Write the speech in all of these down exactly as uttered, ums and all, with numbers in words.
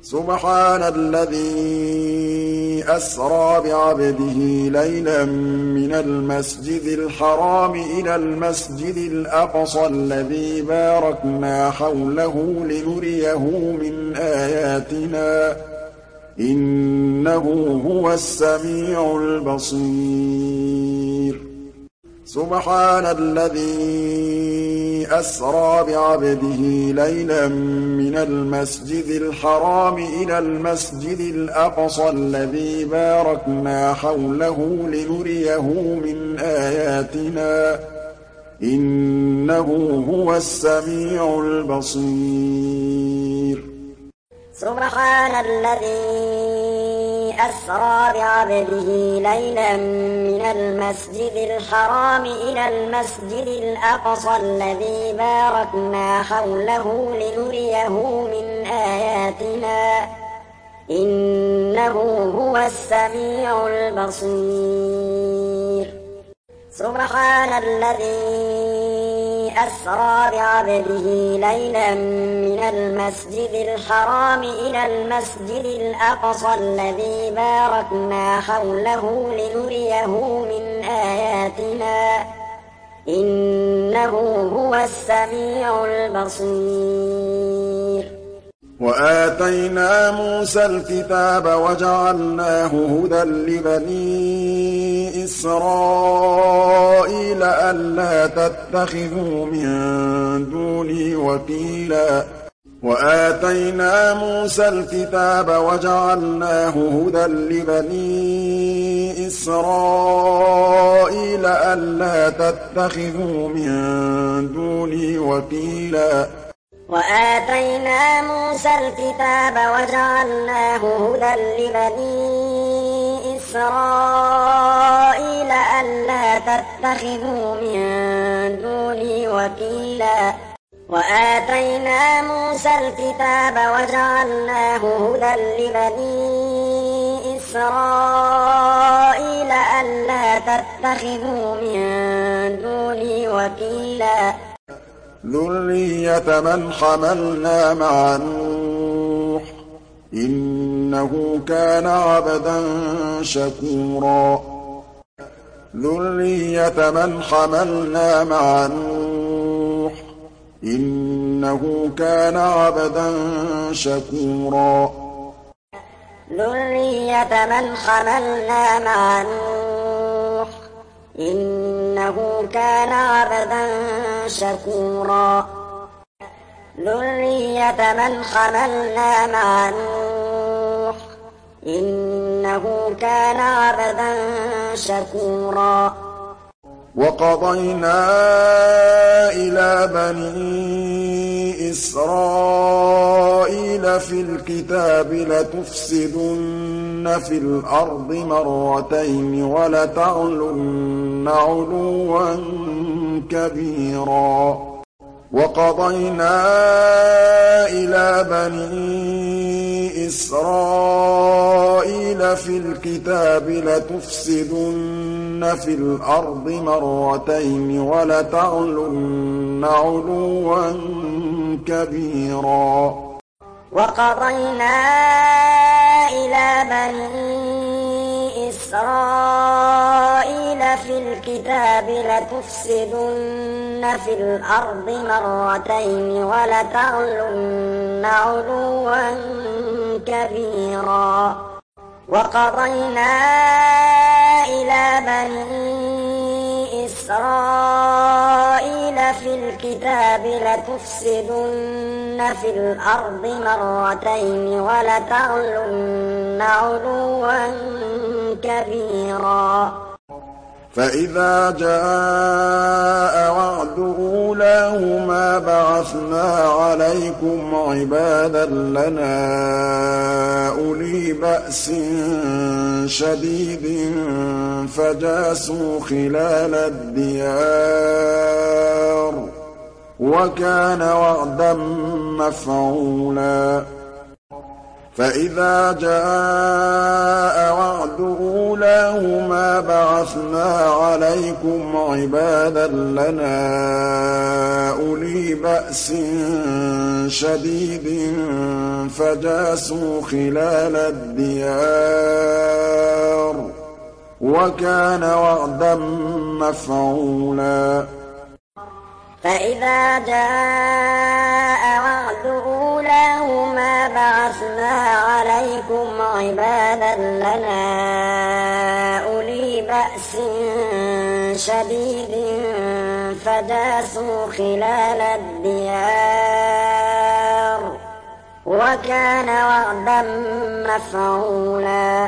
سبحان الذي أسرى بعبده ليلا من المسجد الحرام إلى المسجد الأقصى الذي باركنا حوله لنريه من آياتنا إنه هو السميع البصير سبحان الذي أسرى بعبده ليلا من المسجد الحرام إلى المسجد الأقصى الذي باركنا حوله لنريه من آياتنا إنه هو السميع البصير سبحان الذي أسرى بعبده ليلا من المسجد الحرام إلى المسجد الأقصى الذي باركنا حوله لنريه من آياتنا إنه هو السميع البصير سبحان الذي أسرى بعبده ليلا من المسجد الحرام إلى المسجد الأقصى الذي باركنا حوله لنريه من آياتنا إنه هو السميع البصير وآتينا موسى الكتاب وجعلناه هدى لبني إسرائيل ألا تتخذوا من دوني وكيلا وآتينا موسى الكتاب وجعلناه هدى لبني إسرائيل ألا تتخذوا من دوني وكيلا وآتينا موسى الكتاب وجعلناه هدى لبني إسرائيل ألا تتخذوا من دوني وكيلا وآتينا موسى الكتاب وجعلناه هدى لبني إسرائيل ألا تتخذوا من دوني وكيلا ذرية من حملنا مع نوح إنه كان عبدا شكورا ذرية من حملنا مع نوح إنه كان عبدا شكورا ذرية من حملنا مع نوح إنه كان عبدا شكورا ذرية من حملنا مع نوح إنه كان عبدا شكورا وقضينا إلى بني إسرائيل في الكتاب لتفسدن في الأرض مرتين ولتعلن علوا كبيرا وقضينا إلى بني إسرائيل في الكتاب لتفسدن في الأرض مرتين ولتعلن علوا كبيرا وقضينا إلى بني إسرائيل في الكتاب لتفسدن في الأرض مرتين ولتعلن علوا كبيرا وقضينا إلى بني إسرائيل في الكتاب لتفسدن في الأرض مرتين ولتعلن علوا كبيرا فإذا جاء وعد أولاهما بعثنا عليكم عبادا لنا أولي بأس شديد فجاسوا خلال الديار وكان وعدا مفعولا فإذا جاء وعد أولاهما بعثنا عليكم عبادا لنا أولي بأس شديد فجاسوا خلال الديار وكان وعدا مفعولا فإذا جاء وعد أولاهما بعثنا عليكم عبادا لنا أولي بأس شديد فجاسوا خلال الديار وكان وعدا مفعولا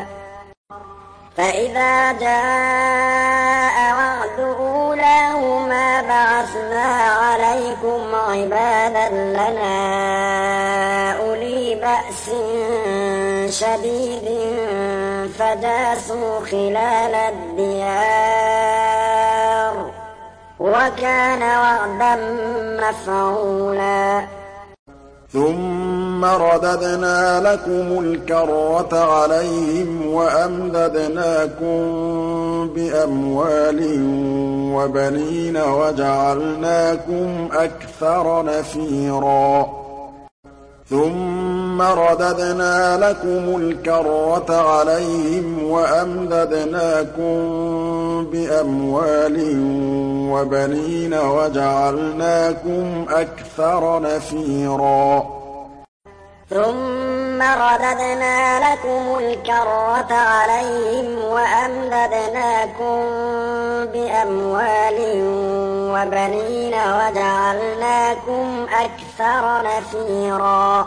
فإذا جاء وعد أولاهما بعثنا عليكم عبادا لنا أولي بأس شديد فجاسوا خلال الديار وكان وعدا مفعولا ثم رددنا لكم الكرة عليهم وأمددناكم بأموال وبنين وجعلناكم أكثر نفيرا ثم رددنا لكم الكرة عليهم وأمددناكم بأموال وبنين وجعلناكم أكثر نفيرا ثم رددنا لكم الكرة عليهم وأمددناكم بأموال وبنين وجعلناكم أكثر نفيرا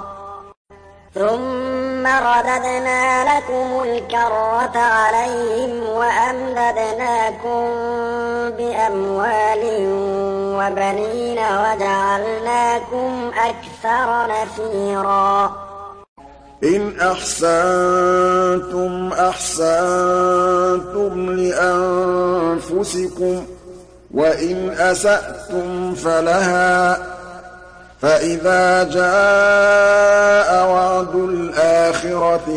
ثم رددنا لكم الكرة عليهم وأمددناكم بأموال وبنين وجعلناكم أكثر نفيرا إن أحسنتم أحسنتم لأنفسكم وإن أسأتم فلها فإذا جاء وعد الآخرة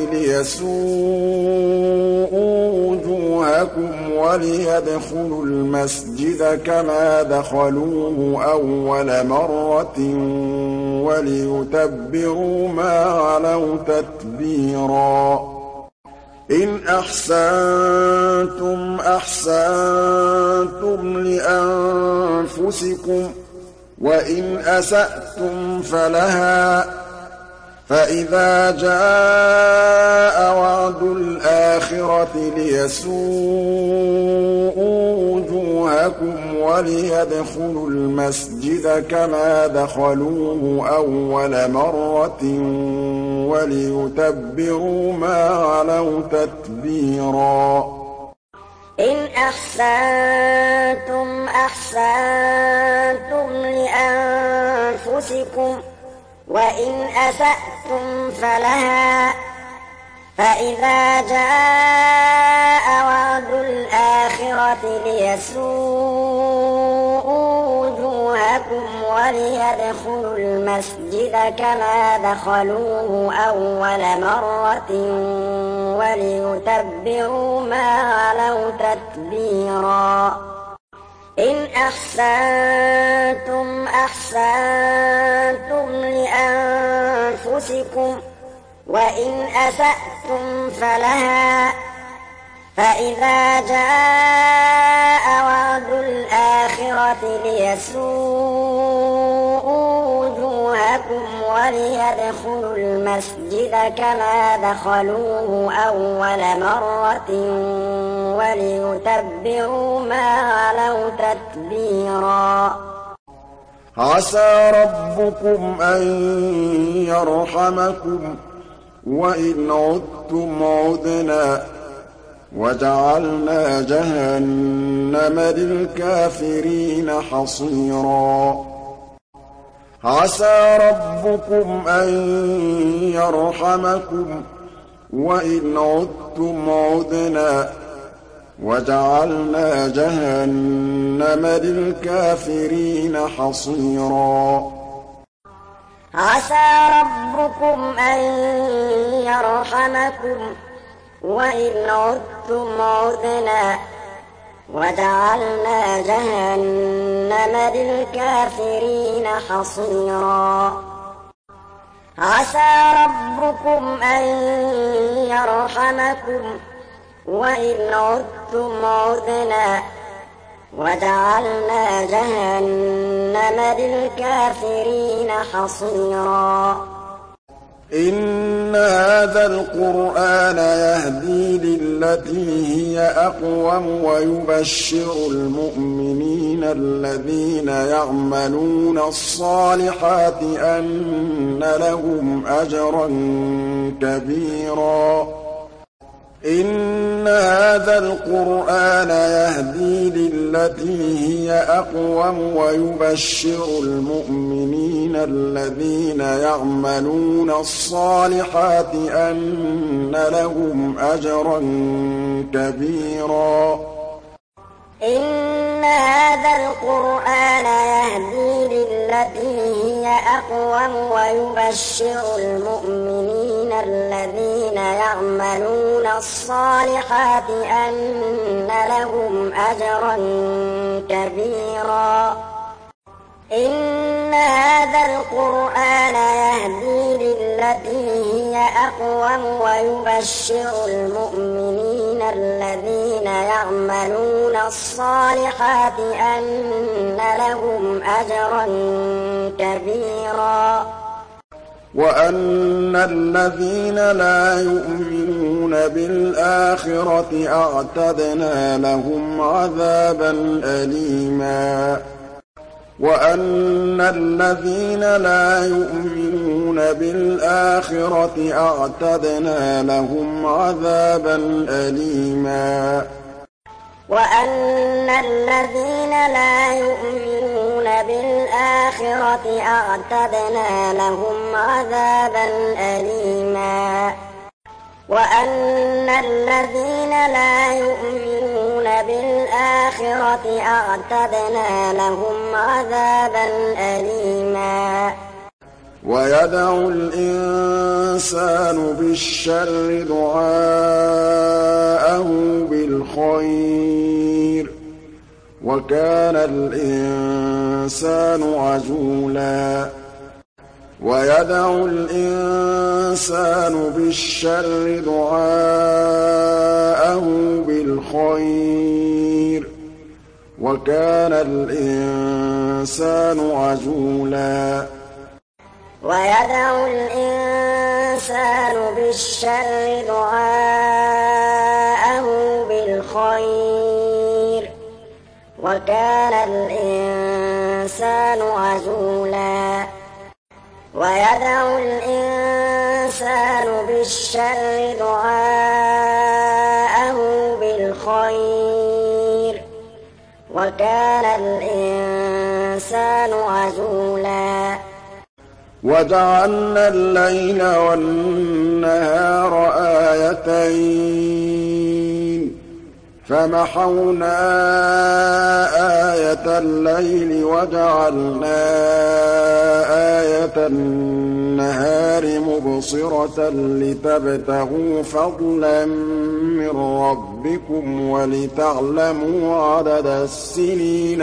ليسوءوا وجوهكم وليدخلوا المسجد كما دخلوه أول مرة وليتبروا ما علوا تتبيرا إن أحسنتم أحسنتم لأنفسكم وإن أسأتم فلها فإذا جاء وعد الآخرة ليسوءوا وجوهكم وليدخلوا المسجد كما دخلوه أول مرة وليتبروا ما علوا تتبيرا إن أحسنتم أحسنتم لأنفسكم وإن أسأتم فلها فإذا جاء وعد الآخرة ليسوءوا وجوهكم وليدخلوا المسجد كما دخلوه أول مرة وليتبروا ما علوا تتبيرا إن أحسنتم أحسنتم لأنفسكم وإن أسأتم فلها فإذا جاء وعد الآخرة ليسوءوا وجوهكم وليدخلوا المسجد كما دخلوه أول مرة وليتبروا ما علوا تتبيرا عسى ربكم أن يرحمكم وإن عدتم عدنا وجعلنا جهنم للكافرين حصيرا عسى ربكم أن يرحمكم وإن عدتم عدنا وجعلنا جهنم للكافرين حصيرا عسى ربكم أن يرحمكم وإن عدتم عدنا وجعلنا جهنم للكافرين حصيرا عسى ربكم أن يرحمكم وإن عدتم عدنا وجعلنا جهنم للكافرين حصيرا إن هذا القرآن يهدي للتي هي أقوم ويبشر المؤمنين الذين يعملون الصالحات أن لهم أجرا كبيرا إن هذا القرآن يهدي للتي هي أقوم ويبشر المؤمنين الذين يعملون الصالحات أن لهم أجرا كبيرا إن هذا القرآن يهدي للتي هي أقوم ويبشر المؤمنين الذين يعملون الصالحات أن لهم أجرا كبيرا إن هذا القرآن يهدي للتي هي أقوم ويبشر المؤمنين الذين يعملون الصالحات أن لهم أجرا كبيرا وأن الذين لا يؤمنون بالآخرة أعتدنا لهم عذابا أليما وأن الذين لا يؤمنون بالآخرة أعتدنا لهم عذابا أليما وأن الذين لا يؤمنون بالآخرة أعتدنا لهم عذابا أليما وأن الذين لا يؤمنون بالآخرة أعتدنا لهم عذابا أليما ويدعو الإنسان بالشر دعاءه بالخير وكان الإنسان عجولا ويدعو الإنسان بالشر دعاءه بالخير وكان الإنسان عجولا ويدعو الإنسان بالشر دعاءه بالخير وكان الإنسان عجولا ويدعو الإنسان بالشر دعاءه بالخير وكان الإنسان عجولا وجعلنا الليل والنهار آيتين فمحونا آية الليل وجعلنا آية النهار مبصرة لتبتغوا فضلا من ربكم ولتعلموا عدد السنين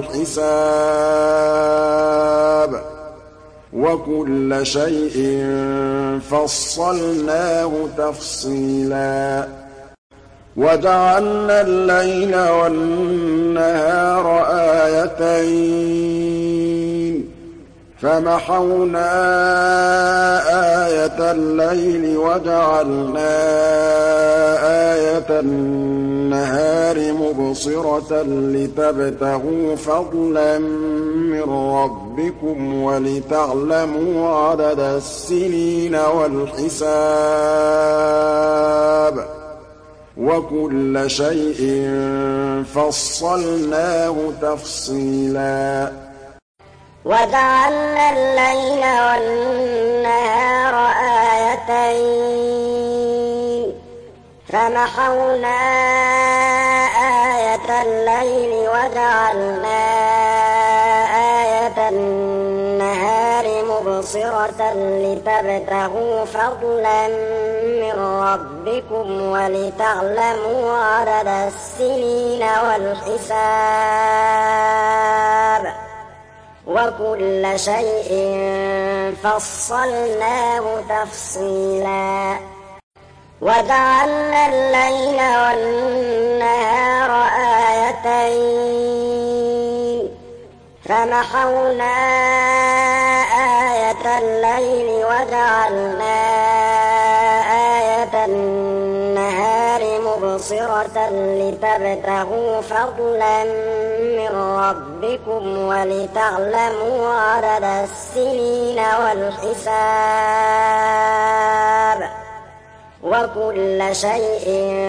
والحساب وكل شيء فصلناه تفصيلا وجعلنا الليل والنهار آيتين فمحونا آية الليل وجعلنا آية النهار مبصرة لتبتغوا فضلا من ربكم ولتعلموا عدد السنين والحساب وكل شيء فصلناه تفصيلا وجعلنا الليل والنهار آيتين فمحونا آية الليل وجعلنا آية النهار مبصرة مبصرة لتبتغوا فضلا من ربكم ولتعلموا عدد السنين والحساب وكل شيء فصلناه تفصيلا وجعلنا الليل والنهار آيتين فمحونا آية الليل وجعلنا آية النهار مبصرة لتبتغوا فضلا من ربكم ولتعلموا عدد السنين والحساب وكل شيء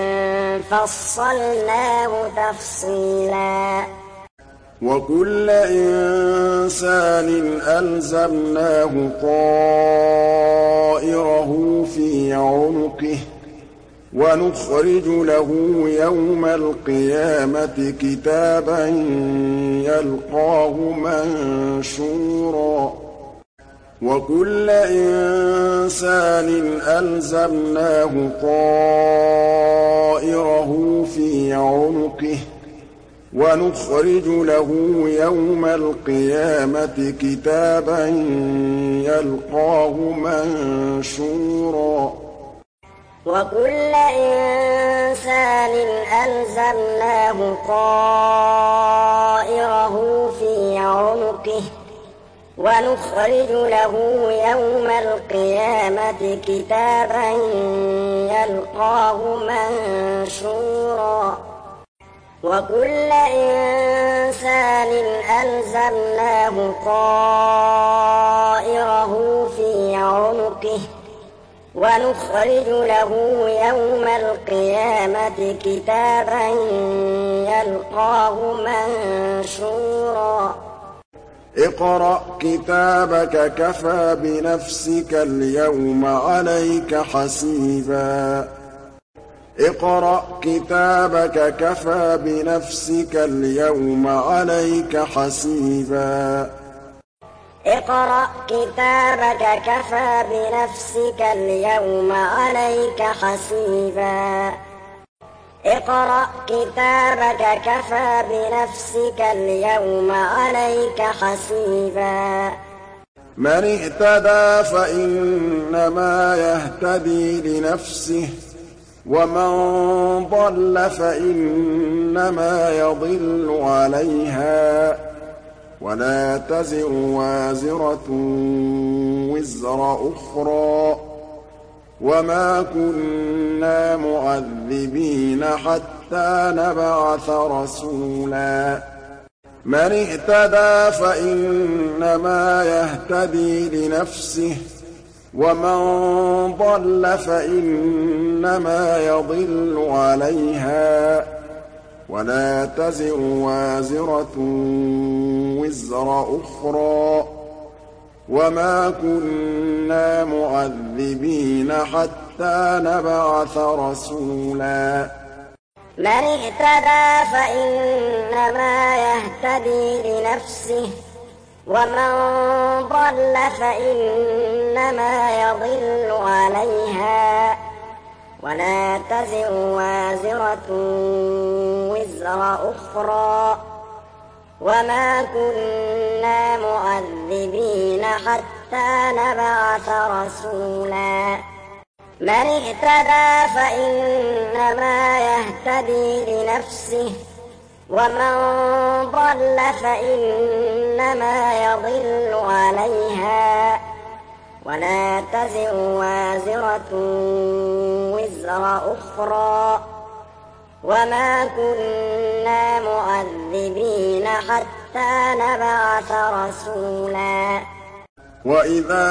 فصلناه تفصيلا وكل إنسان ألزمناه طائره في عنقه ونخرج له يوم القيامة كتابا يلقاه منشورا وكل إنسان ألزمناه طائره في عنقه ونخرج له يوم القيامة كتابا يلقاه منشورا وكل إنسان ألزمناه طائره في عنقه ونخرج له يوم القيامة كتابا يلقاه منشورا وكل إنسان ألزمناه طائره في عنقه ونخرج له يوم القيامة كتابا يلقاه منشورا اقرأ كتابك كفى بنفسك اليوم عليك حسيبا اقرأ كتابك كفى بنفسك اليوم عليك حسيبا اقرأ كتابك كفى بنفسك اليوم عليك حسيبا اقرأ كتابك كفى بنفسك اليوم عليك حسيبا من اهتدى فإنما يهتدي لنفسه ومن ضل فإنما يضل عليها ولا تزر وازرة وزر أخرى وما كنا معذبين حتى نبعث رسولا من اهتدى فإنما يهتدي لنفسه ومن ضل فإنما يضل عليها ولا تزر وازرة وزر أخرى وما كنا معذبين حتى نبعث رسولا من اهتدى فإنما يهتدي لنفسه ومن ضل فإنما يضل عليها ولا تزر وازرة وزر أخرى وما كنا معذبين حتى نبعث رسولا من اهتدى فإنما يهتدي لنفسه ومن ضل فإنما يضل عليها ولا تزر وازرة وزر أخرى وما كنا معذبين حتى نبعث رسولا وإذا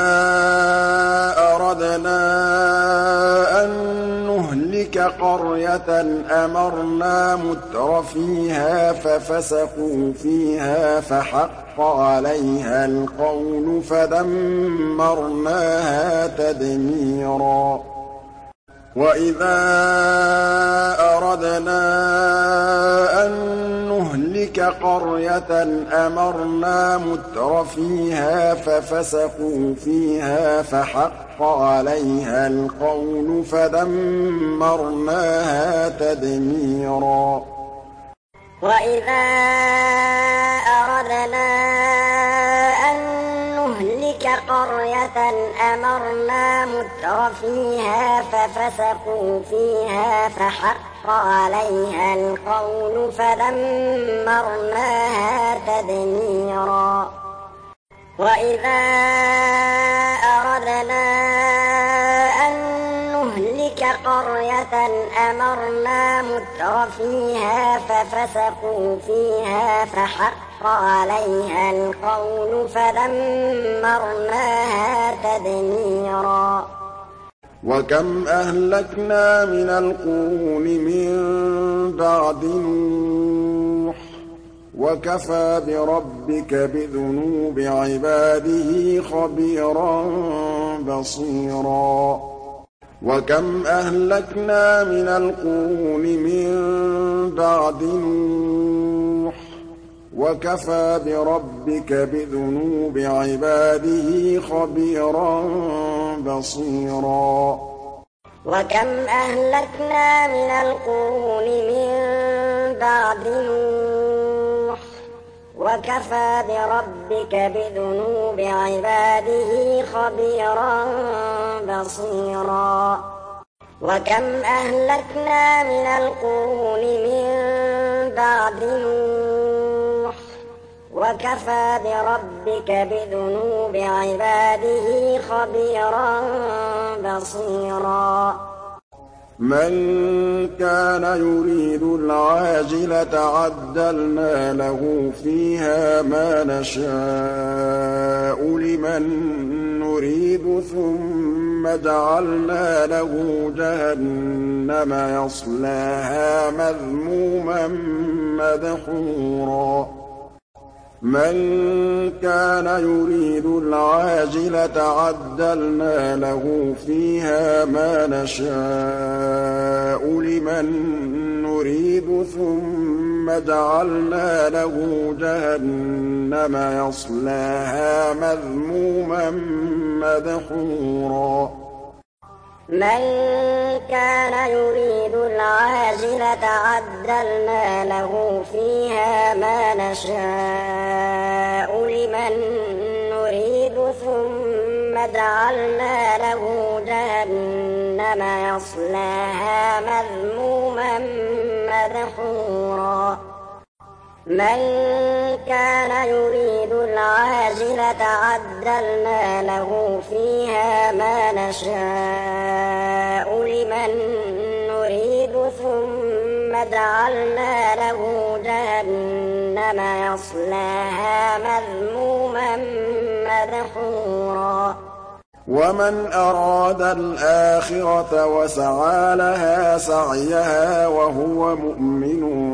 أردنا أن نهلك قرية أمرنا متر فيها ففسقوا فيها فحق عليها القول فدمرناها تدميرا وإذا أردنا أن نهلك قرية أمرنا متر فيها ففسقوا فيها فحق عليها القول فدمرناها تدميرا وإذا أردنا أن نهلك قرية أمرنا متر فيها ففسقوا فيها فحق عليها القول فدمرناها تدميرا وإذا أردنا أن نهلك قرية أمرنا متر فيها ففسقوا فيها فحق عليها القول فدمرناها تدميرا وكم أهلكنا من القرون من بعد نوح وكفى بربك بذنوب عباده خبيرا بصيرا وكم أهلكنا من القرون من بعد نوح وكفى بربك بذنوب عباده خبيرا بصيرا وكم أهلكنا من القرون من بعد نوح وكفى بربك بذنوب عباده خبيرا بصيرا وكم أهلكنا من القرون من بعد نوح وكفى بربك بذنوب عباده خبيرا بصيرا من كان يريد العاجلة عجلنا له فيها ما نشاء لمن نريد ثم جعلنا له جهنم يصلاها مذموما مدحورا من كان يريد العاجلة عجلنا له فيها ما نشاء لمن نريد ثم جعلنا له جهنم يصلاها مذموما مدحورا من كان يريد العاجلة عجلنا له فيها ما نشاء لمن نريد ثم جعلنا له جهنم يصلاها مذموما مدحورا من كان يريد العاجلة عجلنا له فيها ما نشاء لمن نريد ثم جعلنا له جهنم يصلاها مذموما مدحورا ومن أراد الآخرة وسعى لها سعيها وهو مؤمن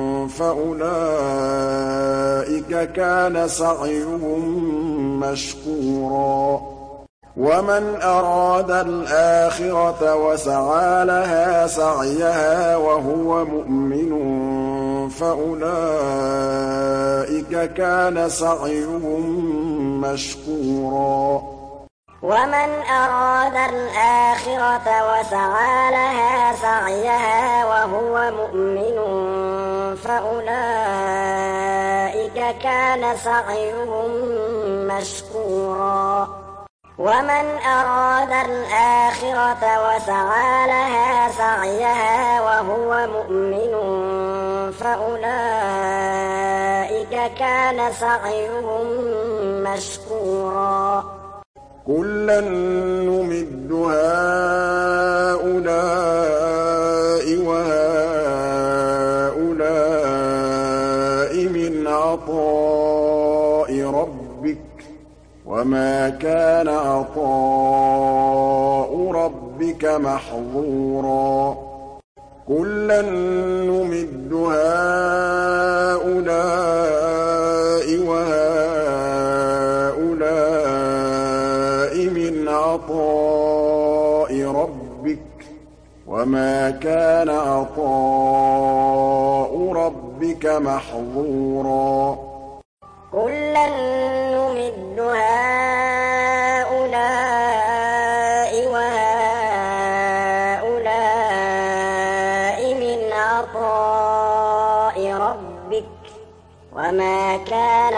فأولئك كان سعيهم مشكورا ومن أراد الآخرة وسعى لها سعيها وهو مؤمن فأولئك كان سعيهم مشكورا ومن أراد الآخرة وسعى لها سعيها وهو مؤمن فأولئك كان سعيهم مشكورا ومن أراد الآخرة وسعى لها سعيها وهو مؤمن فأولئك كان سعيهم مشكورا كلا نمد هؤلاء وهؤلاء من عطاء ربك وما كان عطاء ربك محظورا كلا نمد هؤلاء وهؤلاء من عطاء ربك وما كان عطاء ربك محظورا كلا نمد هؤلاء وهؤلاء من عطاء ربك وما كان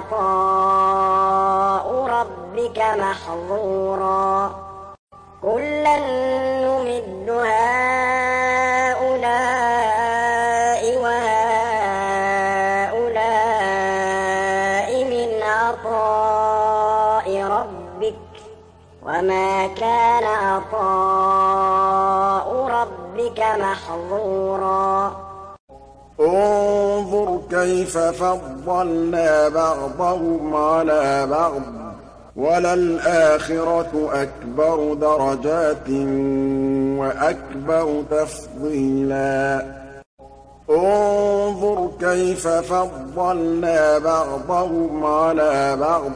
عطاء ربك محظورا كلا نمد هؤلاء وهؤلاء من عطاء ربك وما كان عطاء ربك محظورا انظر كيف فضلنا بعضهم على بعض وللآخرة أكبر درجات وأكبر تفضيلا انظر كيف فضلنا بعضهم على بعض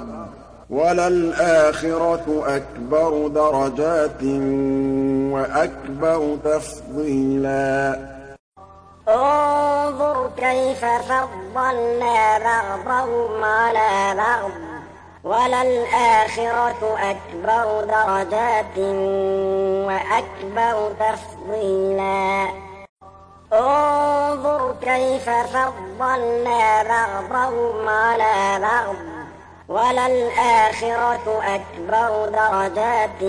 وللآخرة أكبر درجات وأكبر تفضيلا انظر كيف فضلنا بعضهم على بعض وللآخرة أكبر درجات وأكبر تفضيلا انظر كيف فضلنا بعضهم على بعض وللآخرة أكبر درجات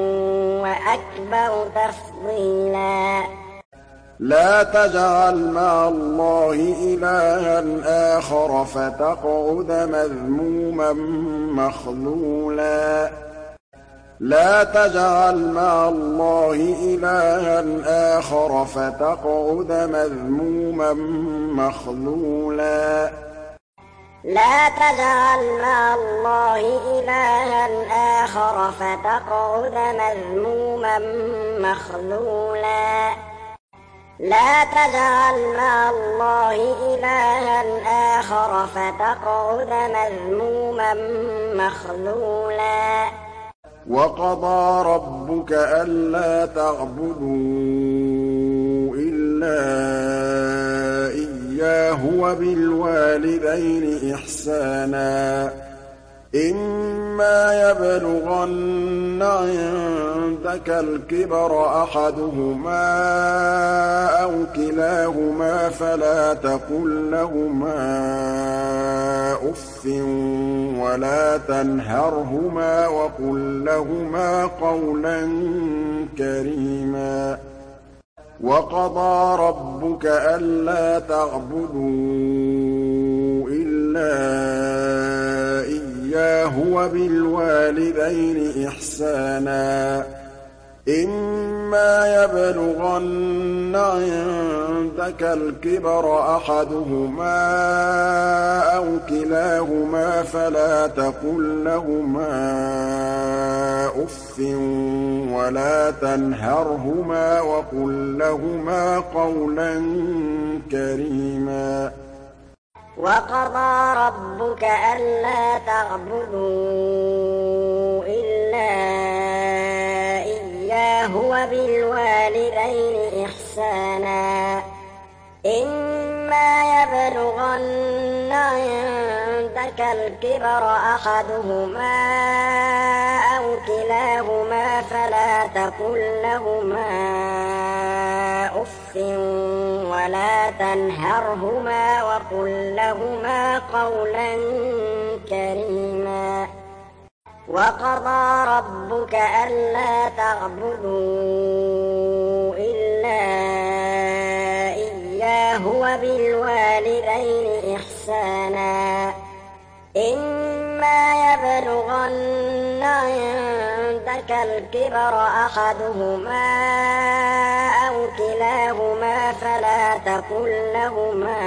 وأكبر تفضيلا لا تجعل مع الله إلها آخر فتقعد مذموما مخذولا لا تجعل مع الله إلها آخر فتقعد مذموما مخذولا لا تجعل مع الله إلها آخر فتقعد مذموما مخذولا لا تجعل مع الله إلها آخر فتقعد مذموما مخذولا وقضى ربك ألا تعبدوا إلا إياه وبالوالدين إحسانا إما يبلغن عندك الكبر أحدهما أو كلاهما فلا تقل لهما أف ولا تنهرهما وقل لهما قولا كريما وقضى ربك ألا تعبدوا إلا إياه وبالوالدين إحسانا إما يبلغن عندك الكبر أحدهما أو كلاهما فلا تقل لهما أف ولا تنهرهما وقل لهما قولا كريما وقضى ربك ألا تعبدوا إلا إياه وبالوالدين إحسانا إما يبلغن عندك الكبر أحدهما أو كلاهما فلا تقل لهما أف ولا تنهرهما وقل لهما قولا كريما وقضى ربك ألا تعبدوا إلا إياه وبالوالدين إحسانا إما يبلغن عندك الكبر أحدهما أو كلاهما فلا تقل لهما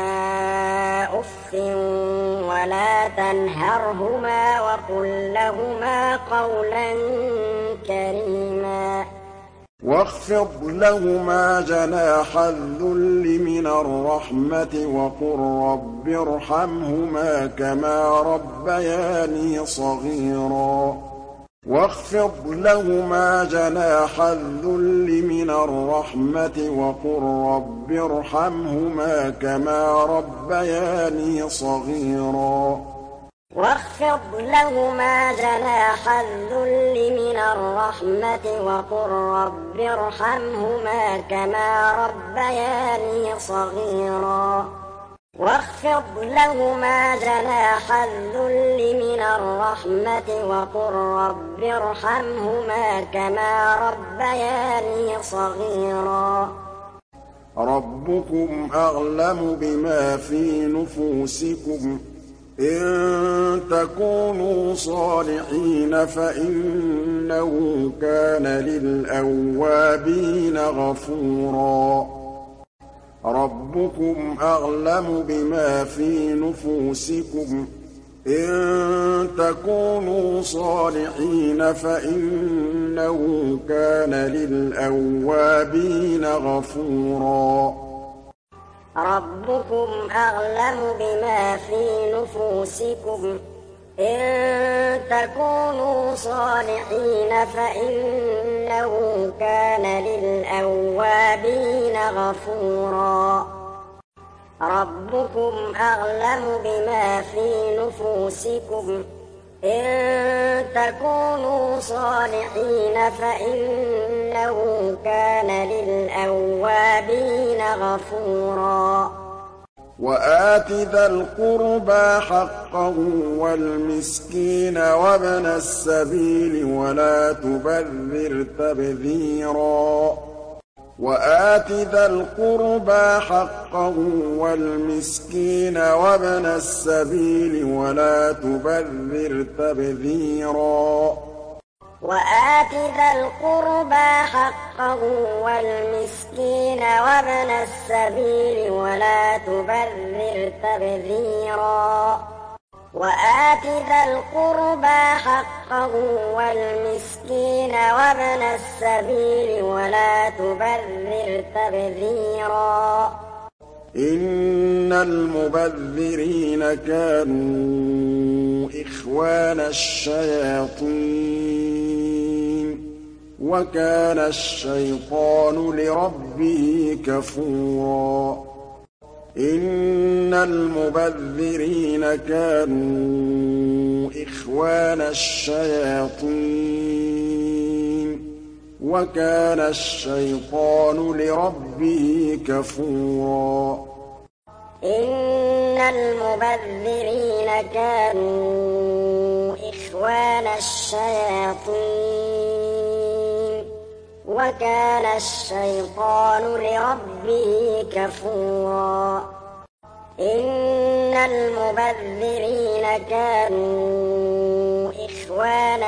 أف ولا تنهرهما وقل لهما قولا كريما واخفض لهما جناح الذل من الرحمة وقل رب ارحمهما كما ربياني صغيرا وَاخْفِضْ لَهُمَا جَنَاحَ الذُّلِّ مِنَ الرَّحْمَةِ وَقُل رَّبِّ ارْحَمْهُمَا كَمَا رَبَّيَانِي صَغِيرًا وَاخْفِضْ لَهُمَا جَنَاحَ الذُّلِّ مِنَ الرَّحْمَةِ وَقُل رَّبِّ ارْحَمْهُمَا كَمَا رَبَّيَانِي صَغِيرًا وَاخْفِضْ لَهُمَا جَنَاحَ الذُّلِّ مِنَ الرَّحْمَةِ وَقُل رَّبِّ ارْحَمْهُمَا كَمَا رَبَّيَانِي صَغِيرًا رَّبُّكُمْ أَعْلَمُ بِمَا فِي نُفُوسِكُمْ ۚ إِن تَكُونُوا صَالِحِينَ فَإِنَّهُ كَانَ لِلْأَوَّابِينَ غَفُورًا رَّبُّكُمْ أَعْلَمُ بِمَا فِي نُفُوسِكُمْ ۚ إِن تَكُونُوا صَالِحِينَ فَإِنَّهُ كَانَ لِلْأَوَّابِينَ غَفُورًا رَّبُّكُمْ أَعْلَمُ بِمَا فِي نُفُوسِكُمْ ۚ إِن تَكُونُوا صَالِحِينَ فَإِنَّهُ كَانَ لِلْأَوَّابِينَ غَفُورًا رَّبُّكُمْ أَعْلَمُ بِمَا فِي نُفُوسِكُمْ ۚ إِن تَكُونُوا صَالِحِينَ فَإِنَّهُ كَانَ لِلْأَوَّابِينَ غَفُورًا وَآتِ ذَا الْقُرْبَىٰ حَقَّهُ وَالْمِسْكِينَ وَابْنَ السَّبِيلِ وَلَا تُبَذِّرْ تَبْذِيرًا وَآتِ ذَا الْقُرْبَىٰ حَقَّهُ وَالْمِسْكِينَ وَابْنَ السَّبِيلِ وَلَا تُبَذِّرْ تَبْذِيرًا وَآتِ ذَا الْقُرْبَىٰ حَقَّهُ وَالْمِسْكِينَ وَابْنَ السَّبِيلِ وَلَا تُبَذِّرْ تَبْذِيرًا وَآتِ ذَا الْقُرْبَىٰ حَقَّهُ وَالْمِسْكِينَ وَابْنَ السَّبِيلِ وَلَا تُبَذِّرْ تَبْذِيرًا إِنَّ الْمُبَذِّرِينَ كَانُوا إِخْوَانَ الشَّيَاطِينِ وَكَانَ الشَّيْطَانُ لِرَبِّهِ كَفُورًا إِنَّ الْمُبَذِّرِينَ كَانُوا إِخْوَانَ الشَّيَاطِينِ وَكَانَ الشَّيْطَانُ لِرَبِّهِ كَفُورًا إِنَّ الْمُبَذِّرِينَ كَانُوا إِخْوَانَ الشَّيَاطِينِ وَكَانَ الشَّيْطَانُ لِرَبِّهِ كَفُورًا إِنَّ الْمُبَذِّرِينَ كَانُوا إِخْوَانَ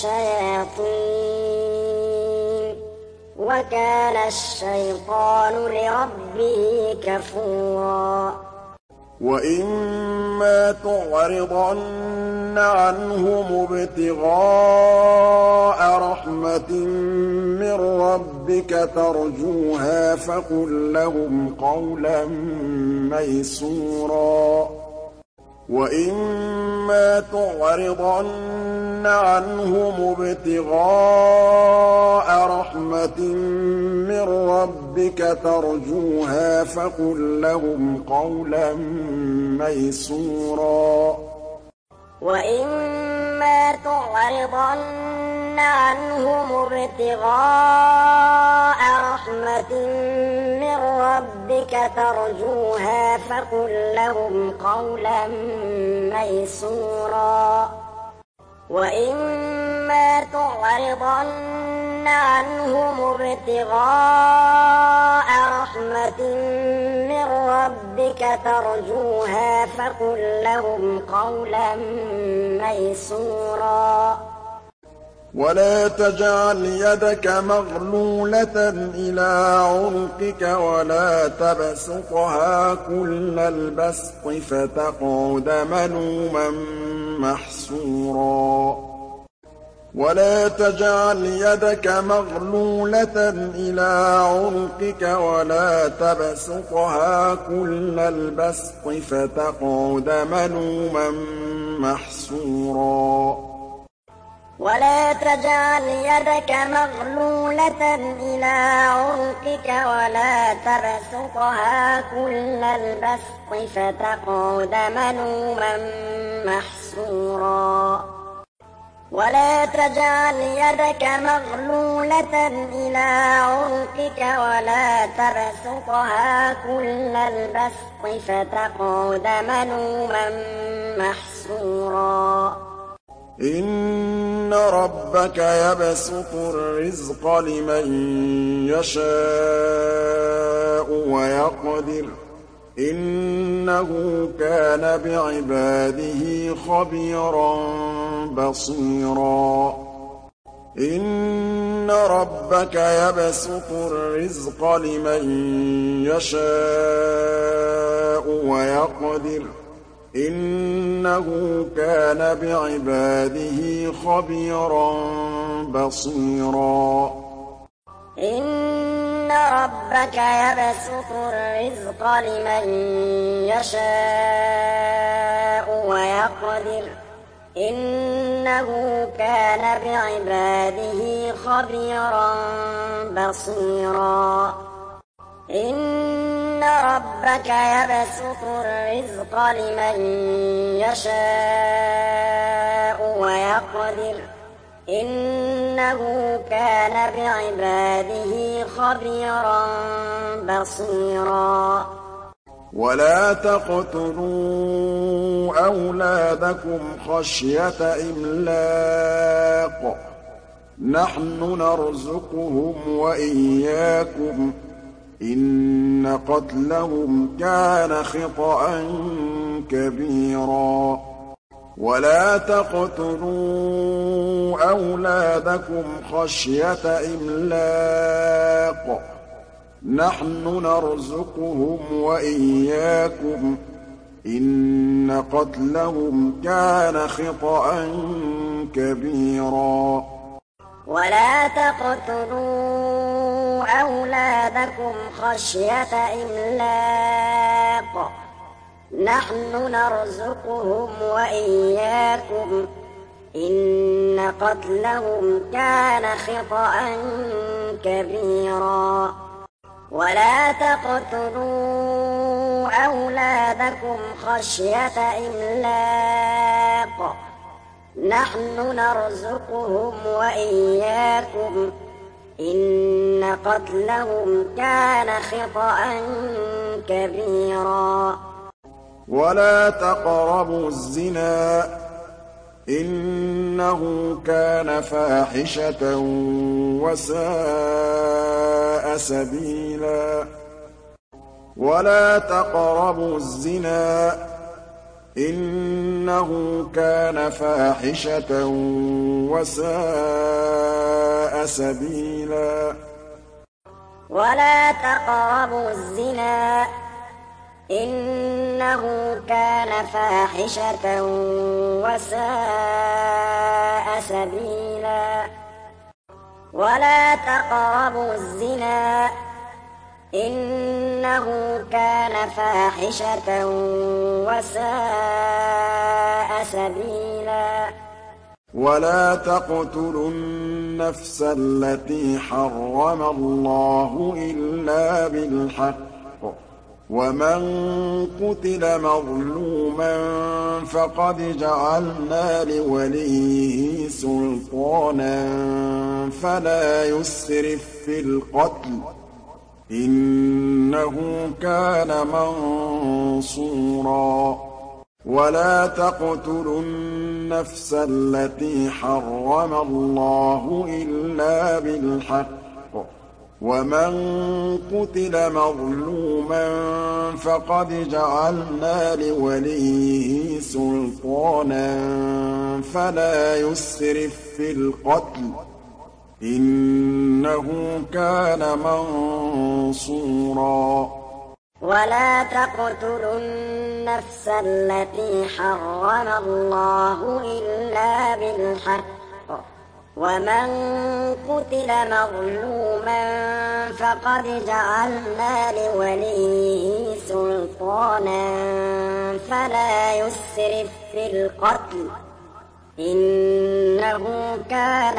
الشَّيَاطِينِ وَكَانَ الشَّيْطَانُ لِرَبِّهِ كَفُورًا وَإِمَّا تُعْرِضَنَّ عَنْهُمُ ابْتِغَاءَ رَحْمَةٍ مِّن رَّبِّكَ تَرْجُوهَا فَقُل لَّهُمْ قَوْلًا مَّيْسُورًا وَإِمَّا تُعْرِضَنَّ عَنْهُمُ ابْتِغَاءَ رَحْمَةٍ مِّن رَّبِّكَ تَرْجُوهَا فَقُل لَّهُمْ قَوْلًا مَّيْسُورًا وَإِمَّا تُعْرِضَنَّ عَنْهُمُ ابْتِغَاءَ رَحْمَةٍ مِّن رَّبِّكَ تَرْجُوهَا فَقُل لَّهُمْ قَوْلًا مَّيْسُورًا وَإِمَّا تُعْرِضَنَّ عَنْهُمُ ابْتِغَاءَ رَحْمَةٍ مِّن رَّبِّكَ تَرْجُوهَا فَقُل لَّهُمْ قَوْلًا مَّيْسُورًا وَلَا تَجْعَلْ يَدَكَ مَغْلُولَةً إِلَىٰ عُنُقِكَ وَلَا تَبْسُطْهَا كُلَّ الْبَسْطِ فَتَقْعُدَ مَلُومًا مَّحْسُورًا وَلَا تَجْعَلْ يَدَكَ مَغْلُولَةً إِلَىٰ عُنُقِكَ وَلَا تَبْسُطْهَا كُلَّ الْبَسْطِ فَتَقْعُدَ مَلُومًا مَّحْسُورًا ولا تجعل يدك مغلولة إلى عنقك ولا تبسطها كل البسط فتقعد ملوما محسورا ولا تجعل يدك مغلولة إلى عنقك ولا تبسطها كل البسط فتقعد ملوما محسورا إن ربك يبسط الرزق لمن يشاء ويقدر إنه كان بعباده خبيرا بصيرا إن ربك يبسط الرزق لمن يشاء ويقدر إنه كان بعباده خبيرا بصيرا إن ربك يبسط الرزق لمن يشاء ويقدر إنه كان بعباده خبيرا بصيرا إن ربك يبسط الرزق لمن يشاء ويقدر إنه كان بعباده خبيرا بصيرا ولا تقتلوا أولادكم خشية إملاق نحن نرزقهم وإياكم إن قتلهم كان خطأ كبيرا ولا تقتلوا أولادكم خشية إملاق نحن نرزقهم وإياكم إن قتلهم كان خطأ كبيرا ولا تقتلوا أولادكم خشية إملاق نحن نرزقهم وإياكم إن قتلهم كان خطأ كبيرا ولا تقتلوا أولادكم خشية إملاق نحن نرزقهم وإياكم إن قتلهم كان خطأ كبيرا ولا تقربوا الزنا إنه كان فاحشة وساء سبيلا ولا تقربوا الزنا إنه كان فاحشة وساء سبيلا ولا تقربوا الزنا إنه كان فاحشة وساء سبيلا ولا تقربوا الزنا إنه كان فاحشة وساء سبيلا ولا تقتلوا النفس التي حرم الله إلا بالحق ومن قتل مظلوما فقد جعلنا لوليه سلطانا فلا يسرف في القتل إنه كان منصورا ولا تقتلوا النفس التي حرم الله إلا بالحق ومن قتل مظلوما فقد جعلنا لوليه سلطانا فلا يسرف في القتل إنه كان منصورا ولا تقتلوا النفس التي حرم الله إلا بالحق ومن قتل مظلوما فقد جعلنا لوليه سلطانا فلا يسرف في القتل إنه كان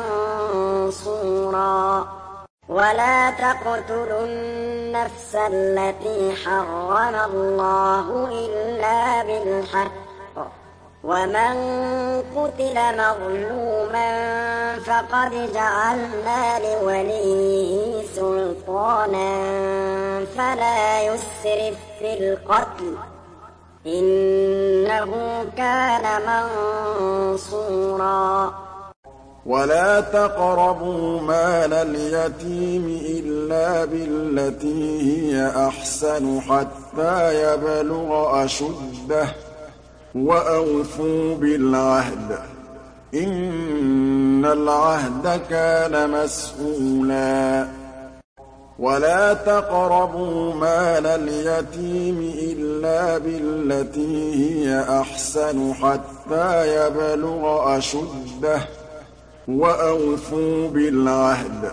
منصورا ولا تقتلوا النفس التي حرم الله إلا بالحق ومن قتل مظلوما فقد جعلنا لوليه سلطانا فلا يسرف في القتل إنه كان منصورا ولا تقربوا مال اليتيم إلا بالتي هي أحسن حتى يبلغ أشده وأوفوا بالعهد إن العهد كان مسؤولا ولا تقربوا مال اليتيم إلا بالتي هي أحسن حتى يبلغ أشده وأوفوا بالعهد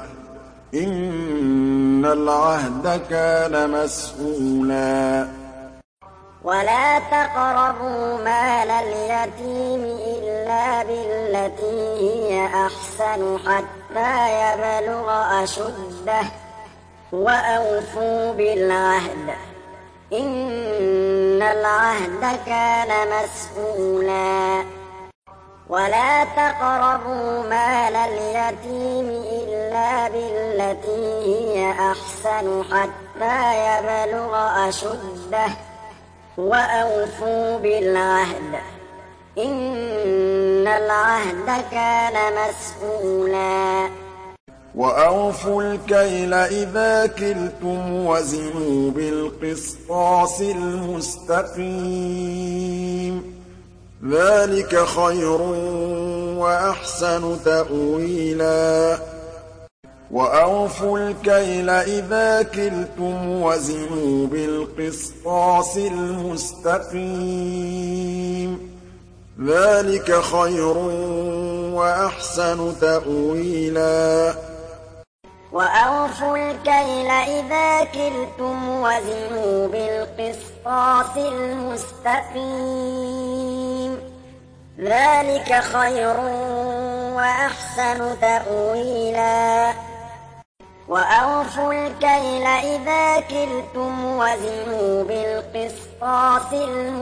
إن العهد كان مسؤولا ولا تقربوا مال اليتيم إلا بالتي هي أحسن حتى يبلغ أشده وأوفوا بالعهد إن العهد كان مسؤولا ولا تقربوا مال اليتيم إلا بالتي هي أحسن حتى يبلغ أشده وأوفوا بالعهد إن العهد كان مسؤولا وأوفوا الكيل إذا كلتم وزنوا بالقسطاس المستقيم ذلك خير وأحسن تأويلا وأوفوا الكيل إذا كلتم وزنوا بالقسطاس المستقيم ذلك خير وأحسن تأويلا وأوفوا الكيل إذا كلتم وزنوا بالقسطاس المستقيم ذلك خير وأحسن تأويلا وأوفوا الكيل إذا كلتم وزنوا بالقسطاس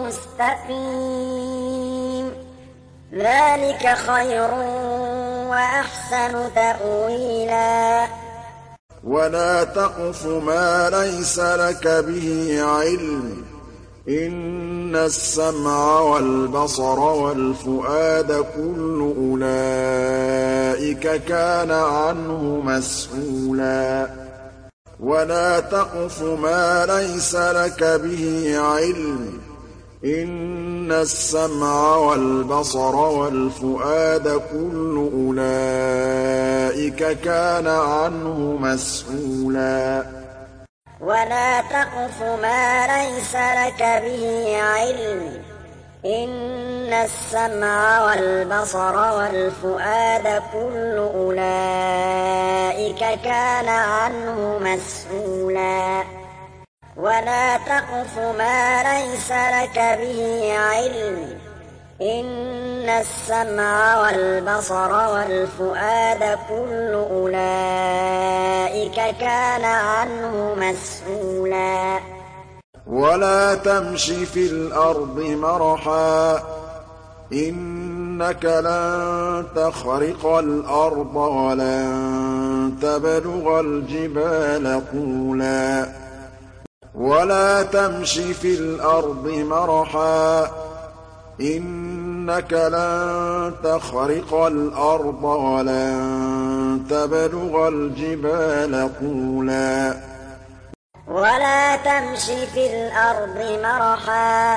المستقيم ذلك خير وأحسن تأويلا ولا تقف ما ليس لك به علم إن السمع والبصر والفؤاد كل أولئك كان عنه مسؤولا ولا تقف ما ليس لك به علم إن السمع والبصر والفؤاد كل أولئك كان عنه مسؤولا ولا تقف ما ليس لك به علم إن السمع والبصر والفؤاد كل أولئك كان عنه مسؤولا ولا تقف ما ليس لك به علم إن السمع والبصر والفؤاد كل أولئك كان عنه مسؤولا ولا تمش في الأرض مرحا إنك لن تخرق الأرض ولن تبلغ الجبال طولا ولا تمش في الأرض مرحا إنك لن تخرق الأرض ولن تبلغ الجبال طولا ولا تمش في الأرض مرحا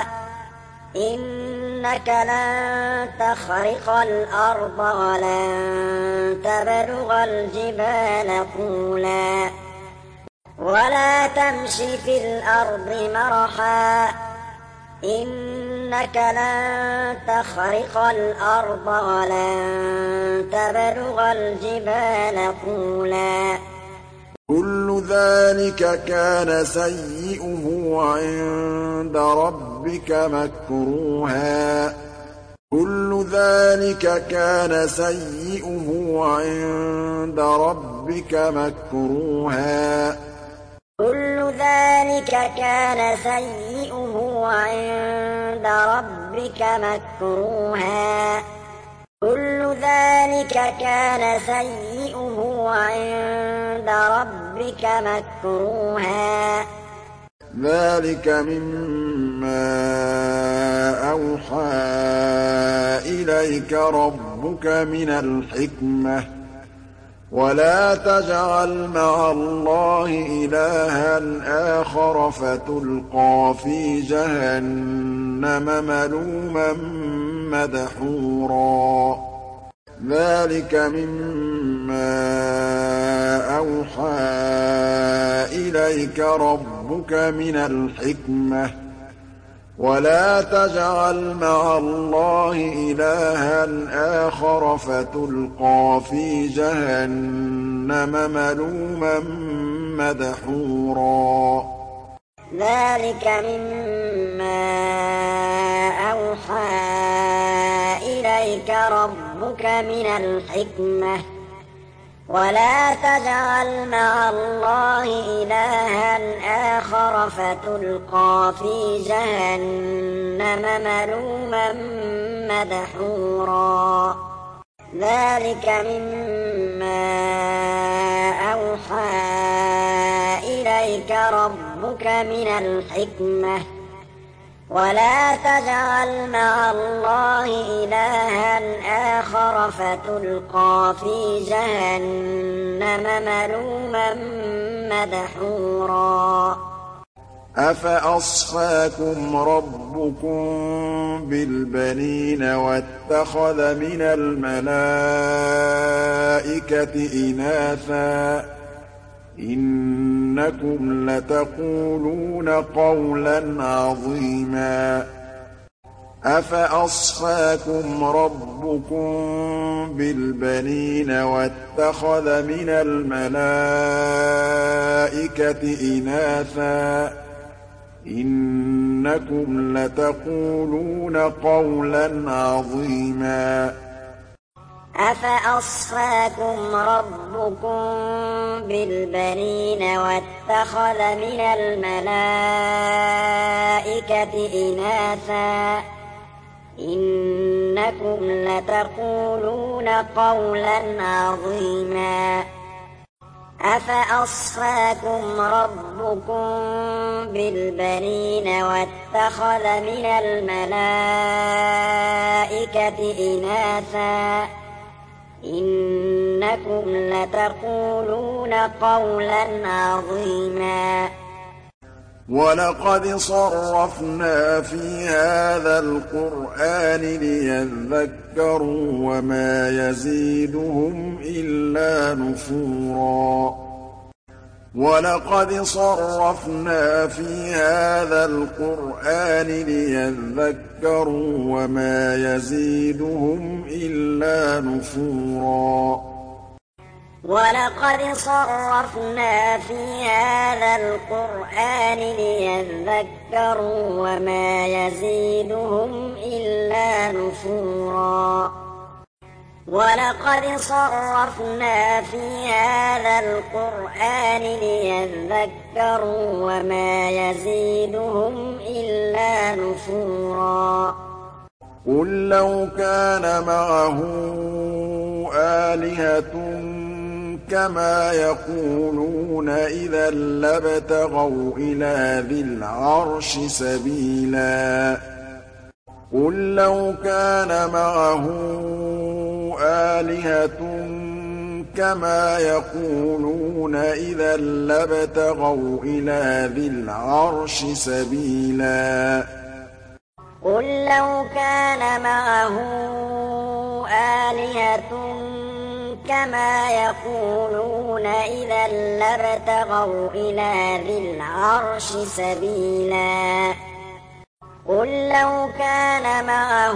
إنك لن تخرق الأرض ولن تبلغ الجبال طولا ولا تمش في الأرض مرحا إنك لن تخرق الأرض ولن تبلغ الجبال طولا كل ذلك كان سيئه عند ربك مكروها كل ذلك كان سيئه عند ربك مكروها كل ذلك كان سيئه عند ربك مكروها كل ذلك كان سيئه عند ربك مكروها ذلك مما أوحى إليك ربك من الحكمة ولا تجعل مع الله إلها آخر فتلقى في جهنم ملوما مدحورا ذلك مما أوحى إليك ربك من الحكمة ولا تجعل مع الله إلها آخر فتلقى في جهنم ملوما مدحورا ذلك مما أوحى إليك ربك من الحكمة ولا تجعل مع الله إلها آخر فتلقى في جهنم ملوما مدحورا ذلك مما أوحى إليك ربك من الحكمة ولا تجعل مع الله إلها آخر فتلقى في جهنم ملوما مدحورا أفأصفاكم ربكم بالبنين واتخذ من الملائكة إناثا إنكم لتقولون قولا عظيما أفأصفاكم ربكم بالبنين واتخذ من الملائكة إناثا إنكم لتقولون قولا عظيما أفأصفاكم ربكم بالبنين واتخذ من الملائكة إناثا إنكم لتقولون قولا عظيما أفأصفاكم ربكم بالبنين واتخذ من الملائكة إناثا إنكم لتقولون قولا عظيما ولقد صرفنا في هذا القرآن ليذكروا وما يزيدهم إلا نفورا ولقد صرفنا في هذا القرآن ليذكروا وما يزيدهم إلا نفورا ولقد صرفنا في هذا القرآن ليذكروا وما يزيدهم إلا نفورا ولقد صرفنا في هذا القرآن ليذكروا وما يزيدهم إلا نفورا قل لو كان معه آلهة كما يقولون إذا لابتغوا إلى ذي العرش سبيلا قل لو كان معه آلهة كما يقولون إذا لابتغوا إلى ذي العرش سبيلا قل لو كان معه آلهة كما يقولون إذا لابتغوا إلى ذي العرش سبيلا قل لو كان معه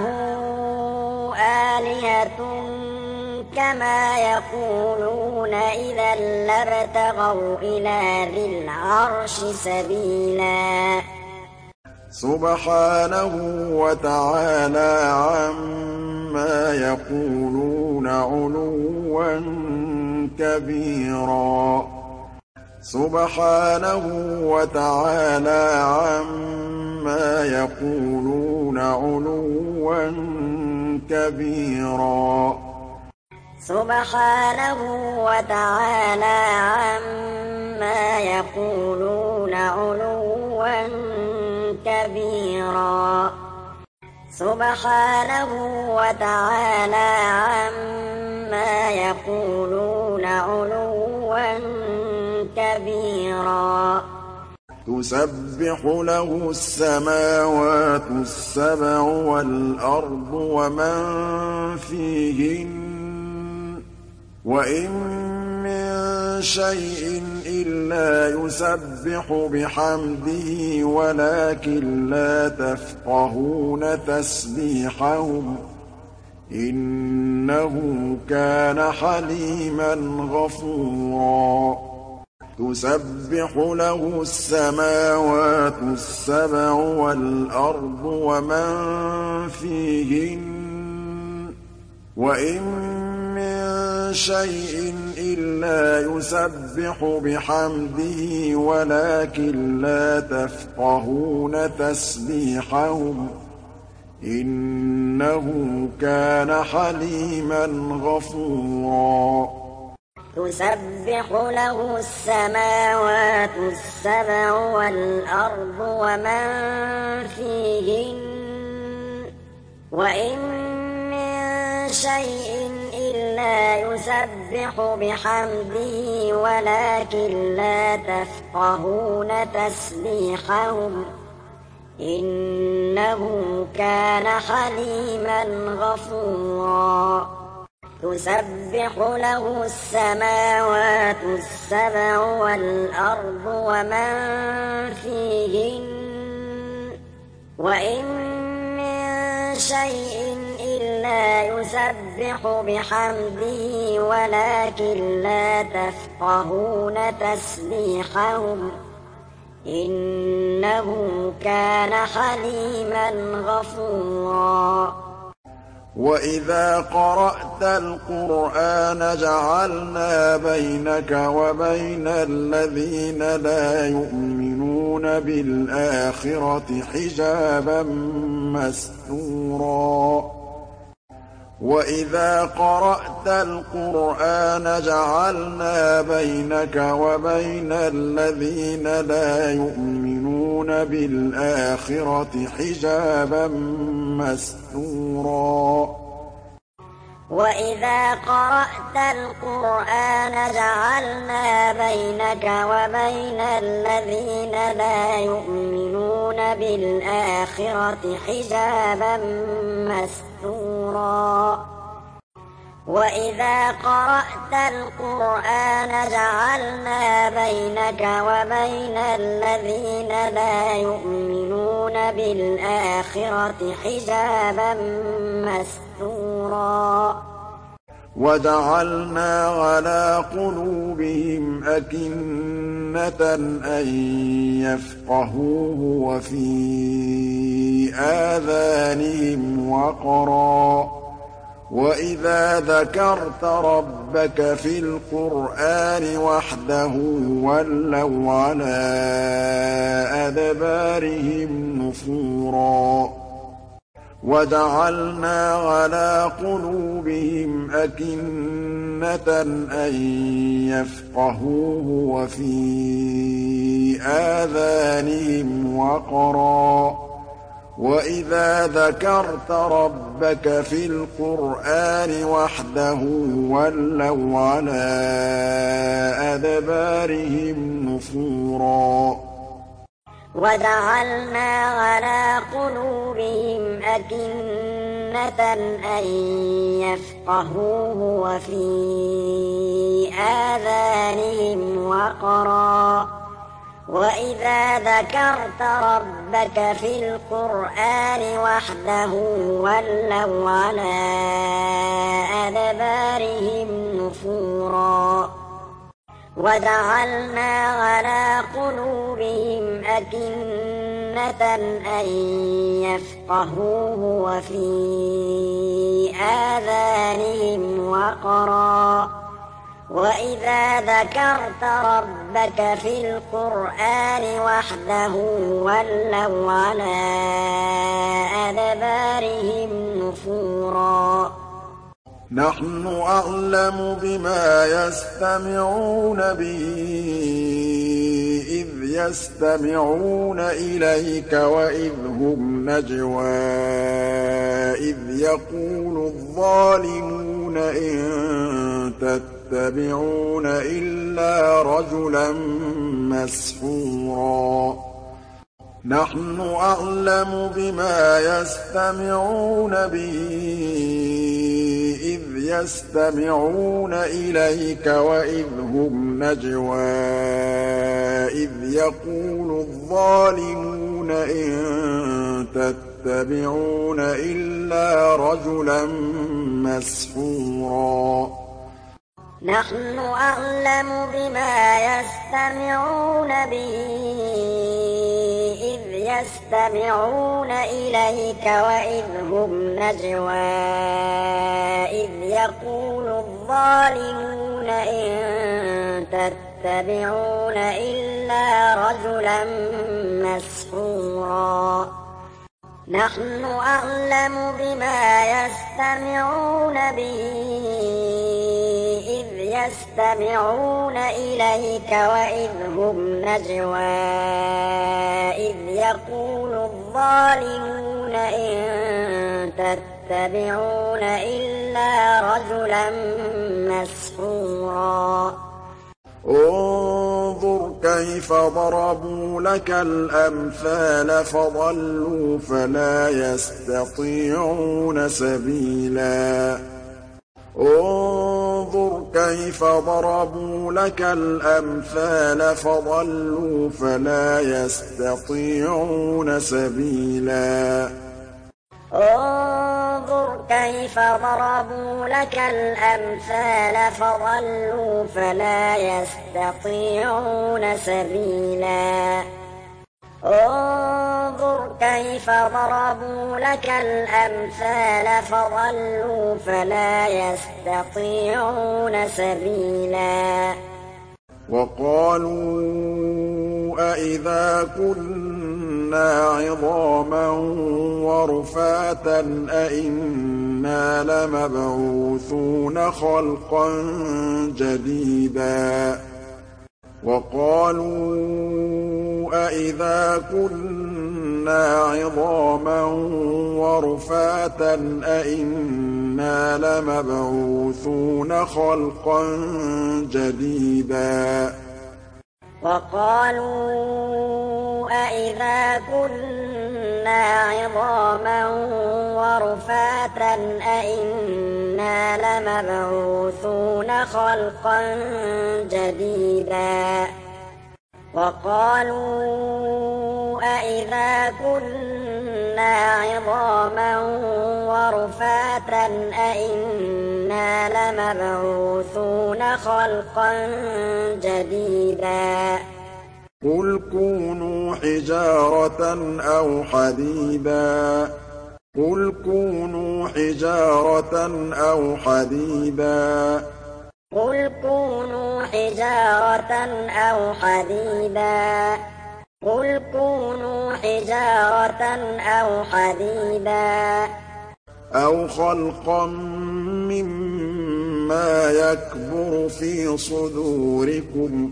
آلهة كما يقولون إذا لابتغوا إلى ذي العرش سبيلا سبحانه وتعالى عما يقولون علوا كبيرا سبحانه وتعالى عما يقولون علوا كبيرا سبحانه وتعالى عما يقولون علوا كبيرا سبحانه وتعالى عما يقولون علوا كبيرا تسبح له السماوات السبع والأرض ومن فيهن وإن من شيء إلا يسبح بحمده ولكن لا تفقهون تسبيحهم إنه كان حليما غفورا تسبح له السماوات السبع والأرض ومن فيهن وإن من شيء إلا يسبح بحمده ولكن لا تفقهون تسبيحهم إنه كان حليما غفورا تسبح له السماوات السبع والأرض ومن فيهن وإن من شيء إلا يسبح بحمده ولكن لا تفقهون تسبيحهم إنه كان حليما غفورا تسبح له السماوات السبع والأرض ومن فيهن وإن من شيء إلا يسبح بحمده ولكن لا تفقهون تسبيحهم إنه كان حليما غفورا وإذا قرأت القرآن جعلنا بينك وبين الذين لا يؤمنون بالآخرة حجابا مستورا وإذا قرأت القرآن جعلنا بينك وبين الذين لا يؤمنون بالآخرة حجابا مستورا وإذا قرأت القرآن جعلنا بينك وبين الذين لا يؤمنون بالآخرة حجابا مستورا وإذا قرأت القرآن جعلنا بينك وبين الذين لا يؤمنون بالآخرة حجابا مستورا وجعلنا على قلوبهم أكنة أن يفقهوه وفي آذانهم وقرا وإذا ذكرت ربك في القرآن وحده ولوا على أدبارهم نفورا وجعلنا على قلوبهم أكنة أن يفقهوه وفي آذانهم وقرا وإذا ذكرت ربك في القرآن وحده ولوا على أدبارهم نفورا وجعلنا على قلوبهم أكنة أن يفقهوه وفي آذانهم وقرا وإذا ذكرت ربك في القرآن وحده ولوا على أدبارهم نفورا وجعلنا على قلوبهم أكنة أكنة أن يفقهوه وفي آذانهم وقرا وإذا ذكرت ربك في القرآن وحده ولوا على أدبارهم نفورا نحن أعلم بما يستمعون به إذ يستمعون إليك وإذ هم نجوى إذ يقول الظالمون إن تتبعون إلا رجلا مسحورا نحن أعلم بما يستمعون به إذ يستمعون إليك وإذ هم نجوى إذ يقول الظالمون إن تتبعون إلا رجلا مسحورا نحن أعلم بما يستمعون به إذ يستمعون إليك وإذ هم نجوى إذ يقول الظالمون إن تتبعون إلا رجلا مسحورا نحن أعلم بما يستمعون به إذ يستمعون إليك وإذ هم نجوى إذ يقول الظالمون إن تتبعون إلا رجلا مسحورا انظر كيف ضربوا لك الأمثال فضلوا فلا يستطيعون سبيلا انظر كيف ضربوا لك الأمثال فضلوا فلا يستطيعون سبيلا انظر كيف ضربوا لك الأمثال فضلوا فلا يستطيعون سبيلا انظر كيف ضربوا لك الأمثال فضلوا فلا يستطيعون سبيلا وقالوا أإذا كنا عظاما ورفاتا أإنا لمبعوثون خلقا جديدا وقالوا أإذا كنا عظاما ورفاتا أإنا لمبعوثون خلقا جديدا وقالوا أإذا كنا عظاما ورفاتا أإنا لمبعوثون خلقا جديدا وقالوا أإذا كنا عظاما ورفاتا أإنا لمبعوثون خلقا جديدا قل كونوا حجارة أو حديدا قل كونوا حجارة أو حديدا قل كونوا حجارة أو حديدا قل كونوا حجارة أو حديدا أو خلقا مما يكبر في صدوركم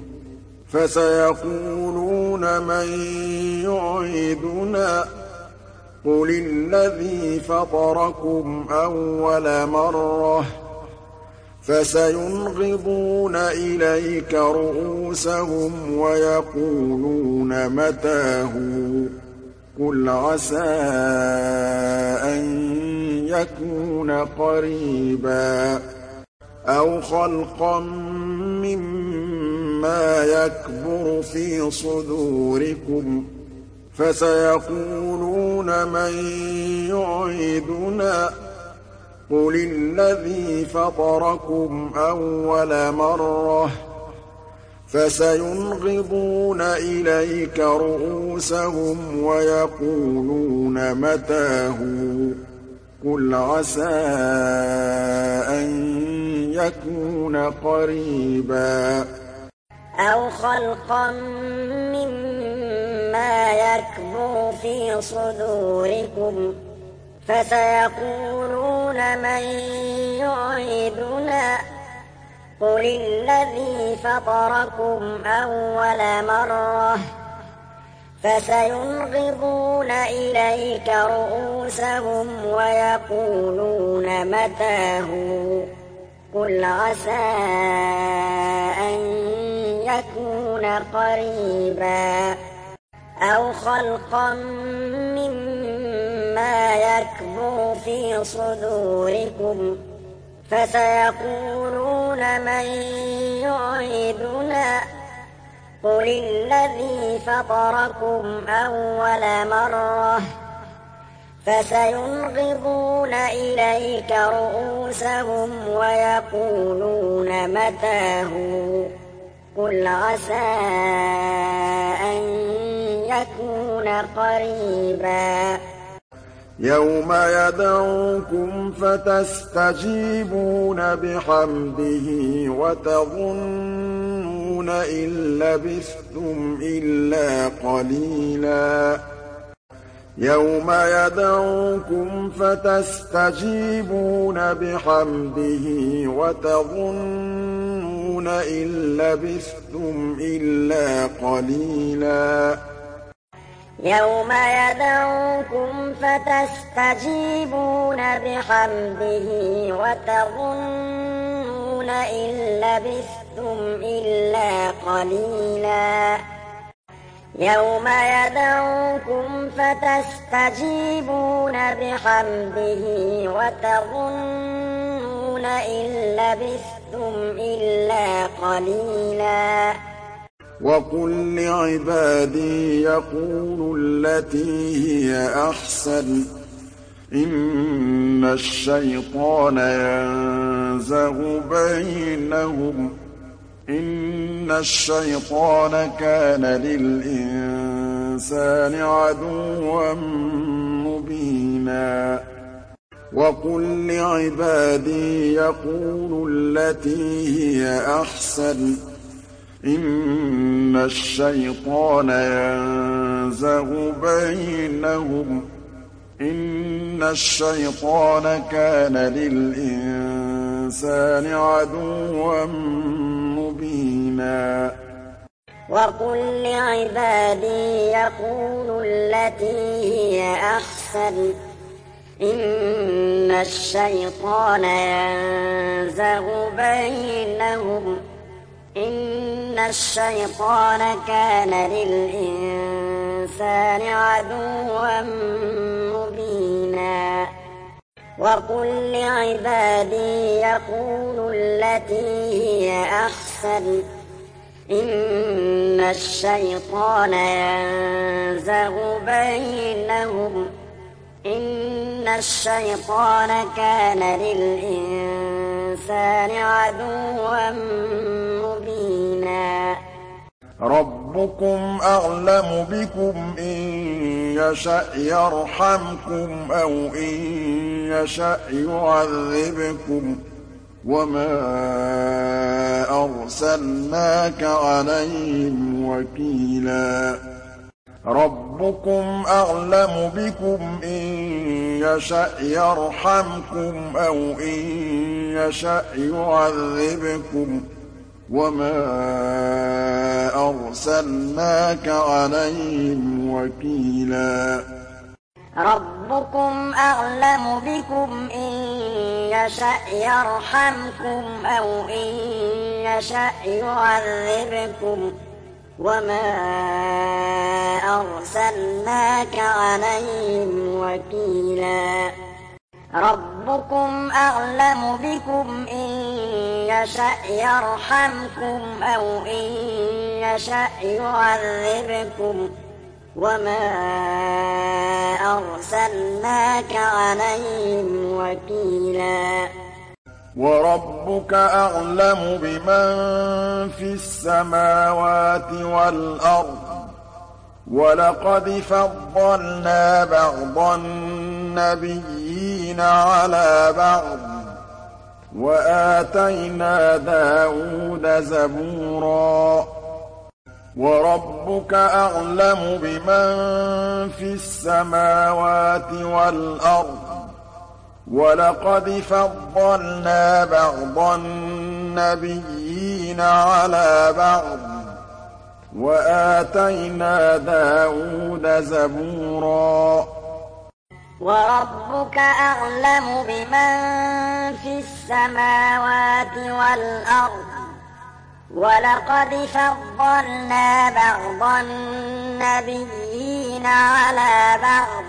فسيقولون من يعيدنا قل الذي فطركم أول مرة فسينغضون إليك رؤوسهم ويقولون متى هو قل عسى أن يكون قريبا أو خلقا مما يكبر في صدوركم فسيقولون من يعيدنا قل الذي فطركم أول مرة فسينغضون إليك رؤوسهم ويقولون متى هو قل عسى أن يكون قريبا أو خلقا مما يكبر في صدوركم فسيقولون من يعيدنا قل الذي فطركم أول مرة فسينغضون إليك رؤوسهم ويقولون متى هو قل عسى أن يكون قريبا أو خلقا مما يكبر في صدوركم فسيقولون من يعيدنا قل الذي فطركم أول مرة فسينغضون إليك رؤوسهم ويقولون متى هو قل عسى أن يكون قريبا يوم يدعوكم فتستجيبون بحمده وتظنون إن لبثتم إلا قليلا يوم يدعوكم فتستجيبون بحمده وتظنون إن لبثتم إلا قليلا يوم يدعوكم فتستجيبون بحمده وتظنون إن لبثتم إلا قليلا يوم يدعوكم فتستجيبون بحمده وتظنون إن لبثتم إلا قليلا وقل لعبادي يقولوا التي هي أحسن إن الشيطان ينزغ بينهم إن الشيطان كان للإنسان عدوا مبينا وقل لعبادي يقولوا التي هي أحسن إن الشيطان ينزغ بينهم إن الشيطان كان للإنسان عدوا مبينا وقل لعبادي يقولوا التي هي أحسن إن الشيطان ينزغ بينهم إن الشيطان كان للإنسان عدوا مبينا وقل لعبادي يقولوا التي هي أحسن إن الشيطان ينزغ بينهم إن الشيطان كان للإنسان عدوا مبينا ربكم أعلم بكم إن يشأ يرحمكم أو إن يشأ يعذبكم وما أرسلناك عليهم وكيلا ربكم أعلم بكم إن يشأ يرحمكم أو إن يشأ يعذبكم وما أرسلناك عليهم وكيلا ربكم أعلم بكم إن يشأ يرحمكم أو إن يشأ يعذبكم وما أرسلناك عليهم وكيلا ربكم أعلم بكم إن يشأ يرحمكم أو إن يشأ يعذبكم وما أرسلناك عليهم وكيلا وَرَبُّكَ أَعْلَمُ بِمَن فِي السَّمَاوَاتِ وَالْأَرْضِ ۗ وَلَقَدْ فَضَّلْنَا بَعْضَ النَّبِيِّينَ عَلَىٰ بَعْضٍ ۖ وَآتَيْنَا دَاوُودَ زَبُورًا. وَرَبُّكَ أَعْلَمُ بِمَن فِي السَّمَاوَاتِ وَالْأَرْضِ ۗ وَلَقَدْ فَضَّلْنَا بَعْضَ النَّبِيِّينَ عَلَىٰ بَعْضٍ ۖ وَآتَيْنَا دَاوُودَ زَبُورًا. وَرَبُّكَ أَعْلَمُ بِمَن فِي السَّمَاوَاتِ وَالْأَرْضِ ۗ وَلَقَدْ فَضَّلْنَا بَعْضَ النَّبِيِّينَ عَلَىٰ بَعْضٍ ۖ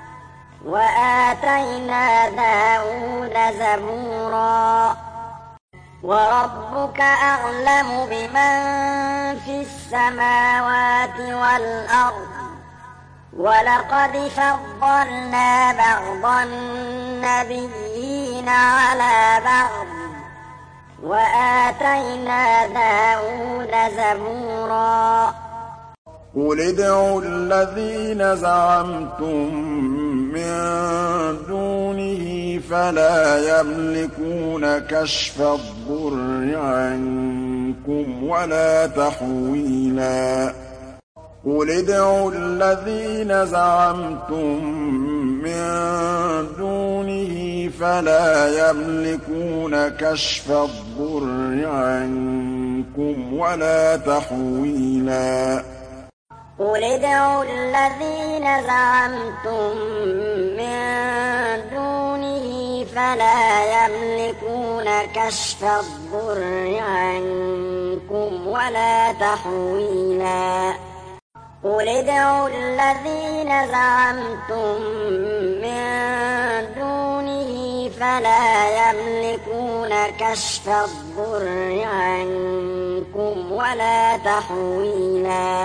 وَآتَيْنَا دَاوُودَ زَبُورًا. وَرَبُّكَ أَعْلَمُ بِمَن فِي السَّمَاوَاتِ وَالْأَرْضِ ۗ وَلَقَدْ فَضَّلْنَا بَعْضَ النَّبِيِّينَ عَلَىٰ بَعْضٍ ۖ وَآتَيْنَا دَاوُودَ زَبُورًا. قُلِ ادْعُوا الَّذِينَ زَعَمْتُم مِّن دُونِهِ فَلَا يَمْلِكُونَ كَشْفَ الضُّرِّ عَنكُمْ وَلَا تَحْوِيلًا. قُلِ ادْعُوا الَّذِينَ زَعَمْتُم مِّن دُونِهِ فَلَا يَمْلِكُونَ كَشْفَ الضُّرِّ عَنكُمْ وَلَا تَحْوِيلًا. قُلِ ادْعُوا الَّذِينَ زَعَمْتُم مِّن دُونِهِ فَلَا يَمْلِكُونَ كَشْفَ الضُّرِّ عَنكُمْ وَلَا تَحْوِيلًا. قُلِ ادْعُوا الَّذِينَ زَعَمْتُم مِّن دُونِهِ فَلَا يَمْلِكُونَ كَشْفَ الضُّرِّ عَنكُمْ وَلَا تَحْوِيلًا.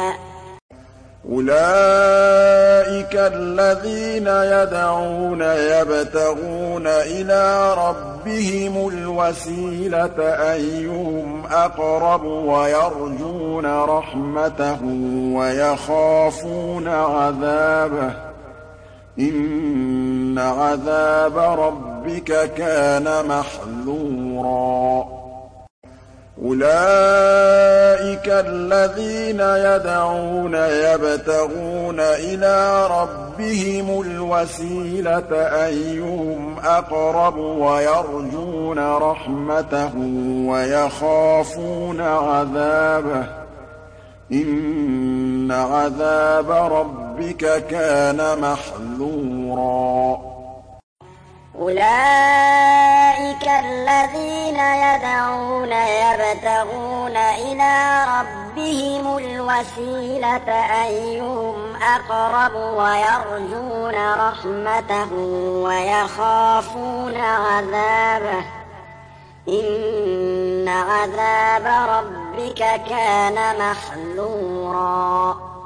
أُولَٰئِكَ الَّذِينَ يَدْعُونَ يَبْتَغُونَ إِلَىٰ رَبِّهِمُ الْوَسِيلَةَ أَيُّهُمْ أَقْرَبُ وَيَرْجُونَ رَحْمَتَهُ وَيَخَافُونَ عَذَابَهُ ۚ إِنَّ عَذَابَ رَبِّكَ كَانَ مَحْذُورًا. أُولَٰئِكَ الَّذِينَ يَدْعُونَ يَبْتَغُونَ إِلَىٰ رَبِّهِمُ الْوَسِيلَةَ أَيُّهُمْ أَقْرَبُ وَيَرْجُونَ رَحْمَتَهُ وَيَخَافُونَ عَذَابَهُ ۚ إِنَّ عَذَابَ رَبِّكَ كَانَ مَحْذُورًا. أُولَٰئِكَ الَّذِينَ يَدْعُونَ يَبْتَغُونَ إِلَىٰ رَبِّهِمُ الْوَسِيلَةَ أَيُّهُمْ أَقْرَبُ وَيَرْجُونَ رَحْمَتَهُ وَيَخَافُونَ عَذَابَهُ ۚ إِنَّ عَذَابَ رَبِّكَ كَانَ مَحْذُورًا.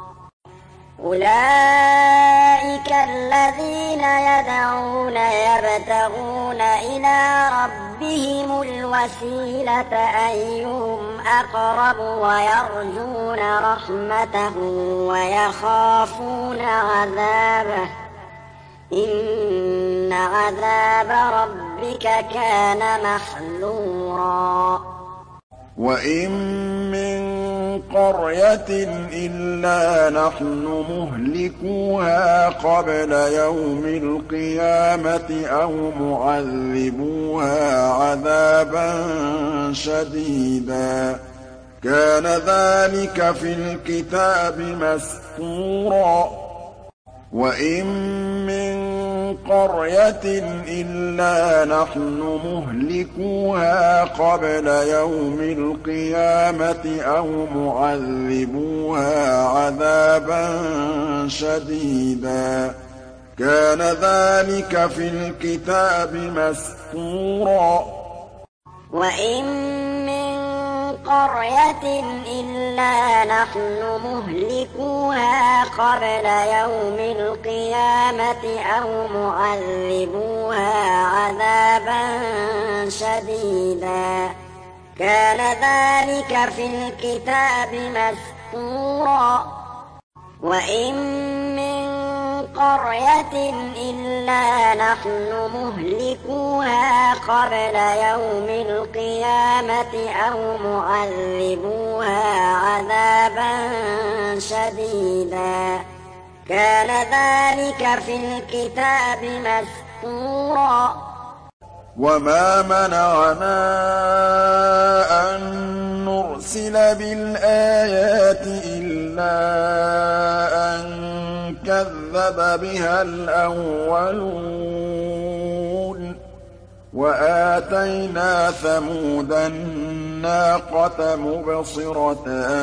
أُولَٰئِكَ الَّذِينَ يَدْعُونَ يَبْتَغُونَ إِلَىٰ رَبِّهِمُ الْوَسِيلَةَ أَيُّهُمْ أَقْرَبُ وَيَرْجُونَ رَحْمَتَهُ وَيَخَافُونَ عَذَابَهُ ۚ إِنَّ عَذَابَ رَبِّكَ كَانَ مَحْذُورًا. وَإِن مِّن قَرْيَةٍ إِلَّا نَحْنُ مُهْلِكُوهَا قَبْلَ يَوْمِ الْقِيَامَةِ أَوْ مُعَذِّبُوهَا عَذَابًا شَدِيدًا ۚ كَانَ ذَٰلِكَ فِي الْكِتَابِ مَسْطُورًا. وَإِن مِّن قَرْيَةٍ إِلَّا نَحْنُ مُهْلِكُوهَا قَبْلَ يَوْمِ الْقِيَامَةِ أَوْ مُعَذِّبُوهَا عَذَابًا شَدِيدًا ۚ كَانَ ذَٰلِكَ فِي الْكِتَابِ مَسْطُورًا. وَإِن مِّن قَرْيَةٍ إِلَّا نَحْنُ مُهْلِكُوهَا قبل يوم القيامة أو معذبوها عذابا شديدا كان ذلك في الكتاب مسطورا وإن من قرية إلا نحن مهلكوها قبل يوم القيامة أو معذبوها عذابا شديدا كان ذلك في الكتاب مسطورا وما منعنا أن نرسل بالآيات إلا أن كذب بها الأولون وآتينا ثمود الناقة مبصرة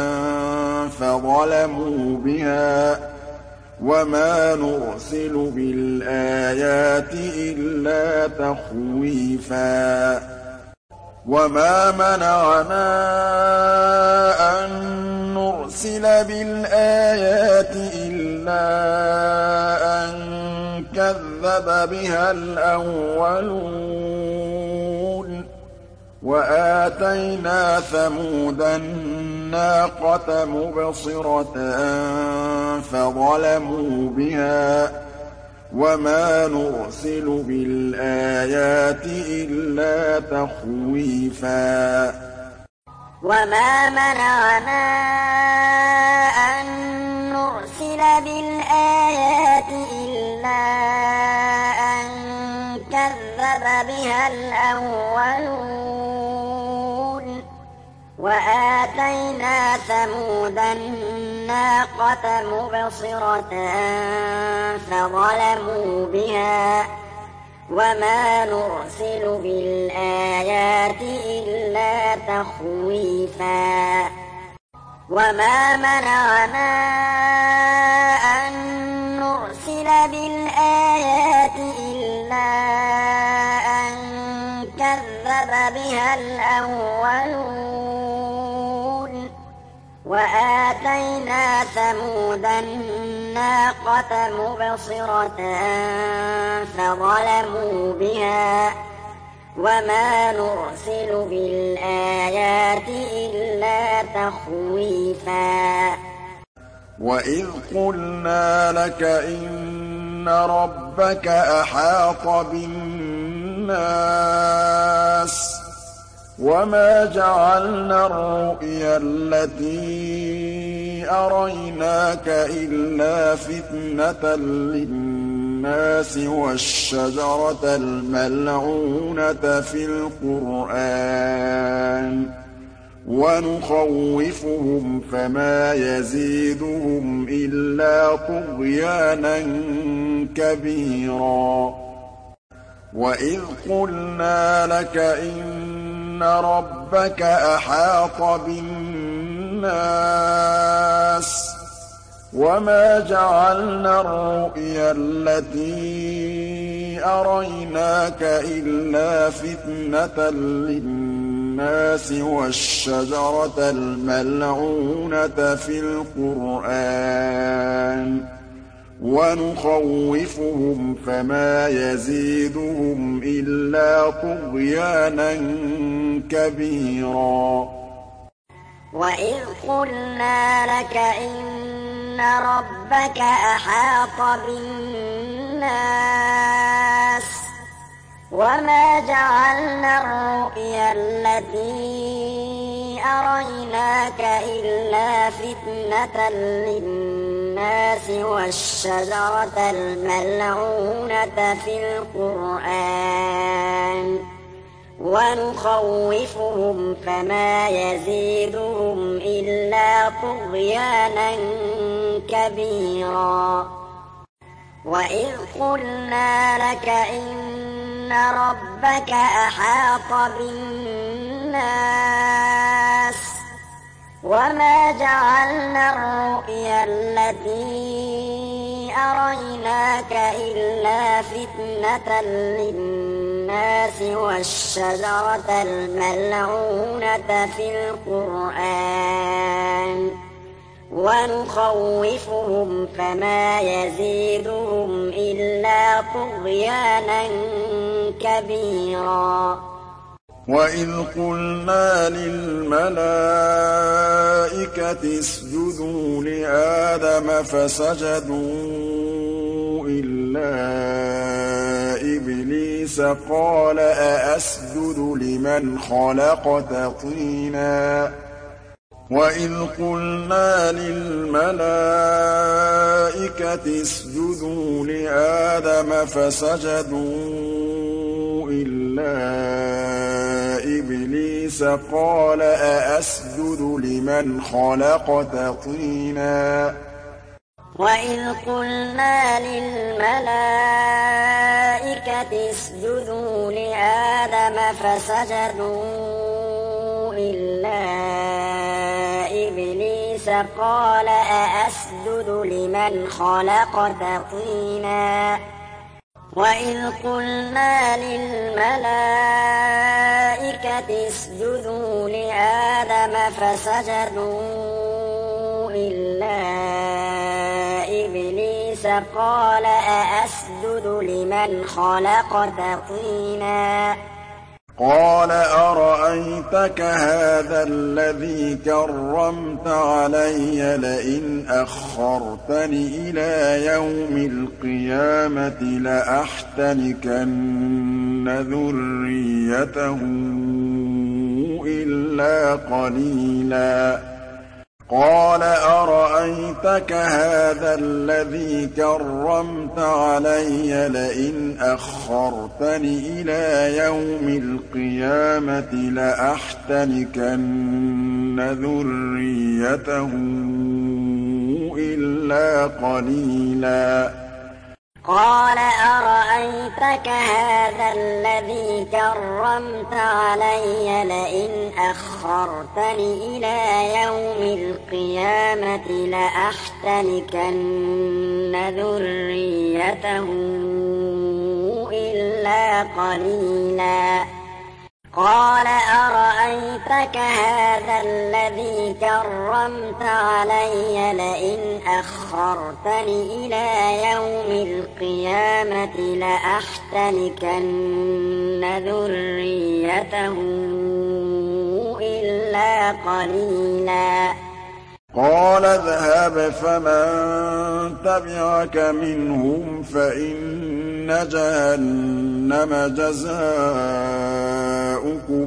فظلموا بها وما نرسل بالآيات إلا تخويفا وما منعنا أن نرسل بالآيات إلا أن كذب بها الأولون وآتينا ثمود الناقة مبصرة فظلموا بها وما نرسل بالآيات إلا تخويفا وما منعنا أن نرسل بالآيات إلا أن كذب بها الأولون وآتينا ثمود الناقة مبصرة فظلموا بها وما نرسل بالآيات إلا تخويفا وما منعنا أن نرسل بالآيات إلا أن كذب بها الأولون وآتينا ثمود الناقة مبصرة فظلموا بها وما نرسل بالآيات إلا تخويفا وإذ قلنا لك إن ربك أحاط بالناس وما جعلنا الرؤيا التي أريناك إلا فتنة للناس والشجرة الملعونة في القرآن ونخوفهم فما يزيدهم إلا طغيانا كبيرا وإذ قلنا لك إن ربك أحاط بالناس وما جعلنا الرؤيا التي أريناك إلا فتنة للناس والشجرة الملعونة في القرآن ونخوفهم فما يزيدهم إلا طغيانا كبيرا وإذ قلنا لك إن ربك أحاط بالناس وما جعلنا الرؤيا التي أريناك إلا فتنة للناس والشجرة الملعونة في القرآن ونخوفهم فما يزيدهم إلا طغيانا كبيرا وإذ قلنا لك إن ربك أحاط بالناس وما جعلنا الرؤيا التي أريناك إلا فتنة للناس والشجرة الملعونة في القرآن ونخوفهم فما يزيدهم إلا طغيانا كبيرا وإذ قلنا للملائكة اسجدوا لآدم فسجدوا إلا إبليس قال أأسجد لمن خلقت طينا وإذ قلنا للملائكة اسجدوا لآدم فسجدوا إلا إبليس قال أأسجد لمن خلقت طينا وإذ قلنا للملائكة اسجدوا لآدم فسجدوا إلا إبليس قال أأسجد لمن خلقت طينا وإذ قلنا للملائكة اسجدوا لآدم فسجدوا إلا إبليس قال أأسجد لمن خلقت طينا قال أرأيتك هذا الذي كرمت علي لئن أخرتني إلى يوم القيامة لأحتنكن ذريته إلا قليلا قال أرأيتك هذا الذي كرمت علي لئن أخرتني إلى يوم القيامة لأحتنكن ذريته إلا قليلا قال أرأيتك هذا الذي كرمت علي لئن أخرتني إلى يوم القيامة لأحتنكن ذريته إلا قليلا قال أرأيتك هذا الذي كرمت علي لئن أخرتني إلى يوم القيامة لأحتنكن ذريته إلا قليلا قال اذهب فمن تبعك منهم فإن جهنم جزاؤكم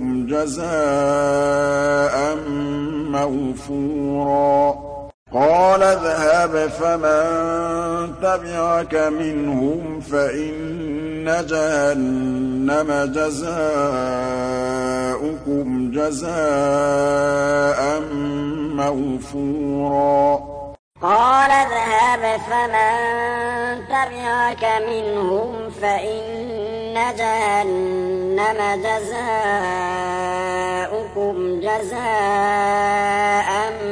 جزاء موفورا قال اذهب فمن تبعك منهم فإن جهنم جزاؤكم جزاء موفورا قال اذهب فمن تبعك منهم فإن جهنم جزاؤكم جزاء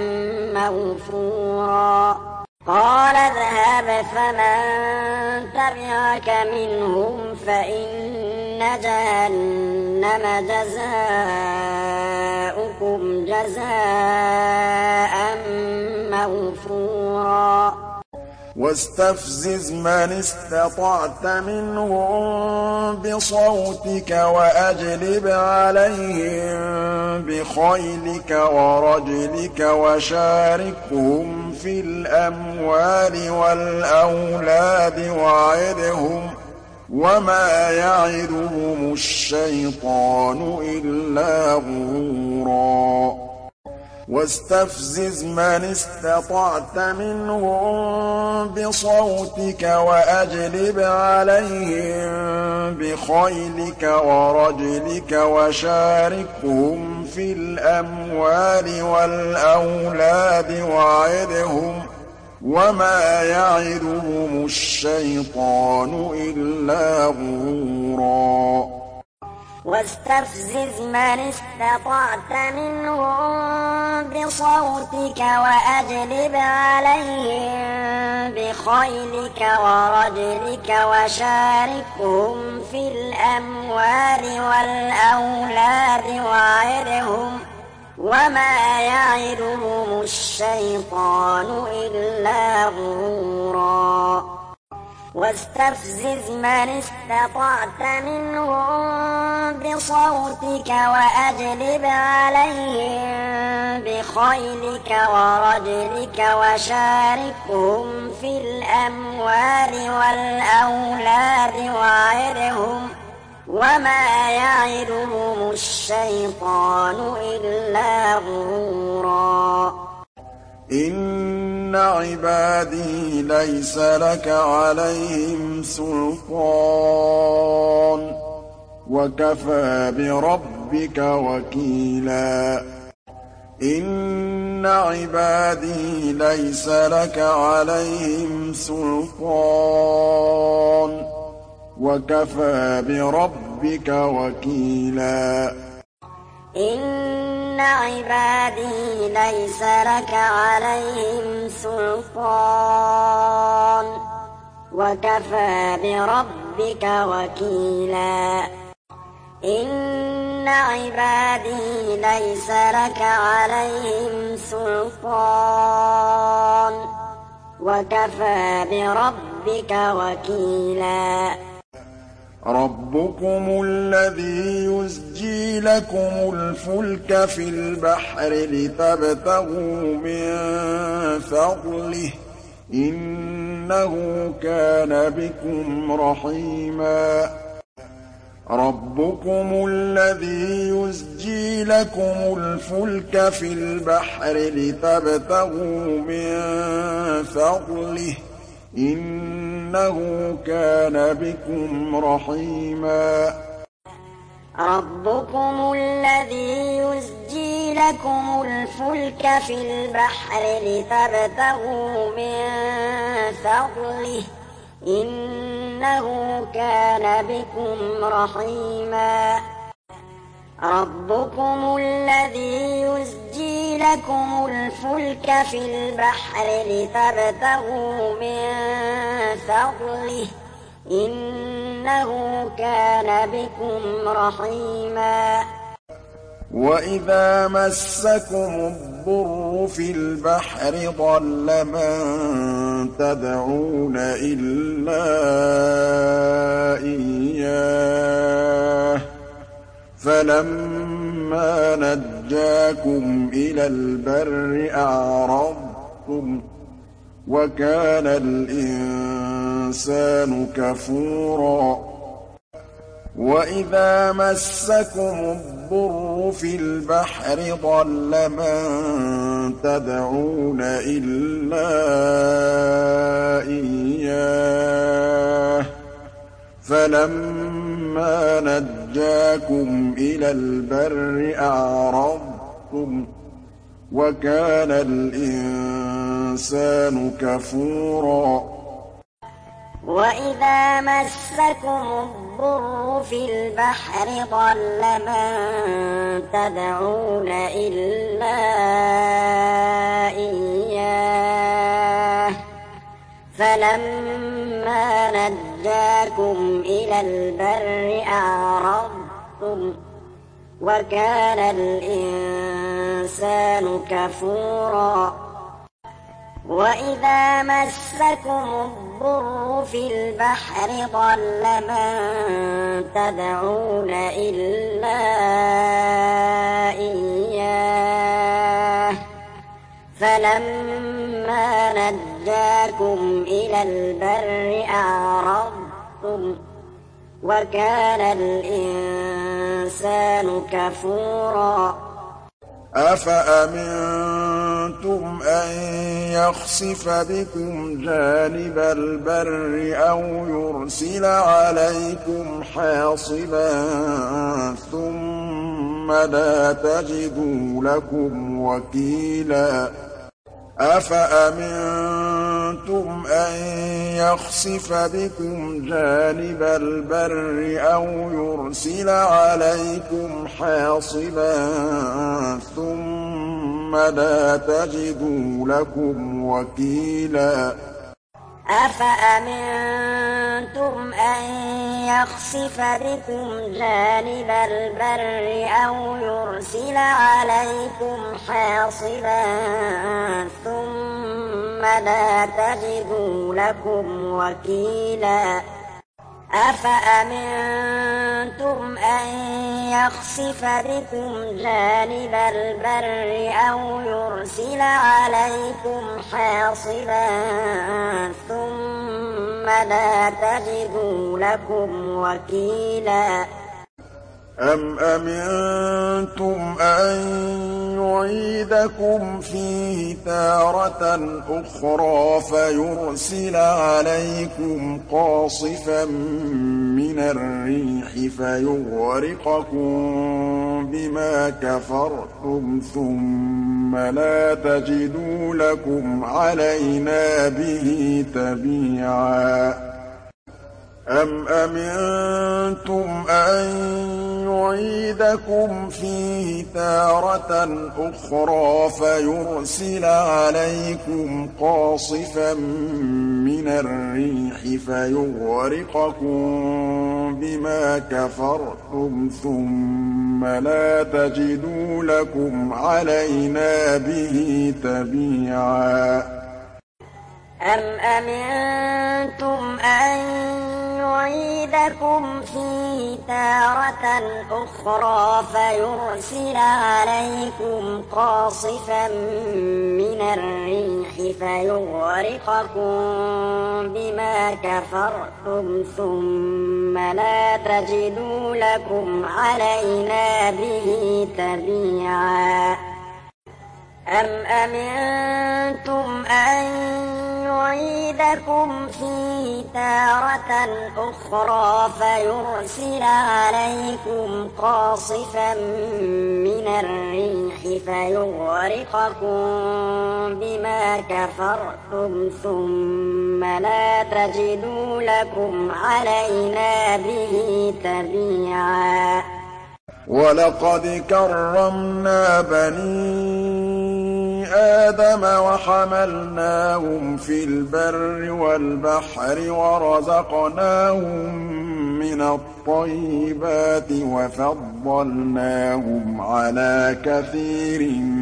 موفورا قال اذهب فمن تبعك منهم فإن جهنم جزاؤكم جزاء موفورا واستفزز من استطعت منهم بصوتك وأجلب عليهم بخيلك ورجلك وشاركهم في الأموال والأولاد وعدهم وما يعدهم الشيطان إلا غرورا واستفزز من استطعت منهم بصوتك وأجلب عليهم بخيلك ورجلك وشاركهم في الأموال والأولاد وعدهم وما يعدهم الشيطان إلا غرورا واستفزز من استطعت منهم بصوتك وأجلب عليهم بخيلك ورجلك وشاركهم في الأموال والأولاد وعدهم وما يعدهم الشيطان إلا غرورا واستفزز من استطعت منهم بصوتك وأجلب عليهم بخيلك ورجلك وشاركهم في الأموال والأولاد وعدهم وما يعدهم الشيطان إلا غرورا إن عبادي ليس لك عليهم سلطان وكفى بربك وكيلا إن عبادي ليس لك عليهم سلطان وكفى بربك وكيلا إن عبادي ليس لك عليهم سلطان وكفى بربك وكيلا إن عبادي ليس لك عليهم سلطان وكفى بربك وكيلا ربكم الذي يزجي لكم الفلك في البحر لتبتغوا من فضله إنه كان بكم رحيما ربكم الذي يزجي لكم الفلك في البحر لتبتغوا من فضله إنه كان بكم رحيما ربكم الذي يزجي لكم الفلك في البحر لتبتغوا من فضله إنه كان بكم رحيما ربكم الذي يزجي لكم الفلك في البحر لتبتغوا من فضله إنه كان بكم رحيما وإذا مسكم الضر في البحر ضل من تدعون إلا إياه فلما نجاكم إلى البر أعرضتم وكان الإنسان كفورا وإذا مسكم الضر في البحر ضل من تدعون إلا إياه فلما نجاكم إلى البر أعرضتم وكان الإنسان كفورا وإذا مسكم الضر في البحر ضل من تدعون إلا إياه فلما نجاكم إلى البر أعرضتم وكان الإنسان كفورا وإذا مسكم الضر في البحر ضل من تدعون إلا إياه فلما نجاكم إلى البر أعرضتم وكان الإنسان كفورا أفأمنتم أن يخسف بكم جانب البر أو يرسل عليكم حاصبا ثم لا تجدوا لكم وكيلا أفأمنتم أن يخسف بكم جانب البر أو يرسل عليكم حاصبا ثم لا تجدوا لكم وكيلا أفأمنتم أن يخسف بكم جانب البر أو يرسل عليكم حاصبا ثم لا تجدوا لكم وكيلا أفأمنتم أن يخسف بكم جانب البر أو يرسل عليكم حاصبا ثم لا تجدوا لكم وكيلا أم أمنتم أن يعيدكم فيه تارة أخرى فيرسل عليكم قاصفا من الريح فيغرقكم بما كفرتم ثم لا تجدوا لكم علينا به تبيعا أم أمنتم أن يعيدكم فيه تارة أخرى فيرسل عليكم قاصفا من الريح فيغرقكم بما كفرتم ثم لا تجدوا لكم علينا به تبيعا أم أمنتم أن يعيدكم فيه تارة أخرى فيرسل عليكم قاصفا من الريح فيغرقكم بما كفرتم ثم لا تجدوا لكم علينا به تبيعا أم أمنتم أن يعيدكم فيه تارة أخرى فيرسل عليكم قاصفا من الريح فيغرقكم بما كفرتم ثم لا تجدوا لكم علينا به تبيعا ولقد كرمنا بني آدم وحملناهم في البر والبحر ورزقناهم من الطيبات وفضلناهم على كثير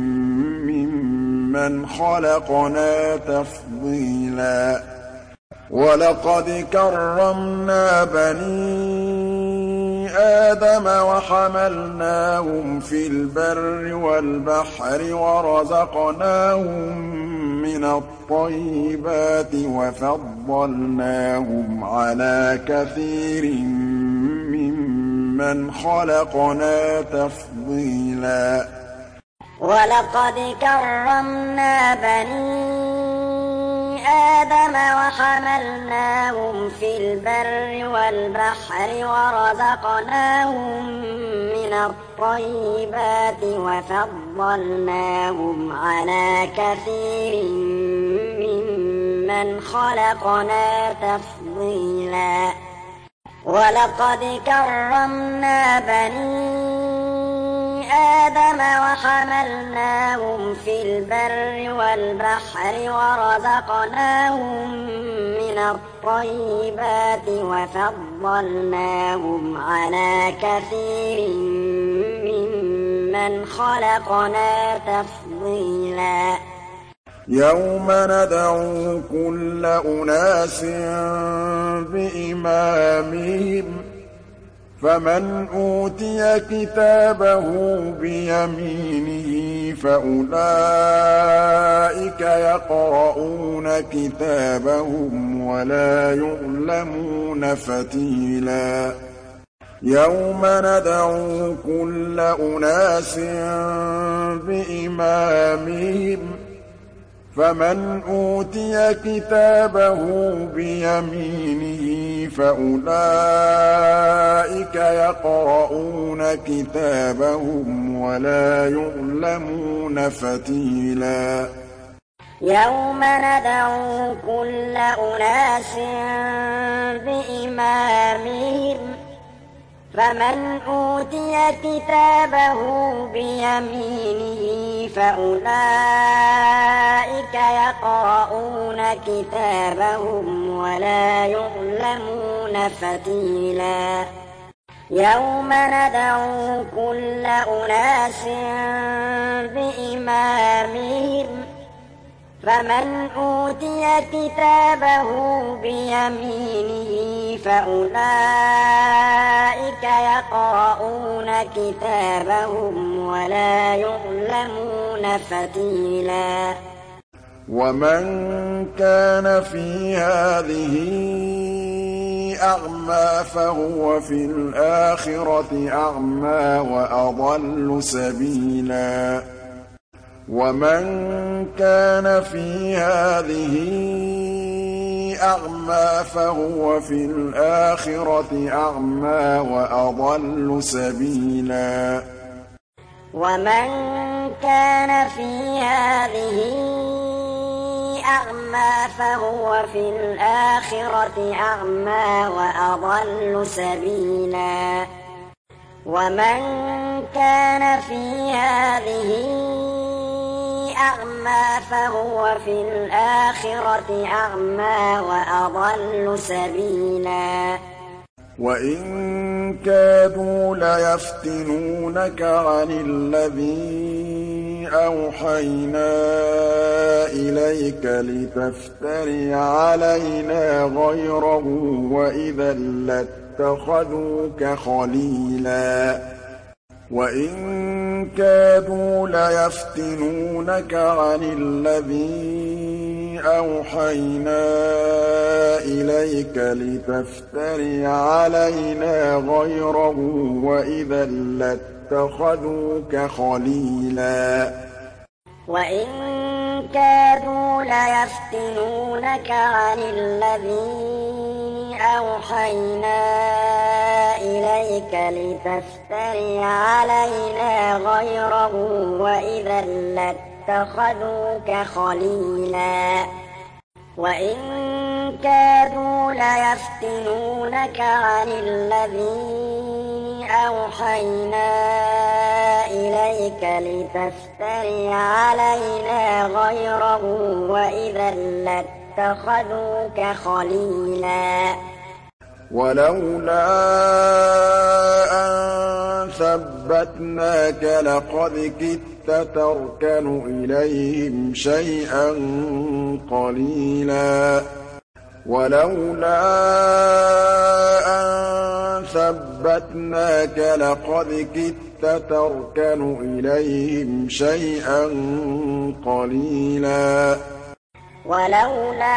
ممن خلقنا تفضيلا ولقد كرمنا بني آدم وحملناهم في البر والبحر ورزقناهم من الطيبات وفضلناهم على كثير ممن خلقنا تفضيلا ولقد كرمنا بني آدم وحملناهم في البر والبحر ورزقناهم من الطيبات وفضلناهم على كثير ممن خلقنا تفضيلا ولقد كرمنا بني آدم وحملناهم في البر والبحر ورزقناهم من الطيبات وفضلناهم على كثير ممن خلقنا تفضيلا يوم ندعو كل أناس بإمامهم فمن أوتي كتابه بيمينه فأولئك يقرؤون كتابهم ولا يظلمون فتيلا يوم ندعو كل أناس بإمامهم فمن أوتي كتابه بيمينه فأولئك يقرؤون كتابهم ولا يظلمون فتيلا يوم ندعو كل أناس بإمامهم فمن أوتي كتابه بيمينه فأولئك يقرؤون كتابهم ولا يظلمون فتيلا يوم ندعو كل أناس بإمامهم فمن أوتي كتابه بيمينه فأولئك يقرؤون كتابهم ولا يظلمون فتيلا ومن كان في هذه أعمى فهو في الآخرة أعمى وأضل سبيلا ومن كان في هذه أعمى فهو في الآخرة أعمى وأضل سبيلا ومن كان في هذه أعمى فهو في الآخرة أعمى وأضل سبيلا ومن كان في هذه أعمى فهو في الآخرة أعمى وأضل سبيلا وإن كادوا ليفتنونك عن الذي أوحينا إليك لتفتري علينا غيره وإذا لاتخذوك خليلا وإن كادوا ليفتنونك عن الذي أوحينا إليك لتفتري علينا غيره وإذا لاتخذوك خليلا وإن كادوا ليفتنونك عن الذي أوحينا إليك لتفتري علينا غيره وإذا لاتخذوك خليلا وإن كادوا ليفتنونك عن الذي أوحينا إليك لتفتري علينا غيره وإذا لاتخذوك خليلا ولولا أن ثبتناك لقد كدت تركن إليهم شيئا قليلا ولولا أن ثبتناك لقد كدت تركن إليهم شيئا قليلا ولولا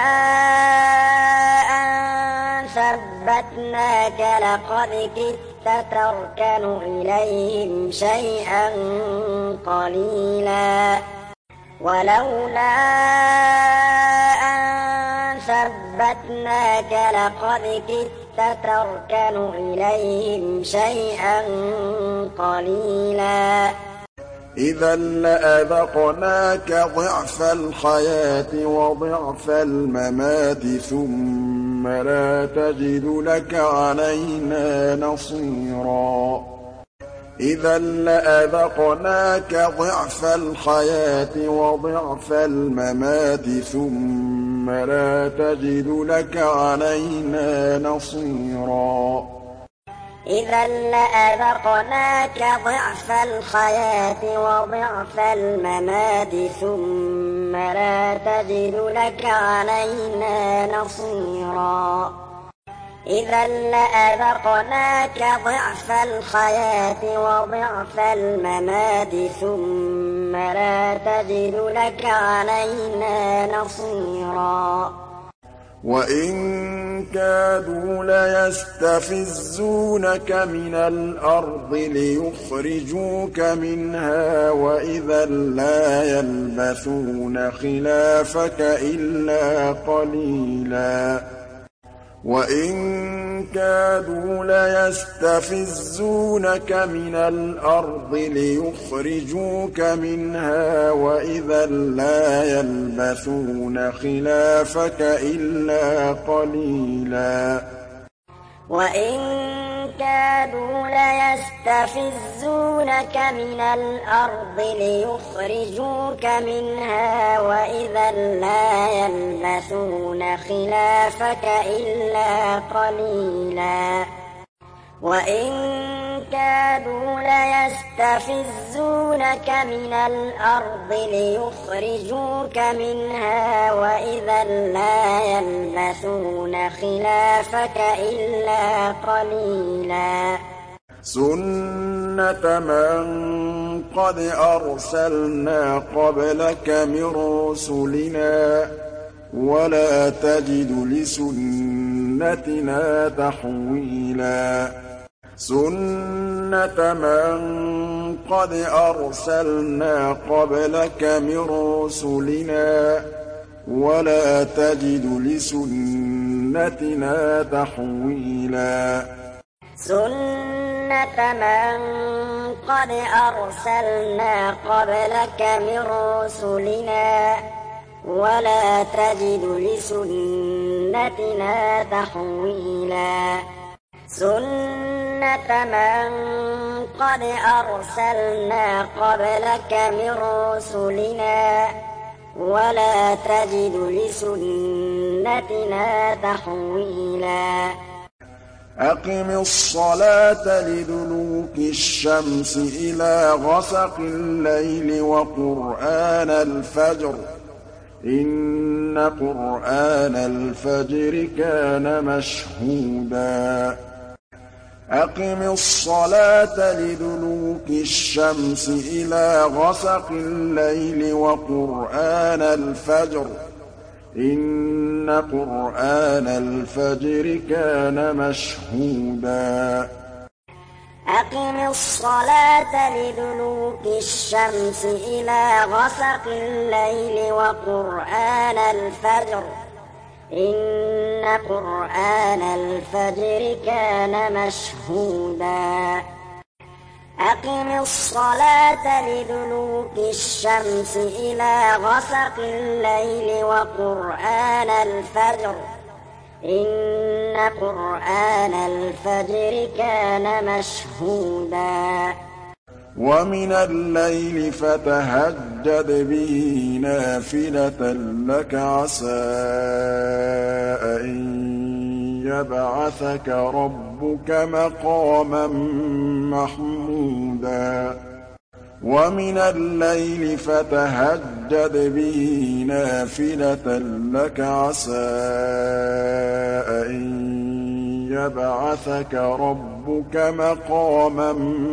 أن ثبتناك لقد كدت تركن إليهم شيئا قليلا ولولا أن ثبتناك لقد كدت تركن إليهم شيئا قليلا إذا لأذقناك ضعف الحياة وضعف الممات ثم لا تجد لك علينا نصيرا إذا لأذقناك ضعف الحياة وضعف الممات ثم لا تجد لك علينا نصيرا إذا لأذقناك ضعف الحياة وضعف الممات ثم لا تجد لك علينا نصيرا إذا لأذقناك ضعف الحياة وضعف الممات ثم لا تجد لك علينا نصيرا وإن كادوا ليستفزونك من الأرض ليخرجوك منها وإذا لا يلبثون خلافك إلا قليلا وإن كادوا ليستفزونك من الأرض ليخرجوك منها وإذا لا يلبثون خلافك إلا قليلا وإن كادوا ليستفزونك من الأرض ليخرجوك منها وإذا لا يلبثون خلافك إلا قليلا وإن كادوا ليستفزونك من الأرض ليخرجوك منها وإذا لا يلبثون خلافك إلا قليلا سنة من قد أرسلنا قبلك من رسلنا ولا تجد لسنتنا تحويلا سنة من قد أرسلنا قبلك من رسلنا ولا تجد لسنتنا تحويلا سنة من قد أرسلنا قبلك من رسلنا ولا تجد لسنتنا تحويلا سنة من قد أرسلنا قبلك من رسلنا ولا تجد لسنتنا تحويلا أقم الصلاة لدلوك الشمس إلى غسق الليل وقرآن الفجر إن قرآن الفجر كان مشهودا أقم الصلاة لدلوك الشمس إلى غسق الليل وقرآن الفجر إن قرآن الفجر كان مشهودا أقم الصلاة لدلوك الشمس إلى غسق الليل وقرآن الفجر إن قرآن الفجر كان مشهودا أقم الصلاة لدلوك الشمس إلى غسق الليل وقرآن الفجر إن قرآن الفجر كان مشهودا ومن الليل فتهجد به نافلة لك عسى أن يبعثك ربك مقاما محمودا ومن الليل فتهجد به نافلة لك عسى أن يبعثك ربك مقاما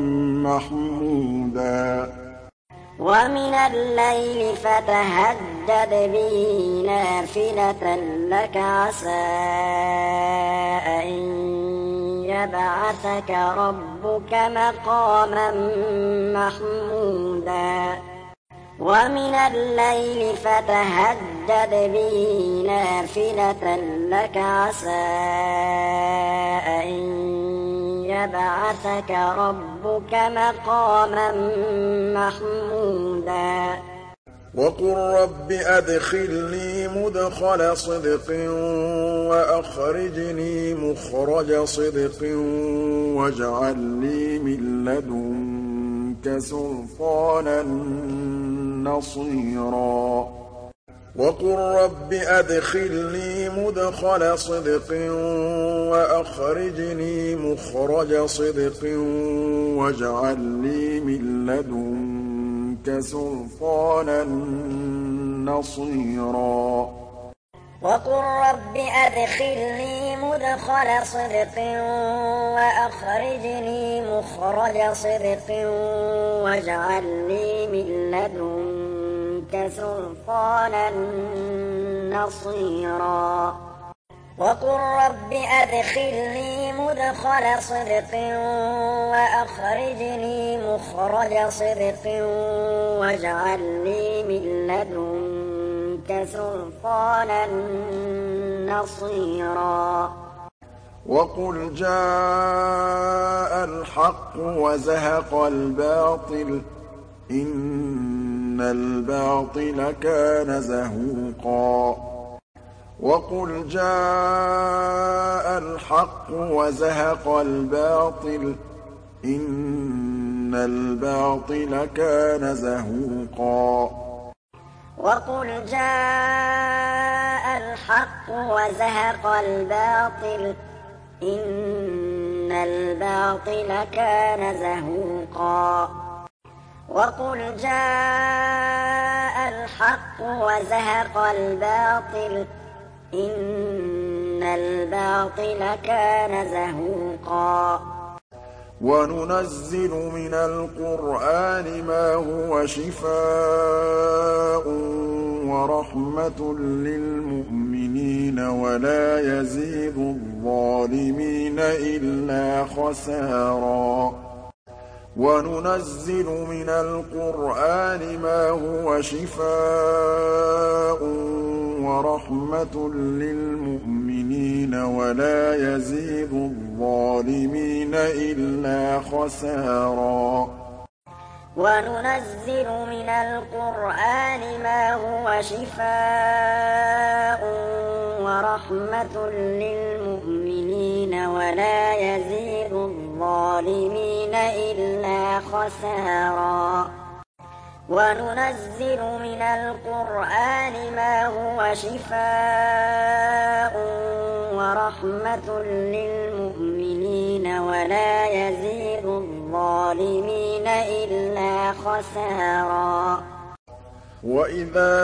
محمودا ومن الليل فتهجد به نافلة لك عسى أن يبعثك ربك مقاما محمودا ومن الليل فتهجد به نافلة لك عسى أن يبعثك ربك مقاما محمودا وقل رب أدخلني مدخل صدق وأخرجني مخرج صدق واجعل لي من لدنك سلطانا نصيرا وقل رب أدخلني مدخل صدق وأخرجني مخرج صدق واجعل لي من لدنك سلطانا نصيرا وقل رب أدخلني مدخل صدق وأخرجني مخرج صدق واجعل لي من لدنك سلطانا نصيرا وقل رب أدخلني مدخل صدق وأخرجني مخرج صدق واجعل لي من لدنك سلطانا نصيرا وقل جاء الحق وزهق الباطل إن الباطل كان زهوقا وَقُلْ جَاءَ الْحَقُّ وَزَهَقَ الْبَاطِلُ إِنَّ الْبَاطِلَ كَانَ زَهُوقًا وَقُلْ جَاءَ الْحَقُّ وَزَهَقَ الْبَاطِلُ إِنَّ الْبَاطِلَ كَانَ زَهُوقًا وَقُلْ جَاءَ الْحَقُّ وَزَهَقَ الْبَاطِلُ إِنَّ الْبَاطِلَ كَانَ زَهُوقًا وَنُنَزِّلُ مِنَ الْقُرْآنِ مَا هُوَ شِفَاءٌ وَرَحْمَةٌ لِّلْمُؤْمِنِينَ وَلَا يَزِيدُ الظَّالِمِينَ إِلَّا خَسَارًا وَنُنَزِّلُ مِنَ الْقُرْآنِ مَا هُوَ شِفَاءٌ وَرَحْمَةٌ لِّلْمُؤْمِنِينَ وَلَا يَزِيدُ الظَّالِمِينَ إِلَّا خَسَارًا وَنُنَزِّلُ مِنَ الْقُرْآنِ مَا هُوَ شِفَاءٌ وَرَحْمَةٌ لِّلْمُؤْمِنِينَ وَلَا يَزِيدُ الظَّالِمِينَ إِلَّا خَسَارًا وَنُنَزِّلُ مِنَ الْقُرْآنِ مَا هُوَ شِفَاءٌ وَرَحْمَةٌ لِّلْمُؤْمِنِينَ وَلَا يَزِيدُ الظَّالِمِينَ إِلَّا خَسَارًا وَإِذَا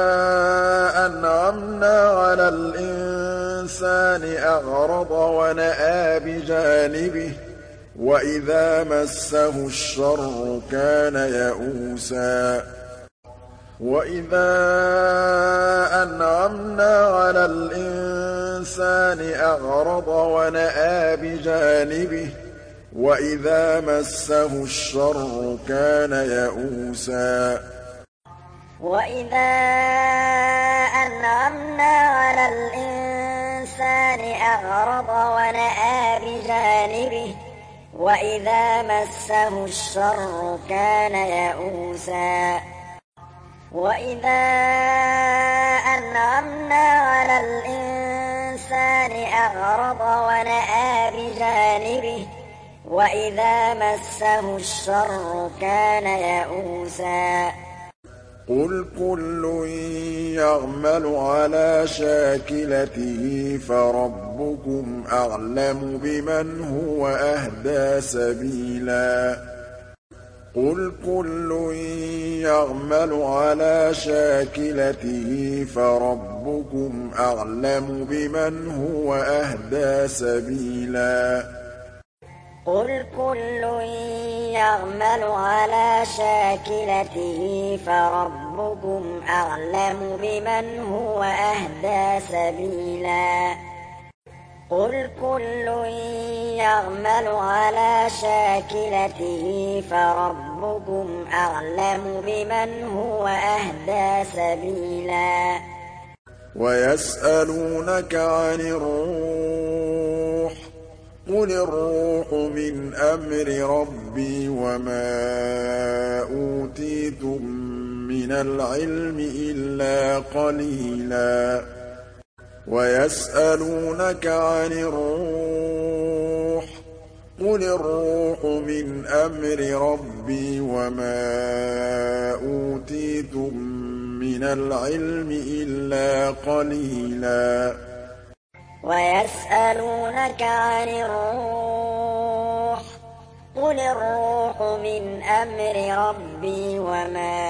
أَنْعَمْنَا عَلَى الْإِنسَانِ أَعْرَضَ وَنَأَىٰ بِجَانِبِهِ وَإِذَا مَسَّهُ الشَّرُّ كَانَ يَئُوسًا وَإِذَا أَنْعَمْنَا عَلَى الْإِنسَانِ أَعْرَضَ وَنَأَىٰ بِجَانِبِهِ وَإِذَا مَسَّهُ الشَّرُّ كَانَ يَئُوسًا وَإِذَا أَنْعَمْنَا عَلَى الْإِنسَانِ أَعْرَضَ وَنَأَىٰ بِجَانِبِهِ وَإِذَا مَسَّهُ الشَّرُّ كَانَ يَئُوسًا وَإِذَا أَنْعَمْنَا عَلَى الْإِنسَانِ أَعْرَضَ وَنَأَىٰ بِجَانِبِهِ وَإِذَا مَسَّهُ الشَّرُّ كَانَ يَئُوسًا قُلْ كُلٌّ يَعْمَلُ عَلَىٰ شَاكِلَتِهِ فَرَبُّكُمْ أَعْلَمُ بِمَنْ هُوَ أَهْدَىٰ سَبِيلًا قُلْ كُلٌّ يَعْمَلُ عَلَىٰ شَاكِلَتِهِ فَرَبُّكُمْ أَعْلَمُ بِمَنْ هُوَ أَهْدَىٰ سَبِيلًا قُلْ كُلٌّ يَعْمَلُ عَلَىٰ شَاكِلَتِهِ فَرَبُّكُمْ أَعْلَمُ بِمَنْ هُوَ أَهْدَىٰ سَبِيلًا قُلْ كُلٌّ يَعْمَلُ عَلَىٰ شَاكِلَتِهِ فَرَبُّكُمْ أَعْلَمُ بِمَنْ هُوَ أَهْدَىٰ سَبِيلًا وَيَسْأَلُونَكَ عَنِ الرُّوحِ قُلِ الرُّوحُ مِنْ أَمْرِ رَبِّي وَمَا أُوتِيتُم مِّنَ الْعِلْمِ إِلَّا قَلِيلًا وَيَسْأَلُونَكَ عَنِ الرُّوحِ قُلِ الرُّوحُ مِنْ أَمْرِ رَبِّي وَمَا أُوتِيتُم مِّنَ الْعِلْمِ إِلَّا قَلِيلًا وَيَسْأَلُونَكَ عَنِ الرُّوحِ قُلِ الرُّوحُ مِنْ أَمْرِ رَبِّي وَمَا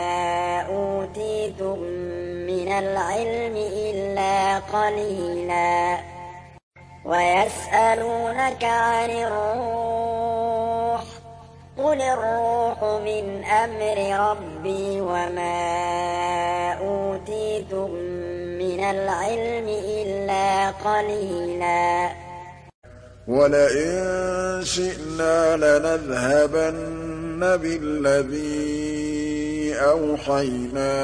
أُوتِيتُم مِّنَ الْعِلْمِ إِلَّا قَلِيلًا وَيَسْأَلُونَكَ عَنِ الرُّوحِ قُلِ الرُّوحُ مِنْ أَمْرِ رَبِّي وَمَا أُوتِيتُم مِّنَ الْعِلْمِ إِلَّا قَلِيلًا وَلَئِن شِئْنَا لَنَذْهَبَنَّ بِالَّذِي أَوْحَيْنَا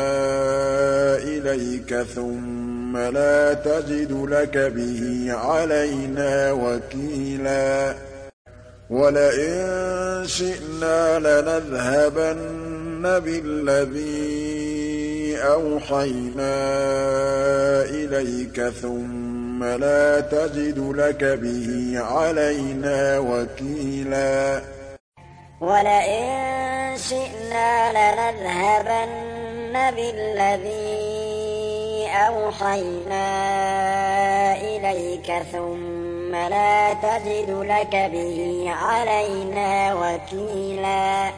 إِلَيْكَ ثُمَّ لَا تَجِدُ لَكَ بِهِ عَلَيْنَا وَكِيلًا وَلَئِن شِئْنَا لَنَذْهَبَنَّ بِالَّذِي أوحينا إليك ثم لا تجد لك به علينا وكيلا ولئن شئنا لنذهبن بالذي أوحينا إليك ثم لا تجد لك به علينا وكيلا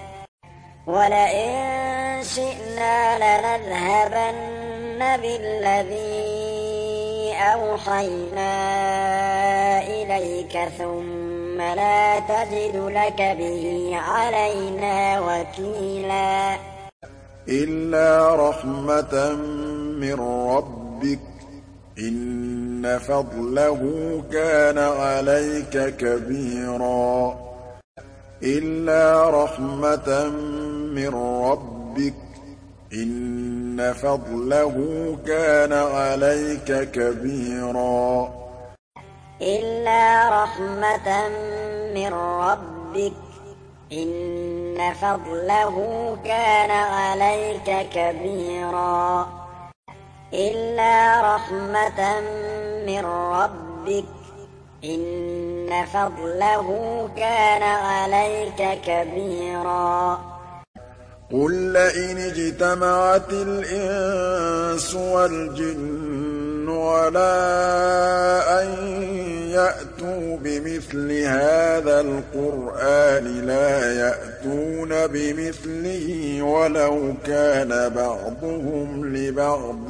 ولئن شئنا لنذهبن بالذي أوحينا إليك ثم لا تجد لك به علينا وكيلا إلا رحمة من ربك إن فضله كان عليك كبيرا إلا رحمة من ربك إن فضله كان عليك كبيرا إلا رحمة من ربك إن فضله كان عليك كبيرا إلا رحمة من ربك إن فضله كان عليك كبيرا قل لئن اجتمعت الإنس والجن على أن يأتوا بمثل هذا القرآن لا يأتون بمثله ولو كان بعضهم لبعض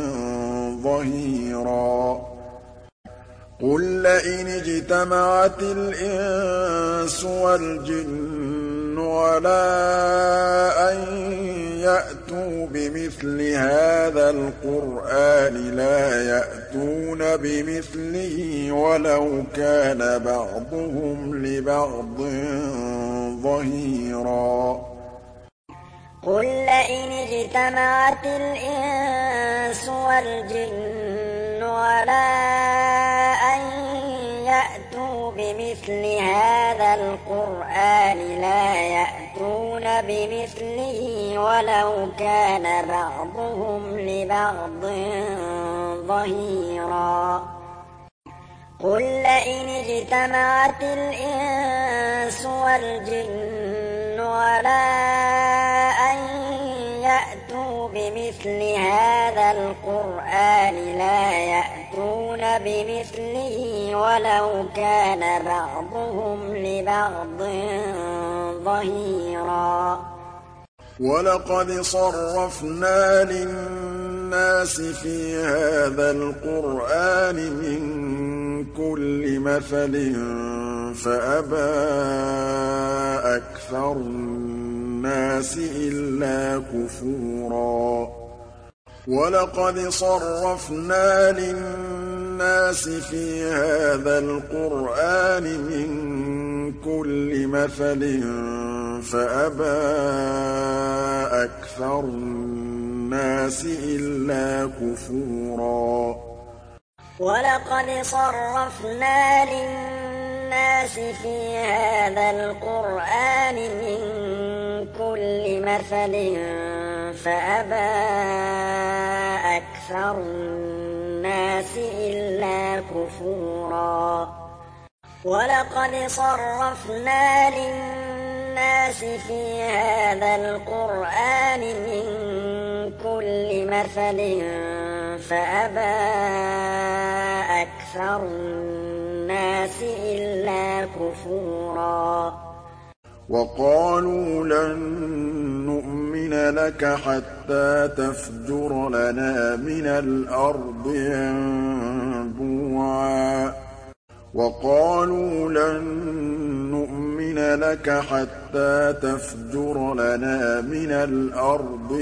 ظهيرا قل لئن اجتمعت الإنس والجن على أن يأتوا بمثل هذا القرآن لا يأتون بمثله ولو كان بعضهم لبعض ظهيرا قل لئن اجتمعت الإنس والجن على أن يأتوا بمثل هذا القرآن لا يأتون بمثله ولو كان بعضهم لبعض ظهيرا قل لئن اجتمعت الإنس والجن على أن يأتوا بمثل هذا القرآن لا يأتون بمثله ولو كان بعضهم لبعض ظهيرا ولقد صرفنا للناس في هذا القرآن من كل مثل فأبى أكثر الناس إلا كفورا ولقد صرفنا للناس في هذا القرآن من كل مثل فأبى أكثر الناس إلا كفورا ولقد صرفنا للناس في هذا القرآن من كل مثل فأبى أكثر الناس إلا كفورا ولقد صرفنا للناس في هذا القرآن من كل مثل فأبى أكثر الناس إلا كفورا وقالوا لن نؤمن لك حتى تفجر لنا من الأرض ينبوعا وقالوا لن نؤمن لك حتى تفجر لنا من الأرض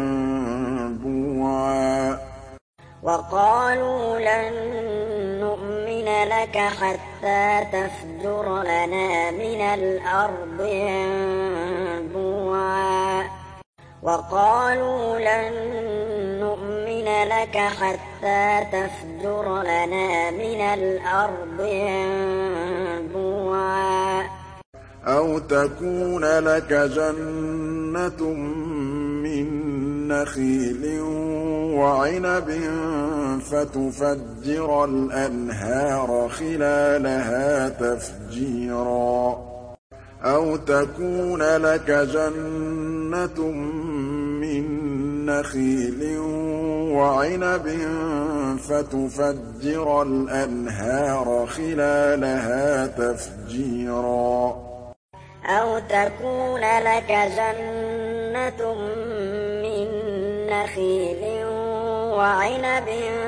ينبوعا وقالوا لن نؤمن لك حتى تفجر لنا من الأرض ينبوعا وقالوا لن نؤمن لك حتى تفجر لنا من الأرض ينبوعا أو تكون لك جنة من نخيل وعنب فتفجر الأنهار خلالها تفجيرا أو تكون لك جنة من نخيل وعنب فتفجر الأنهار خلالها تفجيرا أو تكون لك جنة من نخيل وعنب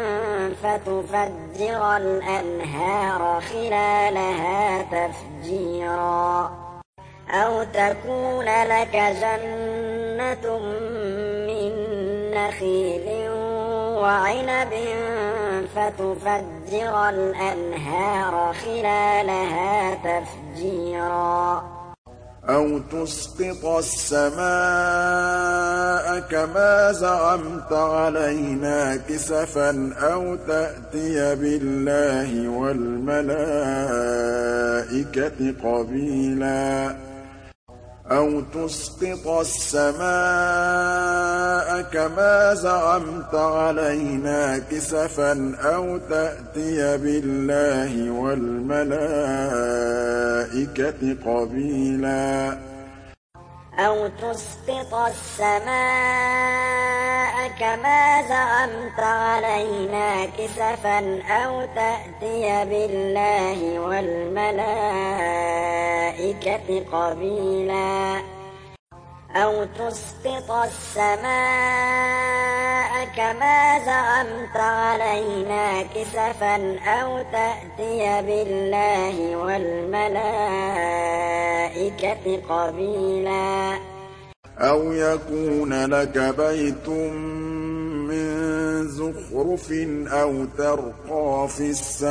فتفجر الأنهار خلالها تفجيرا أو تكون لك جنة من نخيل وعنب فتفجر الأنهار خلالها تفجيرا أو تسقط السماء كما زعمت علينا كسفا أو تأتي بالله والملائكة قبيلا أو تسقط السماء كما زعمت علينا كسفا أو تأتي بالله والملائكة قبيلا أو تسقط السماء كما زعمت علينا كسفا أو تأتي بالله والملائكة قبيلا أو تسقط السماء كما زعمت علينا كسفا أو تأتي بالله والملائكة قبيلا أو يكون لك بيت من زخرف أو ترقى في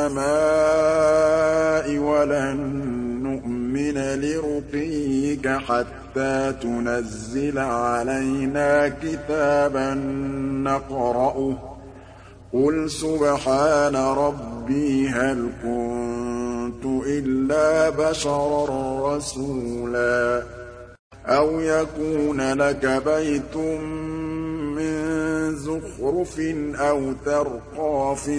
السماء ولن نؤمن لرقيك حتى تنزل علينا كتابا نقرأه قل سبحان ربي هل كنت إلا بشرا رسولا أو يكون لك بيت من زخرف أو ترقى في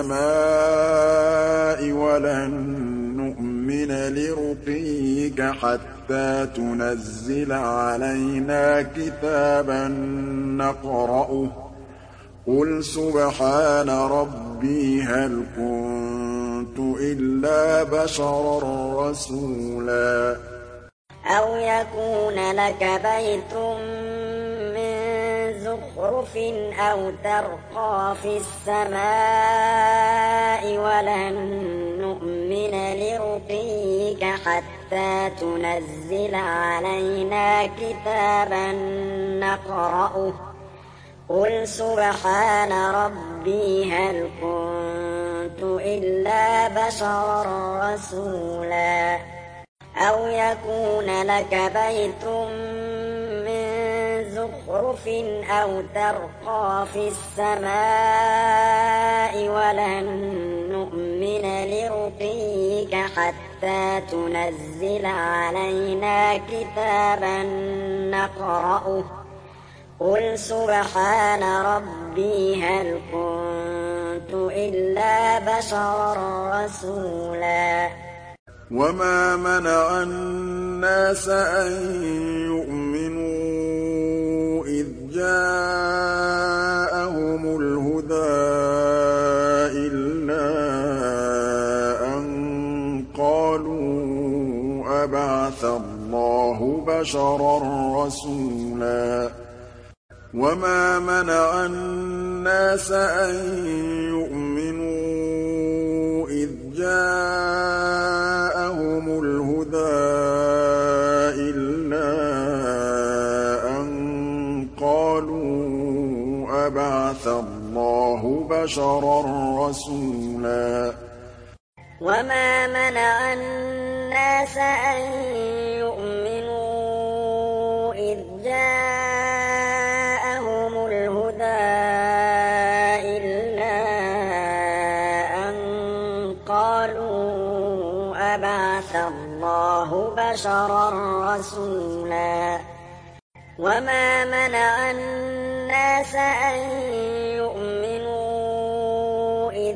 السماء ولن نؤمن لرقيك حتى تنزل علينا كتابا نقرأه قل سبحان ربي هل كنت إلا بشرا رسولا أو يكون لك بيت من زخرف أو ترقى في السماء ولن نؤمن لرقيك حتى تنزل علينا كتابا نقرأه قل سبحان ربي هل كنت إلا بشرا رسولا أو يكون لك بيت من زخرف أو ترقى في السماء ولن نؤمن لرقيك حتى تنزل علينا كتابا نقرأه قل سبحان ربي هل كنت إلا بشرا رسولا وما منع الناس أن يؤمنوا إذ جاءهم الهدى إلا أن قالوا أبعث الله بشرا رسولا وما منع الناس أن يؤمنوا إذ جاءهم الهدى إلا أن قالوا أبعث الله بشرا رسولا وما منع الناس أن يؤمنوا إذ جاءهم الهدى إلا أن قالوا أبعث الله بشرا رسولا وما منع الناس النَّاسَ أَن يُؤْمِنُوا إِذْ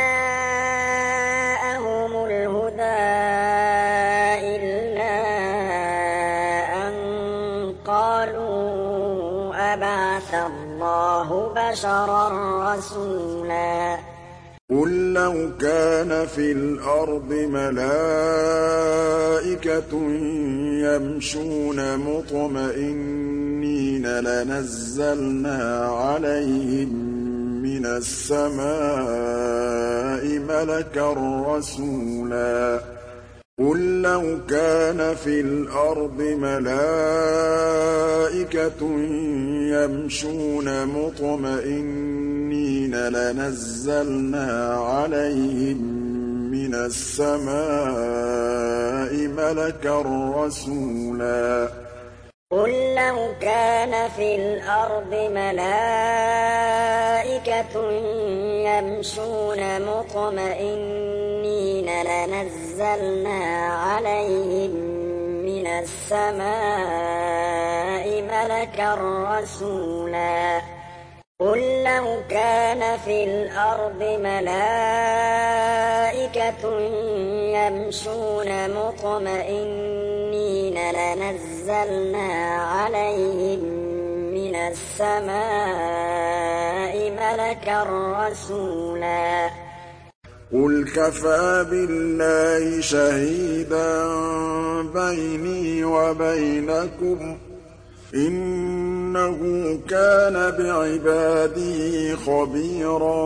جَاءَهُمُ الْهُدَىٰ إِلَّا أَن قَالُوا أَبَعَثَ اللَّهُ بَشَرًا رَّسُولًا قُل لَّوْ كَانَ فِي الْأَرْضِ مَلَائِكَةٌ يَمْشُونَ مُطْمَئِنِّينَ لَنَزَّلْنَا عَلَيْهِم مِّنَ السَّمَاءِ مَلَكًا رَّسُولًا قُل لَّوْ كَانَ فِي الْأَرْضِ مَلَائِكَةٌ يَمْشُونَ مُطْمَئِنِّينَ لَنَزَّلْنَا عَلَيْهِم مِّنَ السَّمَاءِ مَلَكًا رَّسُولًا قُل لَّوْ كَانَ فِي الْأَرْضِ مَلَائِكَةٌ يَمْشُونَ مُطْمَئِنِّينَ لَنَزَّلْنَا عَلَيْهِم مِّنَ السَّمَاءِ مَلَكًا رَّسُولًا قُل لَّوْ كَانَ فِي الْأَرْضِ مَلَائِكَةٌ يَمْشُونَ مُطْمَئِنِّينَ لَنَزَّلْنَا عَلَيْهِم مِّنَ السَّمَاءِ مَلَكًا رَّسُولًا قُلْ كَفَىٰ بِاللَّهِ شَهِيدًا بَيْنِي وَبَيْنَكُمْ ۚ إِنَّهُ كَانَ بِعِبَادِهِ خَبِيرًا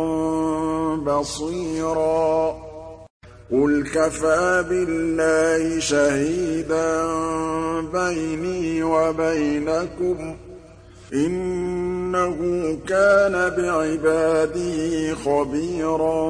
بَصِيرًا قُلْ كَفَىٰ بِاللَّهِ شَهِيدًا بَيْنِي وَبَيْنَكُمْ ۚ إِنَّهُ كَانَ بِعِبَادِهِ خَبِيرًا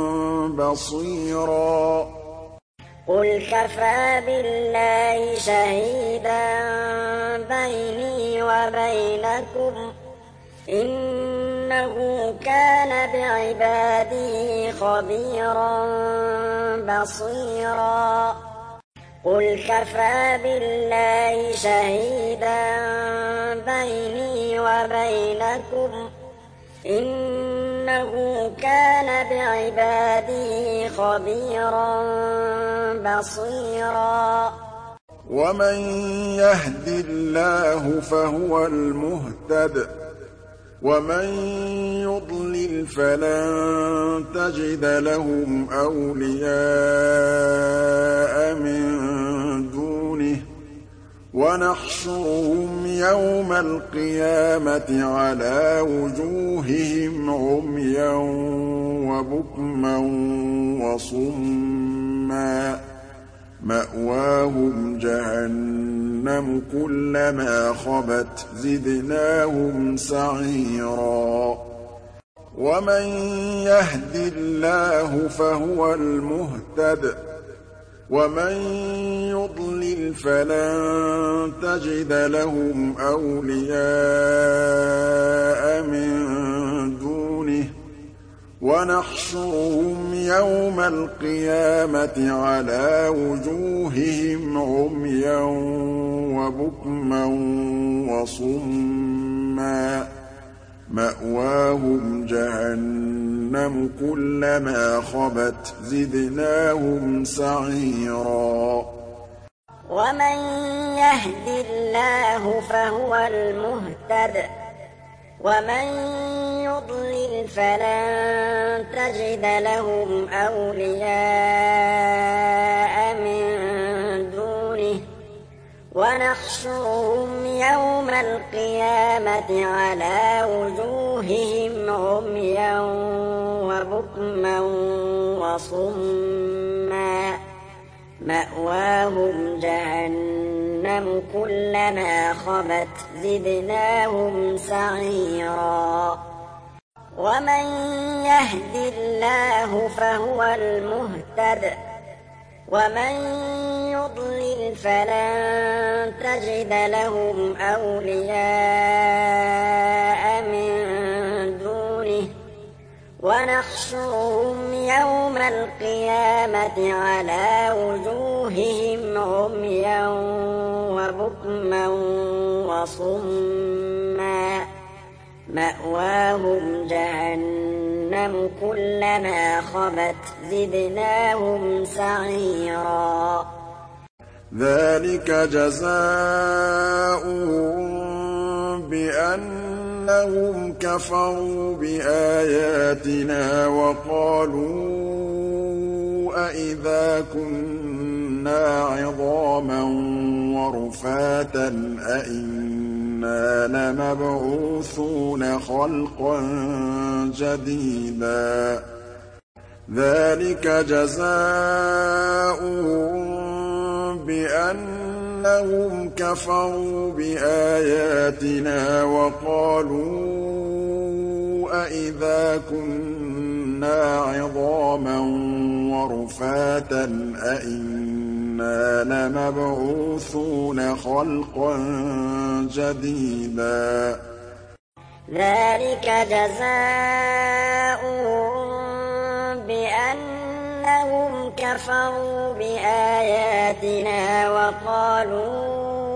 بَصِيرًا قُلْ كَفَىٰ بِاللَّهِ شَهِيدًا بَيْنِي وَبَيْنَكُمْ ۚ إِنَّهُ كَانَ بِعِبَادِهِ خَبِيرًا بَصِيرًا قُلْ كَفَىٰ بِاللَّهِ شَهِيدًا بَيْنِي وَبَيْنَكُمْ ۚ إِنَّهُ كَانَ بِعِبَادِهِ خَبِيرًا بَصِيرًا وَمَن يَهْدِ اللَّهُ فَهُوَ الْمُهْتَدِ ۖ وَمَن يُضْلِلْ فَلَن تَجِدَ لَهُمْ أَوْلِيَاءَ مِن دُونِهِ ۖ وَنَحْشُرُهُمْ يَوْمَ الْقِيَامَةِ عَلَىٰ وُجُوهِهِمْ عُمْيًا وَبُكْمًا وَصُمًّا ۖ مَّأْوَاهُمْ جَهَنَّمُ ۖ كُلَّمَا خَبَتْ زِدْنَاهُمْ سَعِيرًا وَمَن يَهْدِ اللَّهُ فَهُوَ الْمُهْتَدِ ۖ وَمَن يُضْلِلْ فَلَن تَجِدَ لَهُمْ أَوْلِيَاءَ مِن دُونِهِ ۖ وَنَحْشُرُهُمْ يَوْمَ الْقِيَامَةِ عَلَىٰ وُجُوهِهِمْ عُمْيًا وَبُكْمًا وَصُمًّا ۖ مَّأْوَاهُمْ جَهَنَّمُ ۖ كُلَّمَا خَبَتْ زِدْنَاهُمْ سَعِيرًا وَمَن يَهْدِ اللَّهُ فَهُوَ الْمُهْتَدِ ۖ وَمَن يُضْلِلْ فَلَن تَجِدَ لَهُمْ أَوْلِيَاءَ مِن دُونِهِ ۖ وَنَحْشُرُهُمْ يَوْمَ الْقِيَامَةِ عَلَىٰ وُجُوهِهِمْ عُمْيًا وَبُكْمًا وَصُمًّا ۖ مَّأْوَاهُمْ جَهَنَّمُ ۖ كُلَّمَا خَبَتْ زِدْنَاهُمْ سَعِيرًا وَمَن يَهْدِ اللَّهُ فَهُوَ الْمُهْتَدِ ۖ وَمَن يُضْلِلْ فَلَن تَجِدَ لَهُمْ أَوْلِيَاءَ مِن دُونِهِ ۖ وَنَحْشُرُهُمْ يَوْمَ الْقِيَامَةِ عَلَىٰ وُجُوهِهِمْ عُمْيًا وَبُكْمًا وَصُمًّا ۖ مأواهم جهنم كلما خبت زدناهم سعيرا ذلك جزاؤهم بأنهم كفروا بآياتنا وقالوا أإذا كنا عظاما ورفاتا أإنا لمبعوثون خلقا جديدا ذلك جزاؤهم بأنهم كفروا بآياتنا وقالوا أإذا كنا عظاما ورفاتا أإنا لمبعوثون خلقا جديدا ذلك جزاؤهم بأنهم كفروا بآياتنا وقالوا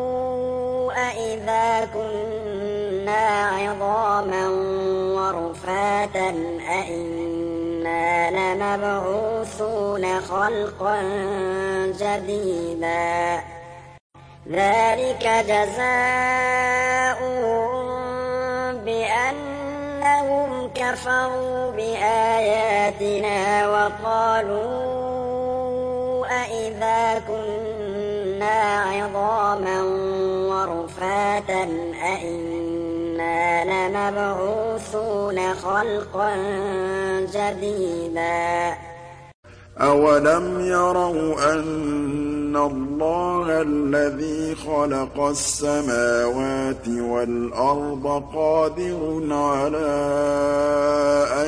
أإذا كنا عظاما ورفاتا أإنا لمبعوثون خلقا جديدا ذلك جزاؤهم بأنهم كفروا بآياتنا وقالوا أإذا كنا عظاما ورفاتا أإنا لمبعوثون خلقا جديدا أولم يروا أن الله الذي خلق السماوات والأرض قادر على أن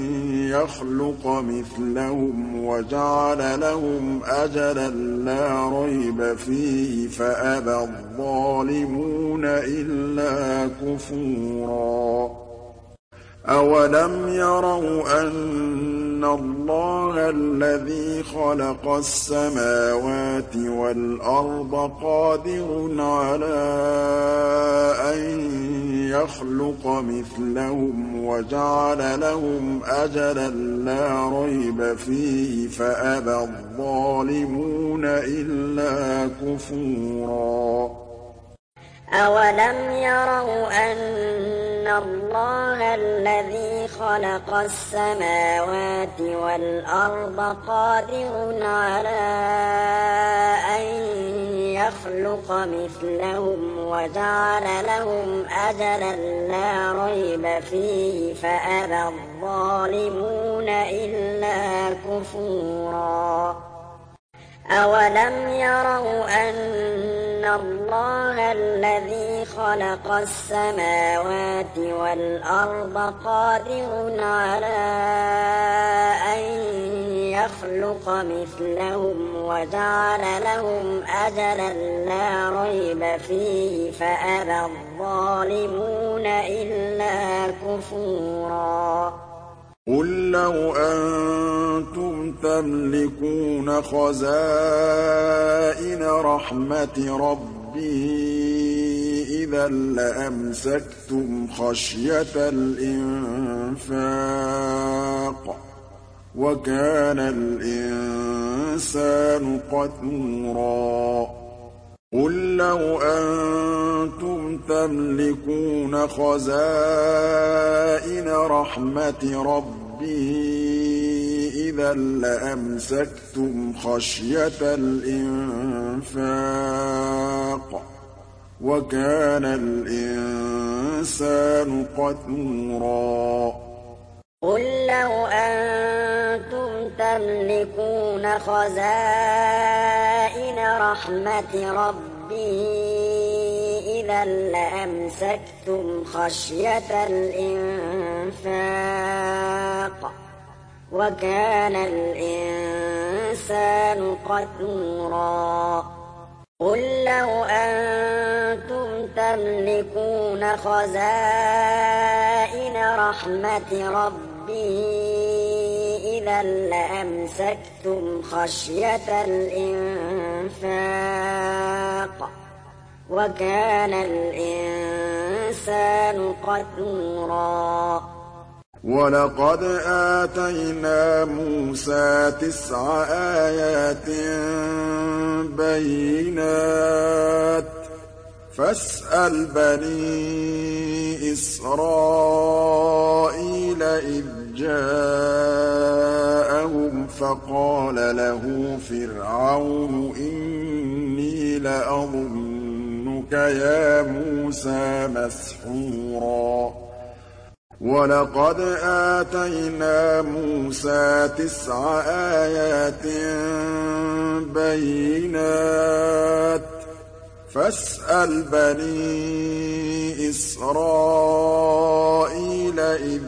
يخلق مثلهم وجعل لهم أجلا لا ريب فيه فأبى الظالمون إلا كفورا أولم يروا أن الله الذي خلق السماوات والأرض قادر على أن يخلق مثلهم وجعل لهم أجلا لا ريب فيه فأبى الظالمون إلا كفورا أولم يروا أن الله الذي خلق السماوات والأرض قادر على أن يخلق مثلهم وجعل لهم أجلا لا ريب فيه فأبى الظالمون إلا كفورا أولم يروا أن الله الذي خلق السماوات والأرض قادر على أن يخلق مثلهم وجعل لهم أجلا لا ريب فيه فأبى الظالمون إلا كفورا قل لو أنتم تملكون خزائن رحمة ربي إذا لأمسكتم خشية الإنفاق وكان الإنسان قتورا قل لو أنتم تملكون خزائن رحمة ربي إذا لأمسكتم خشية الإنفاق وكان الإنسان قتورا قل لو أنتم تملكون خزائن رحمة ربي إذا لأمسكتم خشية الإنفاق وكان الإنسان قتورا قل لو أنتم تملكون خزائن رحمة ربي إذا لأمسكتم خشية الإنفاق وكان الإنسان قتورا ولقد آتينا موسى تسع آيات بينات فاسأل بني إسرائيل إذ جاءهم فقال له فرعون إني لأظنك يا موسى مسحورا ولقد آتينا موسى تسع آيات بينات فاسأل بني إسرائيل إذ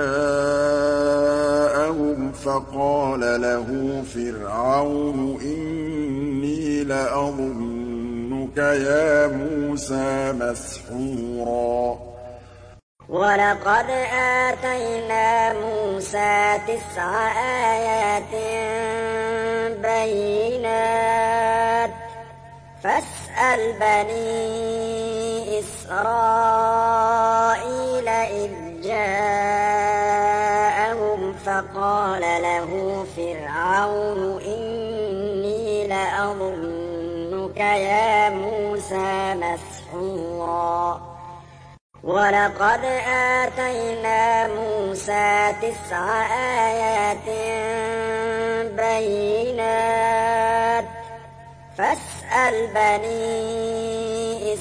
جاءهم فقال له فرعون إني لأظنك يا موسى مسحورا ولقد آتينا موسى تسع آيات بينات فاسأل بني إسرائيل إذ جاءهم فقال له فرعون إني لأظنك يا موسى مسحورا ولقد آتينا موسى تسع آيات بينات فاسأل بني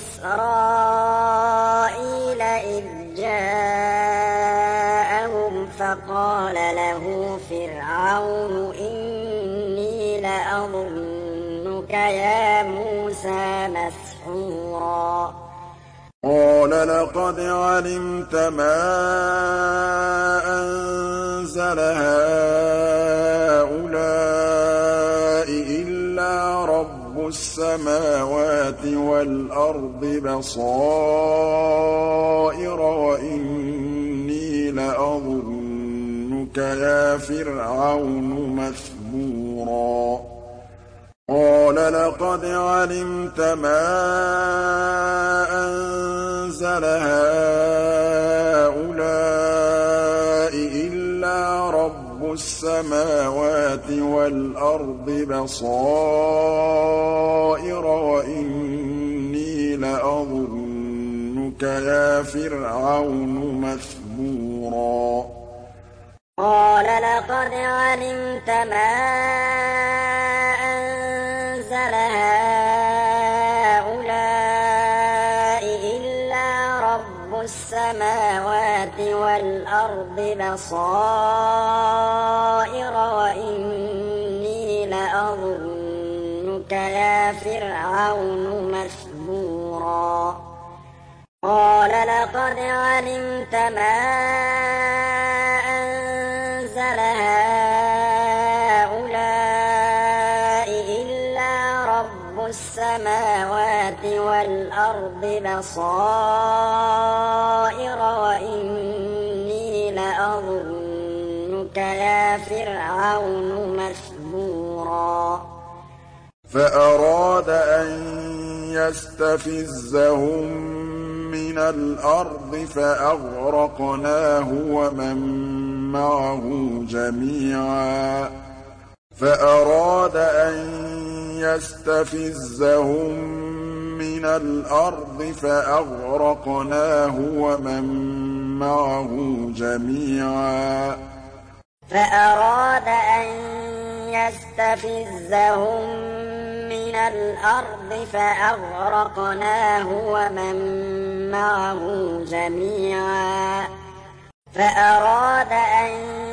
إسرائيل إذ جاءهم فقال له فرعون إني لأظنك يا موسى مسحورا قال لقد علمت ما أنزل هؤلاء إلا رب السماوات والأرض بصائر وإني لأظنك يا فرعون مثبورا قال لقد علمت ما أنزل هؤلاء إلا رب السماوات والأرض بصائر وإني لأظنك يا فرعون مثبورا قال لقد علمت ما أنزل هؤلاء إلا رب السماوات والأرض بصائر وإني لأظنك يا فرعون مثبورا قال لقد علمت ما أنزل هؤلاء إلا رب السماوات والأرض بصائر وإني لأظنك يا فرعون مثبورا فأراد أن يستفزهم من الأرض فأغرقناه ومن معه جميعا فأراد أن يستفزهم من الأرض فأغرقناه ومن معه جميعا فأراد أن يستفزهم من الأرض فأغرقناه ومن معه جميعا فأراد أن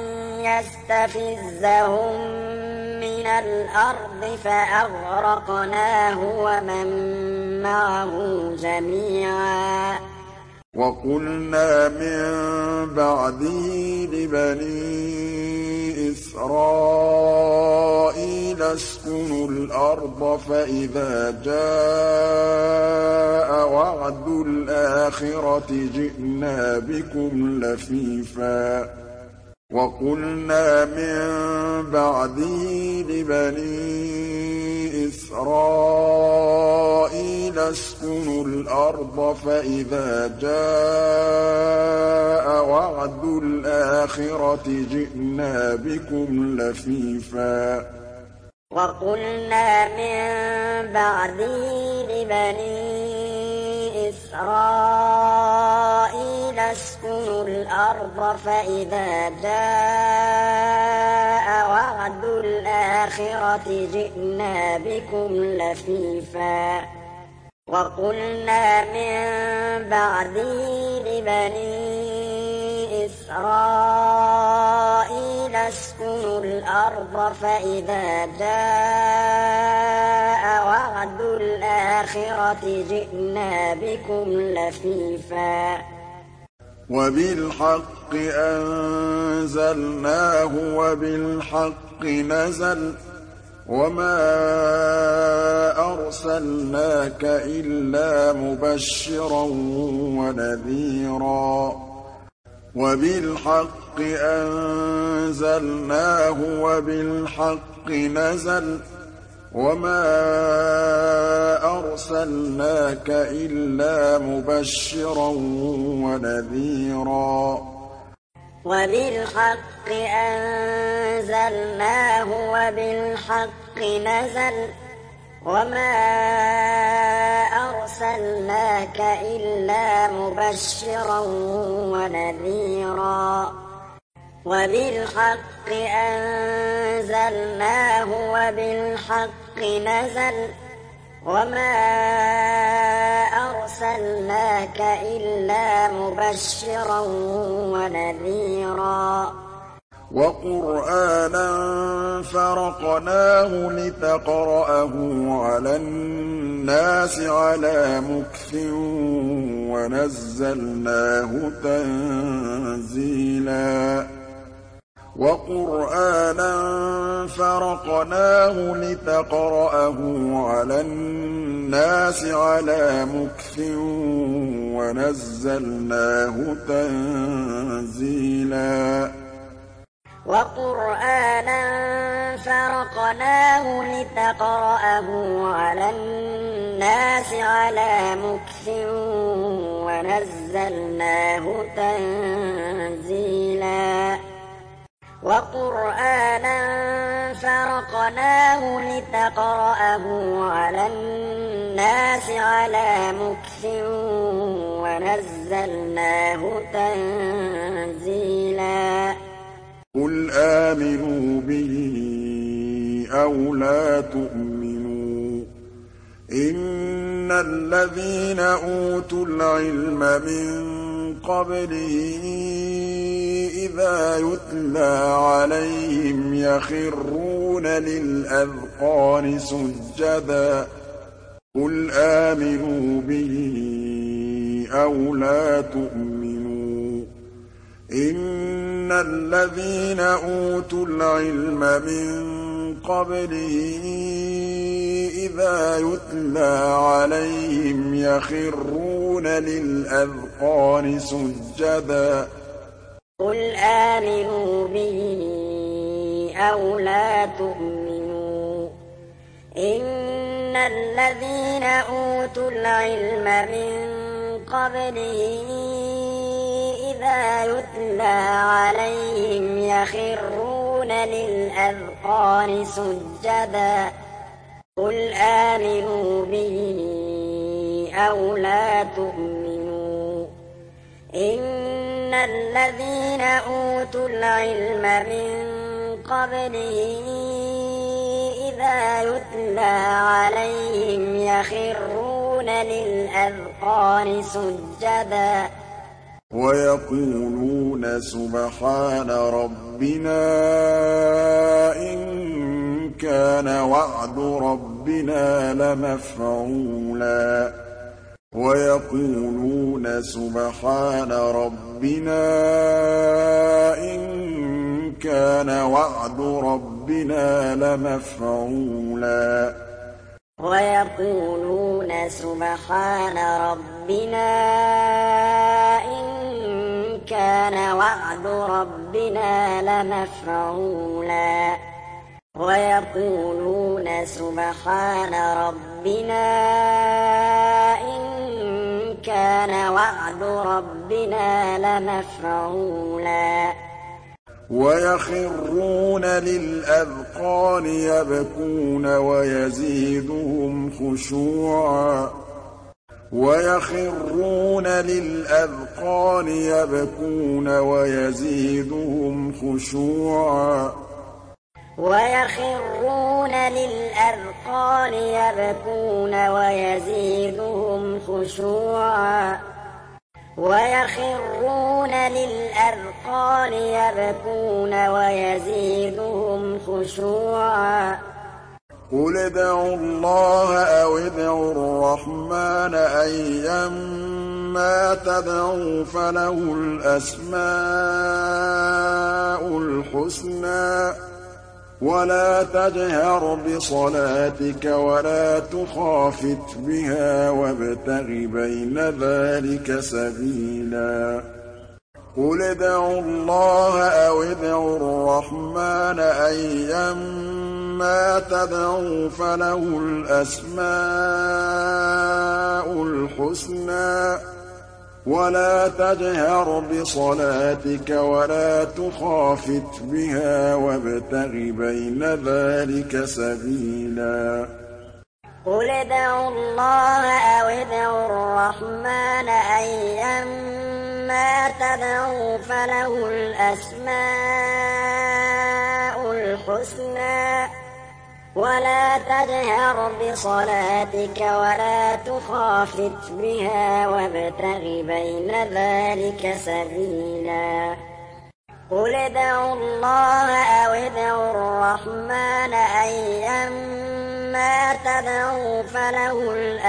يستفزهم من الأرض فأغرقناه ومن معه جميعا وقلنا من بعده لبني إسرائيل اسكنوا الأرض فإذا جاء وعد الآخرة جئنا بكم لفيفا وقلنا من بعده لبني إسرائيل اسكنوا الأرض فإذا جاء وعد الآخرة جئنا بكم لفيفا وقلنا من بعده لبني إسرائيل اسكنوا الأرض فإذا جاء وعد الآخرة جئنا بكم لفيفا وقلنا من بعده لبني إسرائيل اسكنوا الأرض فإذا جاء وعد الآخرة جئنا بكم لفيفا وبالحق أنزلناه وبالحق نزل وما أرسلناك إلا مبشرا ونذيرا وبالحق أنزلناه وبالحق نزل وما أرسلناك إلا مبشرا ونذيرا وبالحق أنزلناه وبالحق نزل وما أرسلناك إلا مبشرا ونذيرا وبالحق أنزلناه وبالحق نزل وما أرسلناك إلا مبشرا ونذيرا وقرآنا فرقناه لتقرأه على الناس على مكث ونزلناه تنزيلا وقرآنا فرقناه لتقرأه على الناس على مكث ونزلناه تنزيلا وقرآنا فرقناه لتقرأه على الناس على مكث ونزلناه تنزيلا وقرآنا فرقناه لتقرأه على الناس على مكث ونزلناه تنزيلا قل آمنوا به أو لا تؤمنوا إن الذين أوتوا العلم من قبله إذا يتلى عليهم يخرون للأذقان سجدا قل آمنوا به أو لا تؤمنوا إن الذين أوتوا العلم من قبله إذا يتلى عليهم يخرون للأذقان سجدا قل آمنوا به أو لا تؤمنوا إن الذين أوتوا العلم من قبله إذا يتلى عليهم يخرون للأذقان سجدا قل آمنوا به أو لا تؤمنوا إن الذين أوتوا العلم من قبله إذا يتلى عليهم يخرون للأذقان سجدا ويقولون سبحان ربنا إن كان وعد ربنا لمفعولا ويقولون سبحان ربنا إن كان وعد ربنا لمفعولا ويقولون سبحان ربنا إن كان وعد ربنا لمفعولا ويقولون سبحان ربنا إن كان وعد ربنا لمفعولا ويخرون للأذقان يبكون ويزيدهم خشوعا ويخرون للأذقان يبكون ويزيدهم خشوعا ويخرون للأذقان يبكون ويزيدهم خشوعا ويخرون للأذقان يبكون ويزيدهم خشوعا قل ادعوا الله أو ادعوا الرحمن أيما تدعوا فله الأسماء الحسنى ولا تجهر بصلاتك ولا تخافت بها وابتغ بين ذلك سبيلا قل ادعوا الله أو ادعوا الرحمن أيما تدعوا فله الأسماء الحسنى ولا تجهر بصلاتك ولا تخافت بها وابتغ بين ذلك سبيلا قل ادعوا الله أو ادعوا الرحمن أيما تدعوا فله الأسماء الحسنى ولا تجهر بصلاتك ولا تخافت بها وابتغ بين ذلك سبيلا قل ادعوا الله أو ادعوا الرحمن أيما تدعوا فله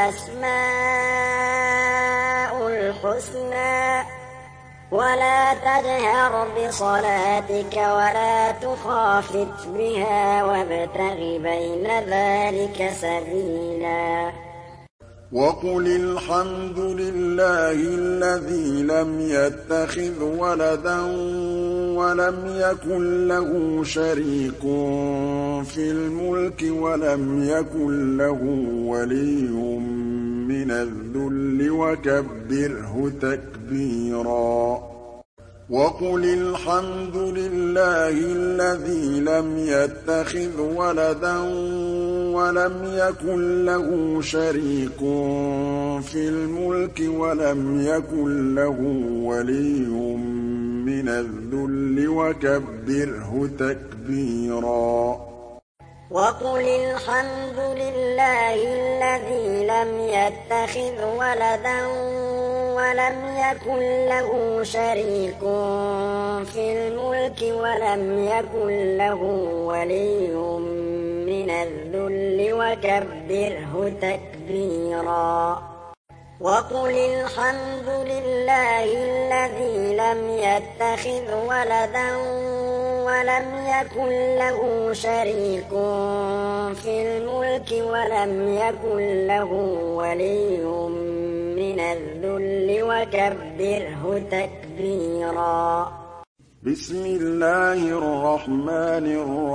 الأسماء الحسنى ولا تجهر بصلاتك ولا تخافت بها وابتغ بين ذلك سبيلا وقل الحمد لله الذي لم يتخذ ولدا ولم يكن له شريك في الملك ولم يكن له ولي من الذل وكبره تكبيرا وقل الحمد لله الذي لم يتخذ ولدا ولم يكن له شريك في الملك ولم يكن له ولي من الذل وكبره تكبيرا وقل الحمد لله الذي لم يتخذ ولدا ولم يكن له شريك في الملك ولم يكن له ولي من الذل وكبره تكبيرا وقل الحمد لله الذي لم يتخذ ولدا ولم يكن له شريك في الملك ولم يكن له ولي من الذل وكبره تكبيرا بسم الله الرحمن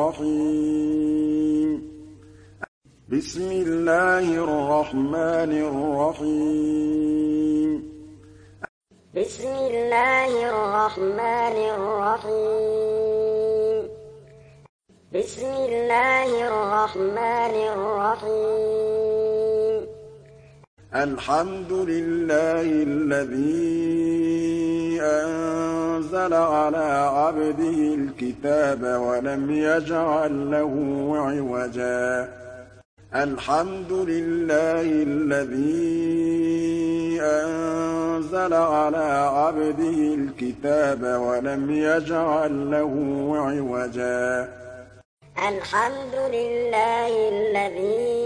الرحيم بسم الله الرحمن الرحيم بسم الله الرحمن الرحيم بسم الله الرحمن الرحيم الحمد لله الذي أنزل على عبده الكتاب ولم يجعل له عوجا الحمد لله الذي أنزل على عبده الكتاب ولم يجعل له عوجا الحمد لله الذي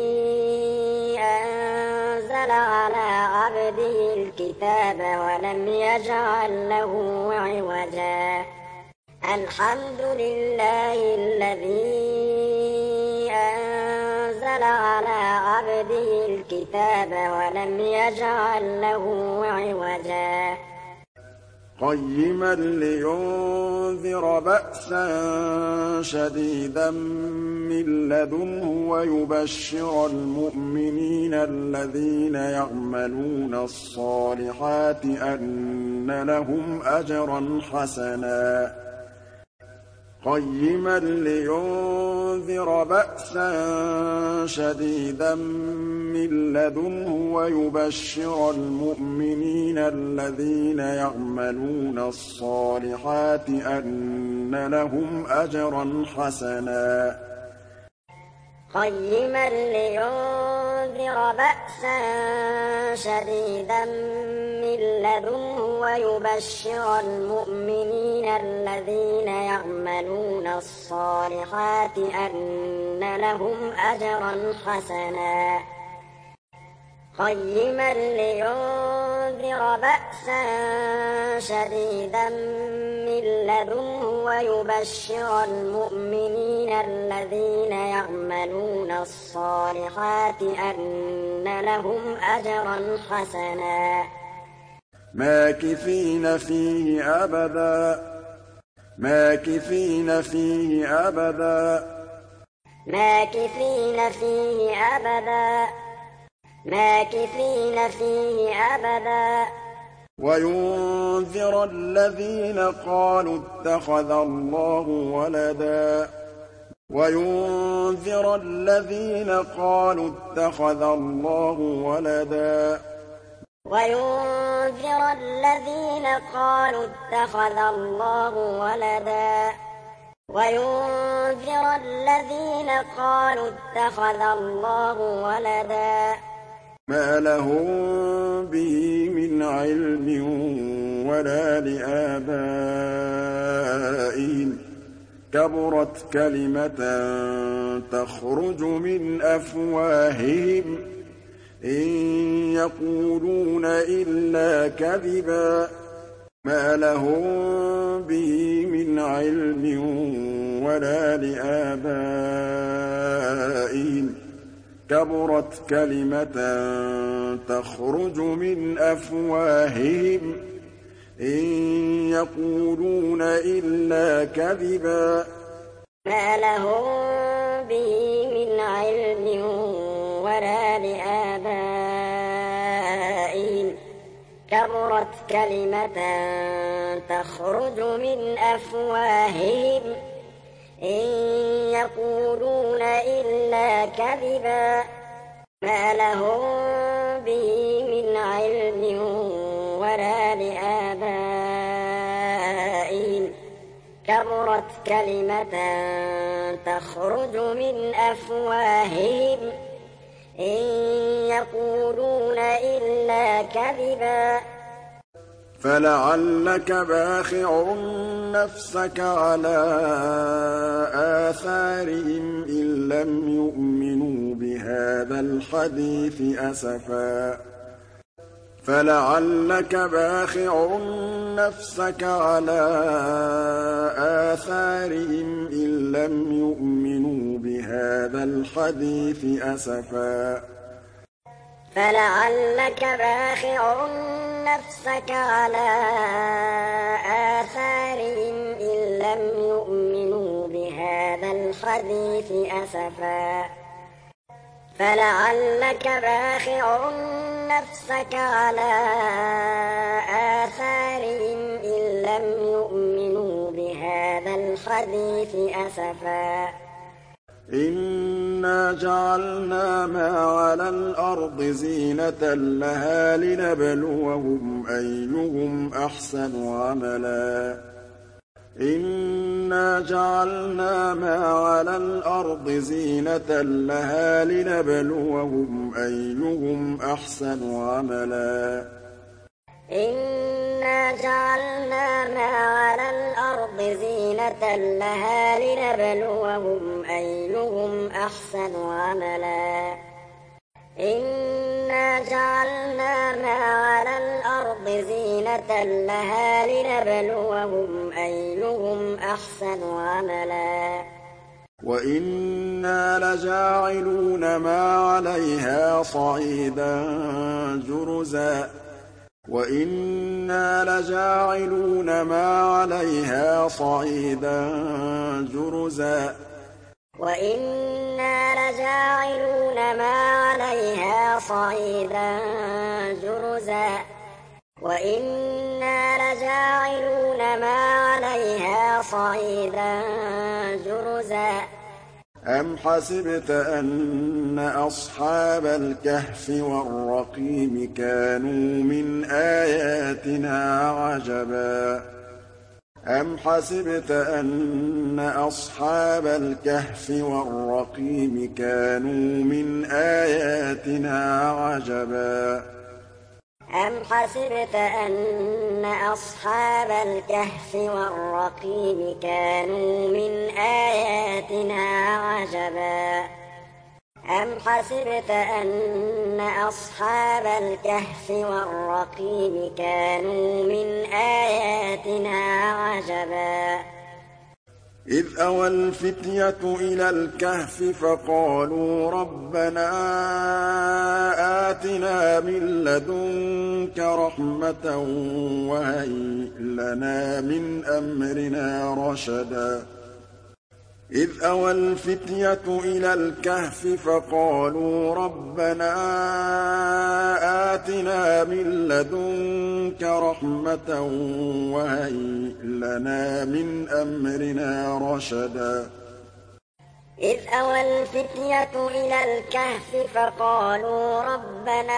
أنزل على عبده الكتاب ولم يجعل له عوجا الحمد لله الذي أنزل على عبده الكتاب ولم يجعل له عوجا قيما لينذر بأسا شديدا من لدنه ويبشر المؤمنين الذين يعملون الصالحات أن لهم أجرا حسنا قيما لينذر بأسا شديدا من لدنه ويبشر المؤمنين الذين يعملون الصالحات أن لهم أجرا حسنا قيما لينذر بأسا شديدا من لدنه ويبشر المؤمنين الذين يعملون الصالحات أن لهم أجرا حسنا قيما لينذر بأسا شديدا من لدنه ويبشر المؤمنين الذين يعملون الصالحات أن لهم أجرا حسنا ماكثين فيه أبدا ماكثين فيه أبدا ماكثين فيه أبدا ماكثين فيه أبدا وينذر الذين قالوا اتخذ الله ولدا وينذر الذين قالوا اتخذ الله ولدا وينذر الذين قالوا اتخذ الله ولدا وينذر الذين قالوا اتخذ الله ولدا ما لهم به من علم ولا لآبائهم كبرت كلمة تخرج من أفواههم إن يقولون إلا كذبا ما لهم به من علم ولا لآبائهم كبرت كلمة تخرج من أفواههم إن يقولون إلا كذبا ما لهم به من علم ولا لآبائهم كبرت كلمة تخرج من أفواههم إن يقولون إلا كذبا ما لهم به من علم ولا لآبائهم كبرت كلمة تخرج من أفواههم إن يقولون إلا كذبا فلعلك باخع نفسك على آثارهم إن لم يؤمنوا بهذا الحديث أسفا فلعلك باخع نفسك على آثارهم إن لم يؤمنوا بهذا الحديث أسفا فلعلك باخع نفسك على آثارهم إن لم يؤمنوا بهذا الحديث أسفا فلعلك باخع نفسك على آثارهم إن لم يؤمنوا بهذا الحديث أسفا إنا جعلنا ما على الأرض زينة لها لنبلوهم أيهم أحسن عملا إنا جعلنا ما على الأرض زينة لها لنبلوهم أيهم أحسن عملا إنا جعلنا ما على الأرض زينة لها لنبلوهم أيهم أحسن عملا إنا جعلنا ما على الأرض زينة لها لنبلوهم أيهم أحسن عملا وإنا لجاعلون ما عليها صعيدا جرزا وَإِنَّا لَجَاعِلُونَ مَا عَلَيْهَا صَعِيدًا جُرُزًا وَإِنَّا لَجَاعِلُونَ مَا عَلَيْهَا صَعِيدًا جُرُزًا وَإِنَّا لَجَاعِلُونَ مَا عَلَيْهَا صَعِيدًا جُرُزًا أَمْ حَسِبْتَ أَنَّ أَصْحَابَ الْكَهْفِ وَالرَّقِيمِ كَانُوا مِنْ آيَاتِنَا عَجَبًا أَمْ حَسِبْتَ أَنَّ أَصْحَابَ الْكَهْفِ وَالرَّقِيمِ كَانُوا مِنْ آيَاتِنَا عَجَبًا أَمْ حَسِبْتَ أَنَّ أَصْحَابَ الْكَهْفِ وَالرَّقِيمِ كَانُوا مِنْ آيَاتِنَا عَجَبًا أَمْ حَسِبْتَ أَنَّ أَصْحَابَ الْكَهْفِ وَالرَّقِيمِ كَانُوا مِنْ آيَاتِنَا عَجَبًا إِذْ أَوَى الْفِتْيَةُ إِلَى الْكَهْفِ فَقَالُوا رَبَّنَا آتِنَا مِن لَّدُنكَ رَحْمَةً وَهَيِّئْ لَنَا مِنْ أَمْرِنَا رَشَدًا إِذْ أَوَى الْفِتْيَةُ إِلَى الْكَهْفِ فَقَالُوا رَبَّنَا آتِنَا مِن لَّدُنكَ رَحْمَةً وَهَيِّئْ لَنَا مِنْ أَمْرِنَا رَشَدًا إِذْ أَوَى الْفِتْيَةُ إِلَى الْكَهْفِ فَقَالُوا رَبَّنَا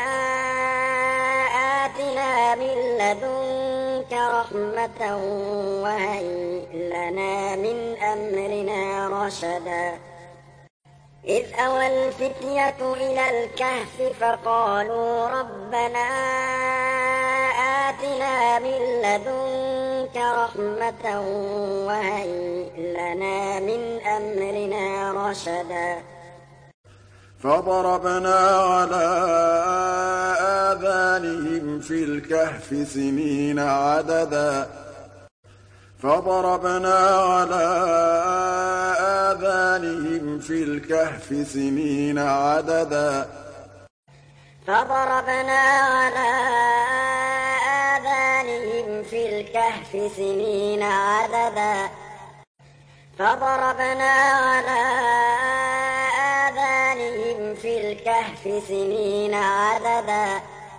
آتِنَا مِن لَّدُنكَ رَحْمَةً وَهَيِّئْ لَنَا مِنْ أَمْرِنَا رَشَدًا إِذْ أَوَى الْفِتْيَةُ إِلَى الْكَهْفِ فَقَالُوا رَبَّنَا آتِنَا مِن لَّدُنكَ رَحْمَةً وَهَيِّئْ لَنَا مِنْ أَمْرِنَا رَشَدًا فَضَرَبْنَا عَلَىٰ آذَانِهِمْ فِي الْكَهْفِ سِنِينَ عَدَدًا فَضَرَبْنَا عَلَىٰ آذَانِهِمْ فِي الْكَهْفِ سِنِينَ عَدَدًا فَضَرَبْنَا عَلَىٰ آذَانِهِمْ فِي الْكَهْفِ سِنِينَ عَدَدًا فَضَرَبْنَا عَلَىٰ آذَانِهِمْ فِي الْكَهْفِ سِنِينَ عَدَدًا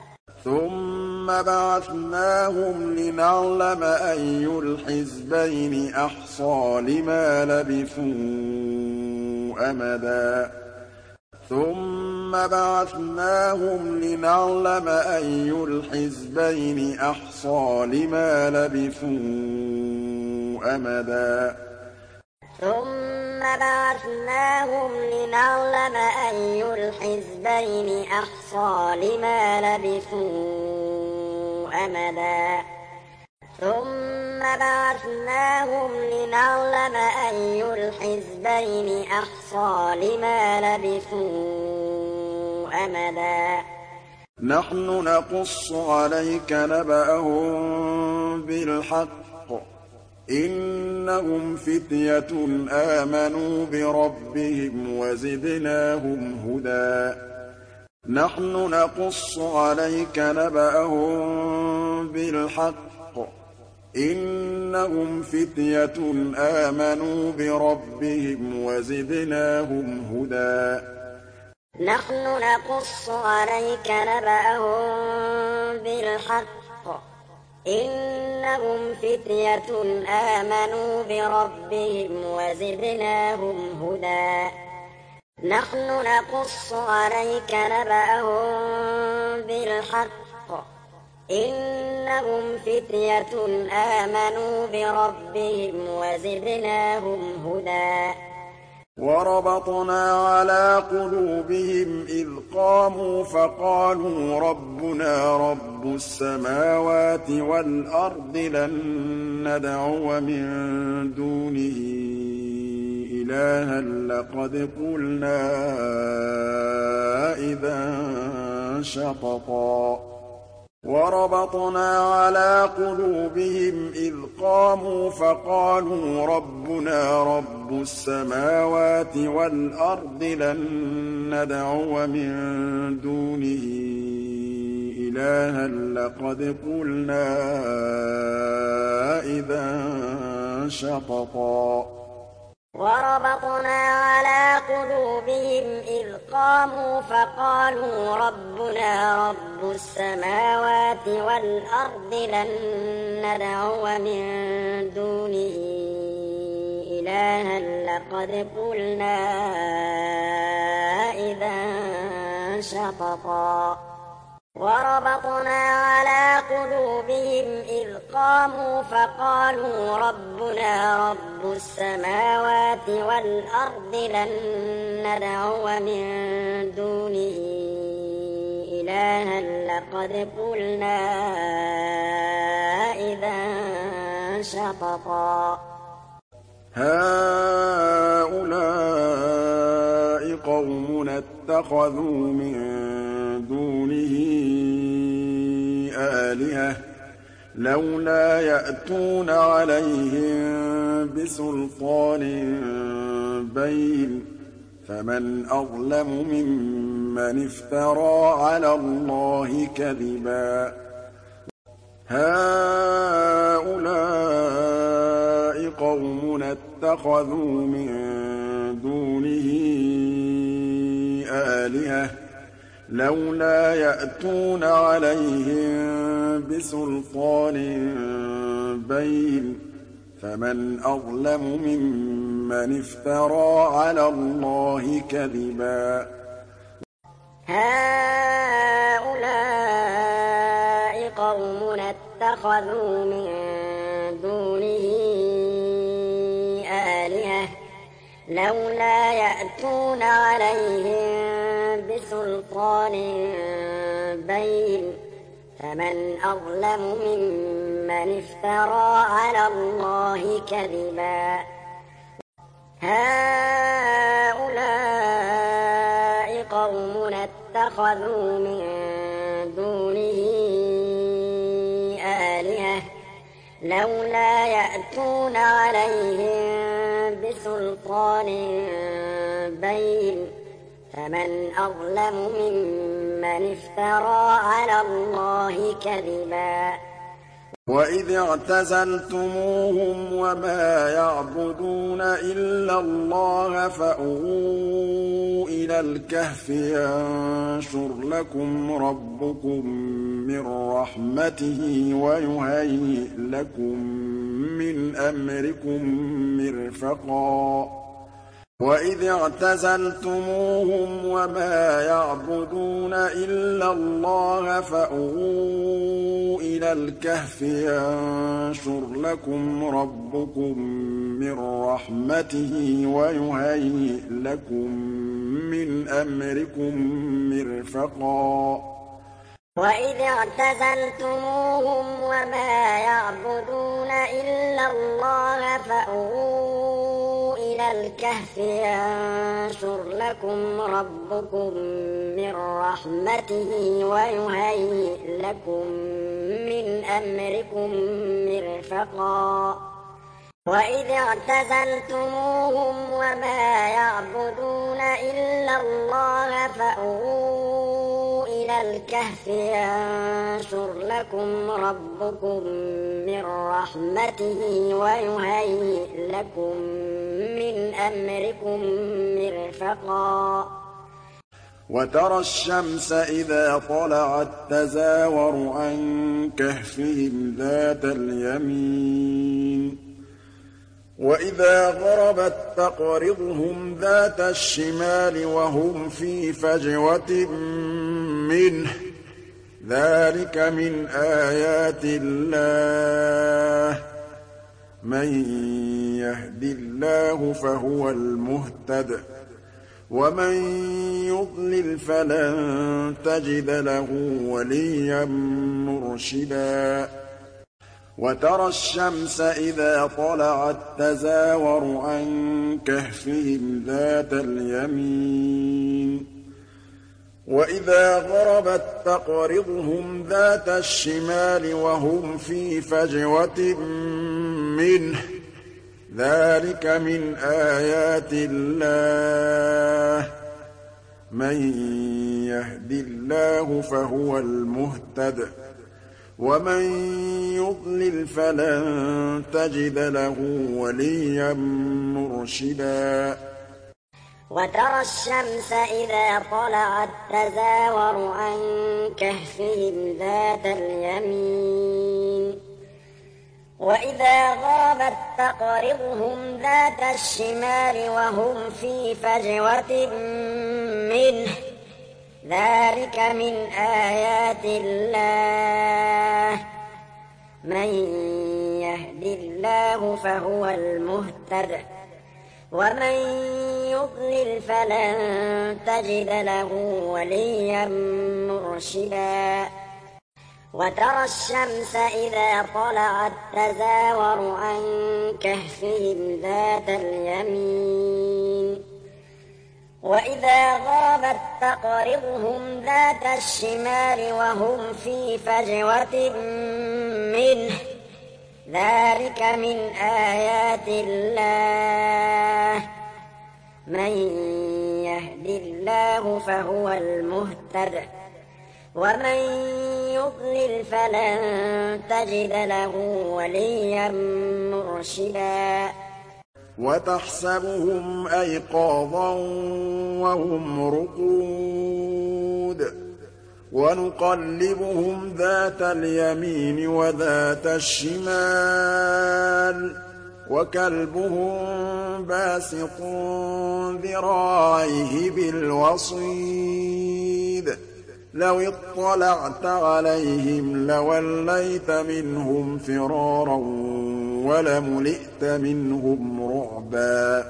ثُمَّ بَعَثْنَاهُمْ لِنَعْلَمَ أَيُّ الْحِزْبَيْنِ أَحْصَىٰ لِمَا لَبِثُوا أَمَدًا ثُمَّ بَعَثْنَاهُمْ لِنَعْلَمَ أَيُّ الْحِزْبَيْنِ أَحْصَىٰ لِمَا لَبِثُوا أَمَدًا ثُمَّ بَعَثْنَاهُمْ لِنَعْلَمَ أَيُّ الْحِزْبَيْنِ أَحْصَىٰ لِمَا لَبِثُوا أَمَدًا ثُمَّ بَعَثْنَاهُمْ لِنَعْلَمَ أَيُّ الْحِزْبَيْنِ أَحْصَىٰ لِمَا لَبِثُوا أَمَدًا نَّحْنُ نَقُصُّ عَلَيْكَ نَبَأَهُم بِالْحَقِّ ۚ إِنَّهُمْ فِتْيَةٌ آمَنُوا بِرَبِّهِمْ وَزِدْنَاهُمْ هُدًى نَّحْنُ نَقُصُّ عَلَيْكَ نَبَأَهُم بِالْحَقِّ ۚ إِنَّهُمْ فِتْيَةٌ آمَنُوا بِرَبِّهِمْ وَزِدْنَاهُمْ هُدًى نَّحْنُ نَقُصُّ عَلَيْكَ نَبَأَهُم بِالْحَقِّ ۚ إِنَّهُمْ فِتْيَةٌ آمَنُوا بِرَبِّهِمْ وَزِدْنَاهُمْ هُدًى نَّحْنُ نَقُصُّ عَلَيْكَ نَبَأَهُم بِالْحَقِّ ۚ إِنَّهُمْ فِتْيَةٌ آمَنُوا بِرَبِّهِمْ وَزِدْنَاهُمْ هُدًى وَرَبَطْنَا عَلَىٰ قُلُوبِهِمْ إِذْ قَامُوا فَقَالُوا رَبُّنَا رَبُّ السَّمَاوَاتِ وَالْأَرْضِ لَن نَّدْعُوَ مِن دُونِهِ إِلَٰهًا لَّقَدْ قُلْنَا إِذًا شَطَطًا وَرَبَطْنَا عَلَىٰ قُلُوبِهِمْ إِذْ قَامُوا فَقَالُوا رَبُّنَا رَبُّ السَّمَاوَاتِ وَالْأَرْضِ لَن نَّدْعُوَ مِن دُونِهِ إِلَٰهًا لَّقَدْ قُلْنَا إِذًا شَطَطًا وَرَبَطْنَا عَلَىٰ قُلُوبِهِمْ إِذْ قَامُوا فَقَالُوا رَبُّنَا رَبُّ السَّمَاوَاتِ وَالْأَرْضِ لَن نَّدْعُوَ مِن دُونِهِ إِلَٰهًا لَّقَدْ قُلْنَا إِذًا شَطَطًا وَرَبَطْنَا عَلَىٰ قُلُوبِهِمْ إِذْ قَامُوا فَقَالُوا رَبُّنَا رَبُّ السَّمَاوَاتِ وَالْأَرْضِ لَن نَّدْعُوَ مِن دُونِهِ إِلَٰهًا لَّقَدْ قُلْنَا إِذًا شَطَطًا هَٰؤُلَاءِ قَوْمُنَا اتَّخَذُوا مِن دُونِهِ آلِهَةً ۖ لَّوْلَا يَأْتُونَ عَلَيْهِم بِسُلْطَانٍ بَيِّنٍ ۖ فَمَنْ أَظْلَمُ مِمَّنِ افْتَرَىٰ عَلَى اللَّهِ كَذِبًا هَٰؤُلَاءِ قَوْمُنَا اتَّخَذُوا مِن دُونِهِ آلِهَةً ۖ لَّوْلَا يَأْتُونَ عَلَيْهِم بِسُلْطَانٍ بَيِّنٍ ۖ فَمَنْ أَظْلَمُ مِمَّنِ افْتَرَىٰ عَلَى اللَّهِ كَذِبًا هَٰؤُلَاءِ قَوْمُنَا اتَّخَذُوا مِن دُونِهِ آلِهَةً ۖ لَّوْلَا يَأْتُونَ عَلَيْهِم بِسُلْطَانٍ بَيِّنٍ ۖ فَمَنْ أَظْلَمُ مِمَّنِ افْتَرَىٰ عَلَى اللَّهِ كَذِبًا هَٰؤُلَاءِ قَوْمُنَا اتَّخَذُوا مِن دُونِهِ آلِهَةً ۖ لَّوْلَا يَأْتُونَ عَلَيْهِم بِسُلْطَانٍ بَيِّنٍ ۖ فَمَنْ أَظْلَمُ مِمَّنِ افْتَرَىٰ عَلَى اللَّهِ كَذِبًا وَإِذِ اعْتَزَلْتُمُوهُمْ وَمَا يَعْبُدُونَ إِلَّا اللَّهَ فَأْوُوا إِلَى الْكَهْفِ يَنشُرْ لَكُمْ رَبُّكُم مِّن رَّحْمَتِهِ وَيُهَيِّئْ لَكُم مِّنْ أَمْرِكُم مِّرْفَقًا وَإِذِ اعْتَزَلْتُمُوهُمْ وَمَا يَعْبُدُونَ إِلَّا اللَّهَ فَأْوُوا إِلَى الْكَهْفِ يَنشُرْ لَكُمْ رَبُّكُم مِّن رَّحْمَتِهِ وَيُهَيِّئْ لَكُم مِّنْ أَمْرِكُم مِّرْفَقًا وَإِذِ اعْتَزَلْتُمُوهُمْ وَمَا يَعْبُدُونَ إِلَّا اللَّهَ فَأْوُوا إِلَى الْكَهْفِ يَنشُرْ لَكُمْ رَبُّكُم مِّن رَّحْمَتِهِ وَيُهَيِّئْ لَكُم مِّنْ أَمْرِكُم مِّرْفَقًا وَإِذِ اعْتَزَلْتُمُوهُمْ وَمَا يَعْبُدُونَ إِلَّا اللَّهَ فَأْوُوا إِلَى الْكَهْفِ يَنشُرْ لَكُمْ رَبُّكُم مِّن رَّحْمَتِهِ وَيُهَيِّئْ لَكُم مِّنْ أَمْرِكُم مِّرْفَقًا وَتَرَى الشَّمْسَ إِذَا طَلَعَت تَّزَاوَرُ عَن كَهْفِهِمْ ذَاتَ الْيَمِينِ وَإِذَا غَرَبَت تَّقْرِضُهُمْ ذَاتَ الشِّمَالِ وَهُمْ فِي فَجْوَةٍ مِّنْهُ ۚ ذَٰلِكَ مِنْ آيَاتِ اللَّهِ ۗ مَن يَهْدِ اللَّهُ فَهُوَ الْمُهْتَدِ ۖ وَمَن يُضْلِلْ فَلَن تَجِدَ لَهُ وَلِيًّا مُّرْشِدًا وَتَرَى الشَّمْسَ إِذَا طَلَعَت تَّزَاوَرُ عَن كَهْفِهِمْ ذَاتَ الْيَمِينِ وَإِذَا غَرَبَت تَّقْرِضُهُمْ ذَاتَ الشِّمَالِ وَهُمْ فِي فَجْوَةٍ مِّنْهُ ۚ ذَٰلِكَ مِنْ آيَاتِ اللَّهِ ۗ مَن يهد الله فهو المهتد ومن يضلل فلن تجد له وليا مرشدا وترى الشمس إذا طلعت تزاور عن كهفهم ذات اليمين وإذا غابت تقرضهم ذات الشمال وهم في فجوة منه ذلك من آيات الله من يهد الله فهو المهتد ومن يضلل فلن تجد له وليا مرشدا وترى الشمس إذا طلعت تزاور عن كهفهم ذات اليمين وإذا غابت تقرضهم ذات الشمال وهم في فجوة منه ذلك من آيات الله من يهد الله فهو المهتد ومن يضلل فلن تجد له وليا مرشدا وتحسبهم أيقاظا وهم رقود ونقلبهم ذات اليمين وذات الشمال وكلبهم باسط ذراعيه بالوصيد لو اطلعت عليهم لوليت منهم فرارا ولملئت منهم رعبا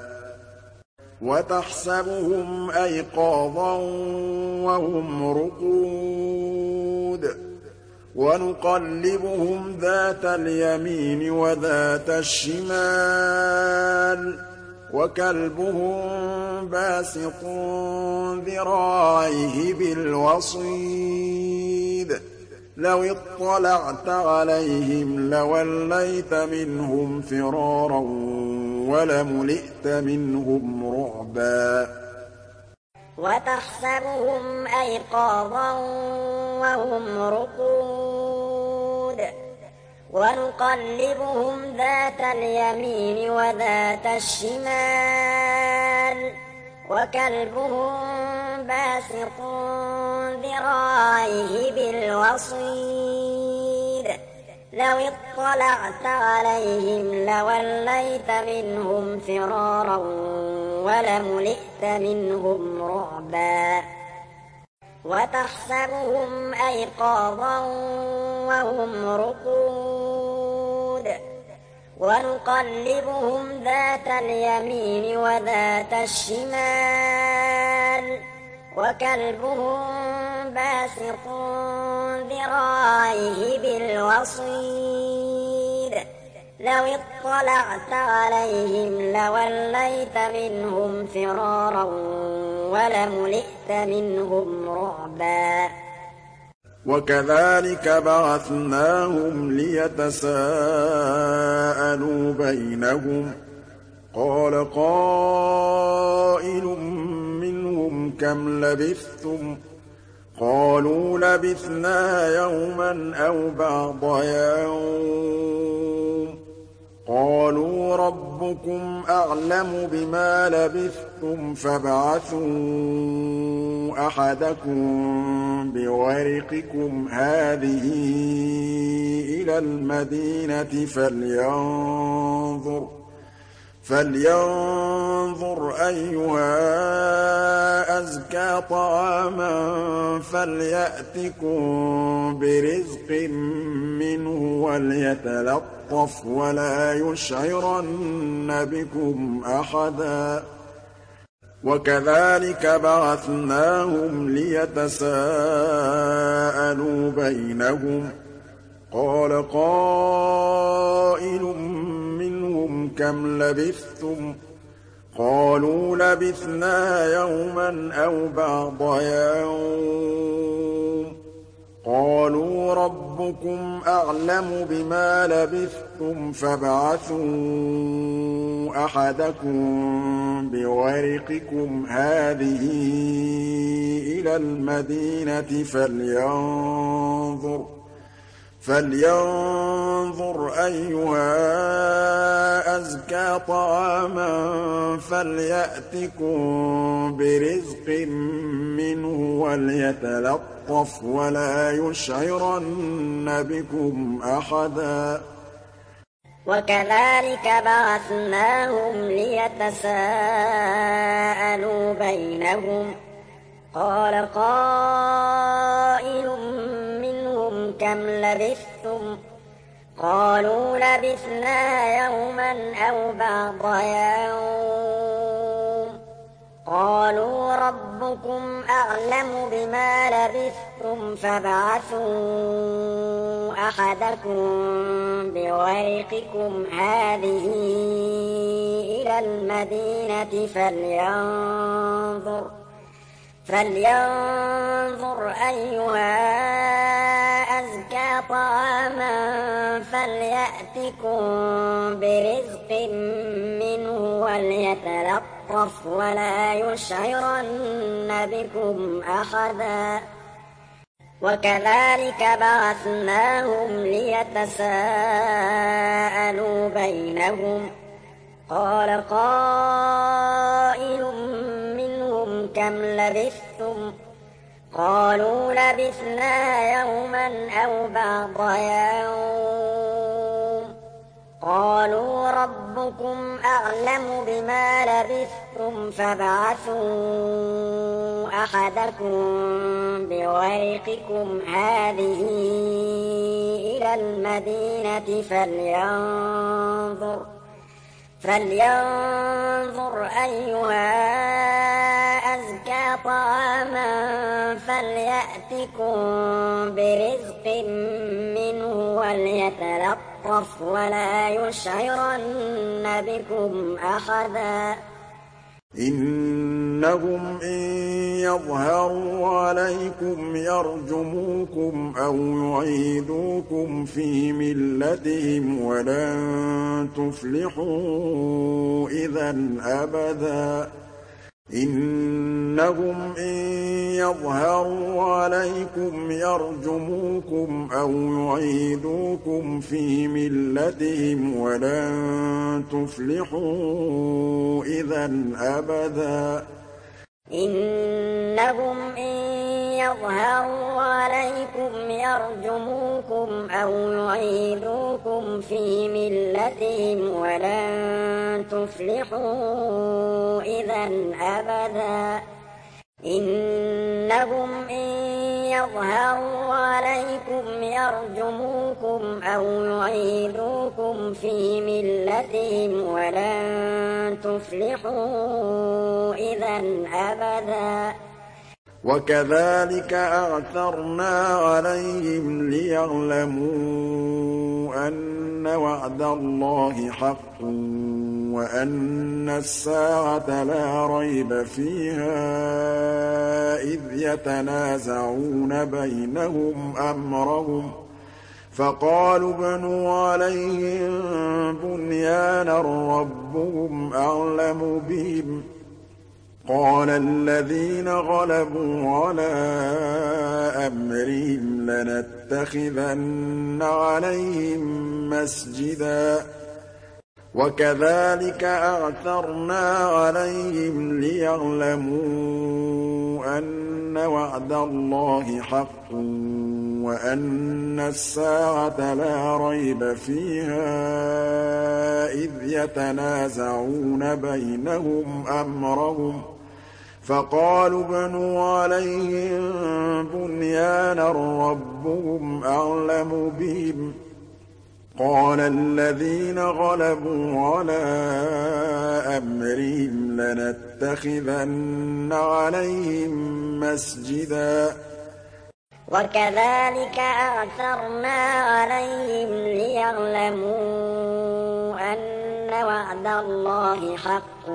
وتحسبهم أيقاظا وهم رقود ونقلبهم ذات اليمين وذات الشمال وكلبهم باسط ذراعيه بالوصيد لو اطلعت عليهم لوليت منهم فرارا ولملئت منهم رعبا وتحسبهم أيقاظا وهم رقود ونقلبهم ذات اليمين وذات الشمال وكلبهم باسط ذراعيه بالوصيد لو اطلعت عليهم لوليت منهم فرارا ولملئت منهم رعبا وتحسبهم أيقاظا وهم رقود ونقلبهم ذات اليمين وذات الشمال وكلبهم باسط ذراعيه بالوصيد لو اطلعت عليهم لوليت منهم فرارا ولملئت منهم رعبا وكذلك بعثناهم ليتساءلوا بينهم قال قائل منهم كم لبثتم قالوا لبثنا يوما أو بعض يوم قالوا ربكم أعلم بما لبثتم فابعثوا أحدكم بورقكم هذه إلى المدينة فلينظر فلينظر أيها أزكى طعاما فليأتكم برزق منه وليتلطف ولا يشعرن بكم أحدا وكذلك بعثناهم ليتساءلوا بينهم قال قائل منهم كم لبثتم قالوا لبثنا يوما أو بعض يوم قالوا ربكم أعلم بما لبثتم فابعثوا أحدكم بورقكم هذه إلى المدينة فلينظر فلينظر أيها أزكى طعاما فليأتكم برزق منه وليتلطف ولا يشعرن بكم أحدا وكذلك بعثناهم ليتساءلوا بينهم قال قائل منهم كم لبثتم قالوا لبثنا يوما أو بعض يوم قالوا ربكم أعلم بما لبثتم فابعثوا أحدكم بورقكم هذه إلى المدينة فلينظر فلينظر أيها أزكى طعاما فليأتكم برزق منه وليتلطف ولا يشعرن بكم أحدا وكذلك بعثناهم ليتساءلوا بينهم قال قائل منهم كم لبثتم قالوا لبثنا يوما أو بعض يوم قالوا ربكم أعلم بما لبثتم فابعثوا أحدكم بورقكم هذه إلى المدينة فلينظر فلينظر أيها أزكى طعاما فليأتكم برزق منه وليتلطف ولا يشعرن بكم أحدا إنهم إن يظهروا عليكم يرجموكم أو يعيدوكم في ملتهم ولن تفلحوا إذا أبدا إنهم إن يظهروا عليكم يرجموكم أو يعيدوكم في ملتهم ولن تفلحوا إذا أبدا إنهم إن يظهروا عليكم يرجموكم أو يعيدوكم في ملتهم ولن تفلحوا إذا أبدا إنهم إن يظهروا عليكم يرجموكم أو يعيدوكم في ملتهم ولن تفلحوا إذا أبدا وكذلك أعثرنا عليهم ليعلموا أن وعد الله حق وأن الساعة لا ريب فيها إذ يتنازعون بينهم أمرهم فقالوا ابنوا عليهم بنيانا ربهم أعلم بهم قال الذين غلبوا على أمرهم لنتخذن عليهم مسجدا وكذلك أعثرنا عليهم ليعلموا أن وعد الله حق وأن الساعة لا ريب فيها إذ يتنازعون بينهم أمرهم فقالوا ابنوا عليهم بنيانا ربهم أعلم بهم قال الذين غلبوا على أمرهم لنتخذن عليهم مسجدا وكذلك أعثرنا عليهم ليعلموا أن وعد الله حق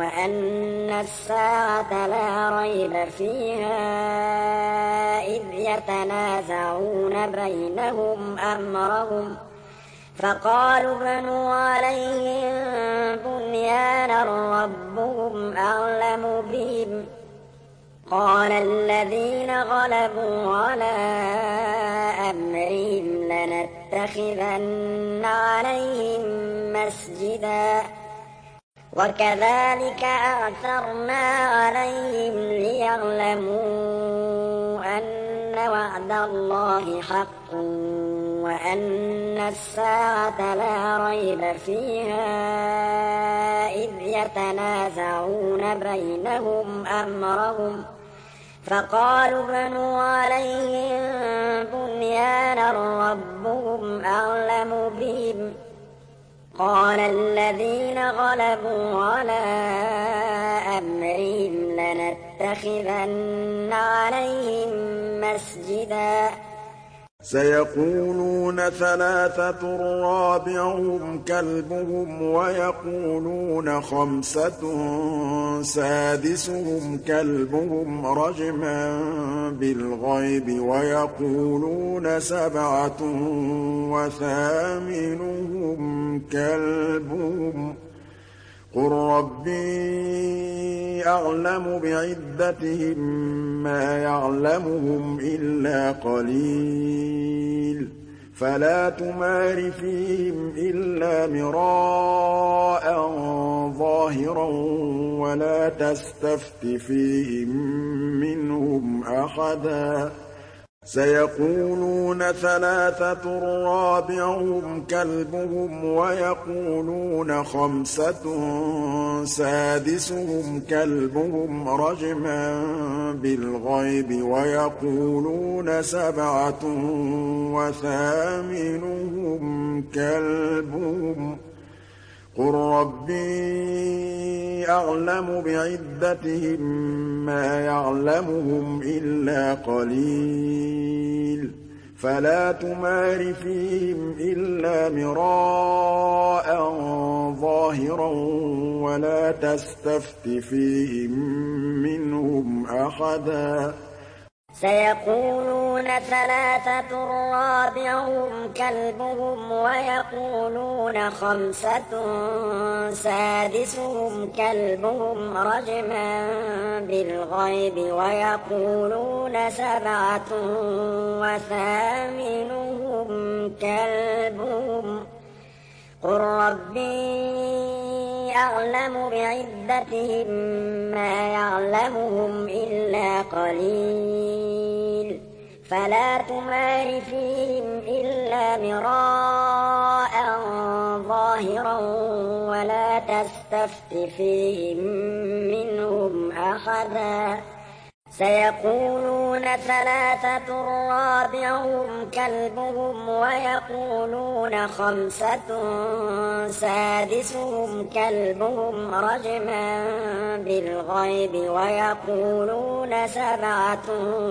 وأن الساعة لا ريب فيها إذ يتنازعون بينهم أمرهم فقالوا ابنوا عليهم بنيانا ربهم أعلم بهم قال الذين غلبوا على أمرهم لنتخذن عليهم مسجدا وكذلك أعثرنا عليهم ليعلموا أن وعد الله حق وأن الساعة لا ريب فيها إذ يتنازعون بينهم أمرهم فقالوا ابنوا عليهم بنيانا ربهم أعلم بهم قال الذين غلبوا على أمرهم لنتخذن عليهم مسجدا سيقولون ثلاثة رابعهم كلبهم ويقولون خمسة سادسهم كلبهم رجما بالغيب ويقولون سبعة وثامنهم كلبهم قل ربي أعلم بعدتهم ما يعلمهم إلا قليل فلا تمار فيهم إلا مراء ظاهرا ولا تستفت فيهم منهم أحدا سيقولون ثلاثة رابعهم كلبهم ويقولون خمسة سادسهم كلبهم رجما بالغيب ويقولون سبعة وثامنهم كلبهم قل ربي أعلم بعدتهم ما يعلمهم إلا قليل فلا تمار فيهم إلا مراء ظاهرا ولا تستفت فيهم منهم أحدا سيقولون ثلاثة رابعهم كلبهم ويقولون خمسة سادسهم كلبهم رجما بالغيب ويقولون سبعة وثامنهم كلبهم قل ربي أعلم بعدتهم ما يعلمهم إلا قليل فلا تمار فيهم إلا مراء ظاهرا ولا تستفت فيهم منهم أحدا سيقولون ثلاثة رابعهم كلبهم ويقولون خمسة سادسهم كلبهم رجما بالغيب ويقولون سبعة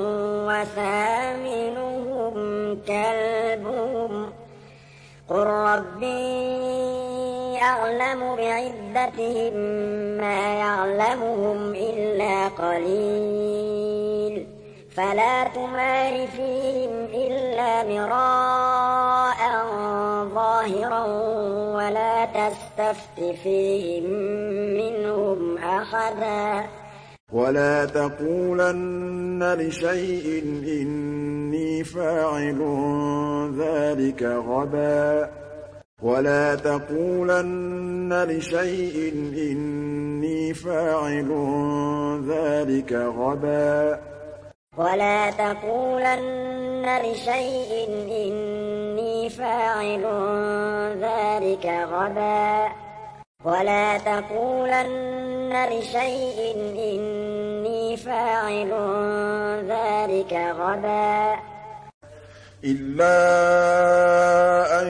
وثامنهم كلبهم قل ربي أعلم بعدتهم ما يعلمهم إلا قليل فلا تمار فيهم إلا مراء ظاهرا ولا تستفت فيهم منهم أحدا ولا تقولن لشيء إني فاعل ذلك غدا ولا تقولن لشيء إني فاعل ذلك غدا ولا تقولن لشيء إني فاعل ذلك غدا ولا تقولن لشيء إني فاعل ذلك غدا إلا أن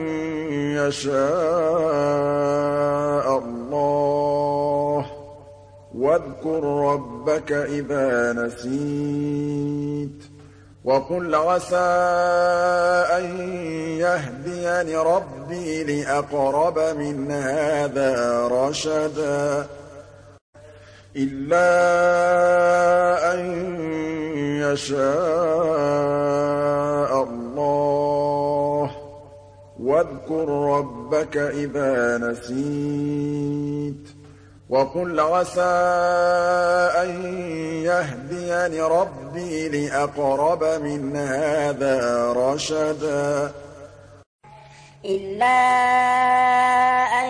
يشاء الله واذكر ربك إذا نسيت وقل عسى أن يهديني ربي لأقرب من هذا رشدا إلا أن يَشَاءَ اللَّهُ وَاذْكُر رَّبَّكَ إِذَا نَسِيتَ وَقُلْ عَسَىٰ أَن يَهْدِيَنِ رَبِّي لِأَقْرَبَ مِنْ هَٰذَا رَشَدًا إِلَّا أَن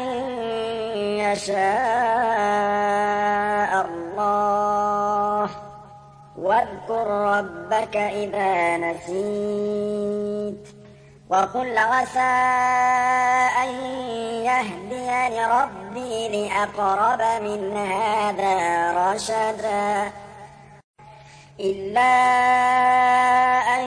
يَشَاءَ اللَّهُ وَاذْكُر رَّبَّكَ إِذَا نَسِيتَ وَقُلْ عَسَىٰ أَن يَهْدِيَنِ رَبِّي لِأَقْرَبَ مِنْ هَٰذَا رَشَدًا إِلَّا أَن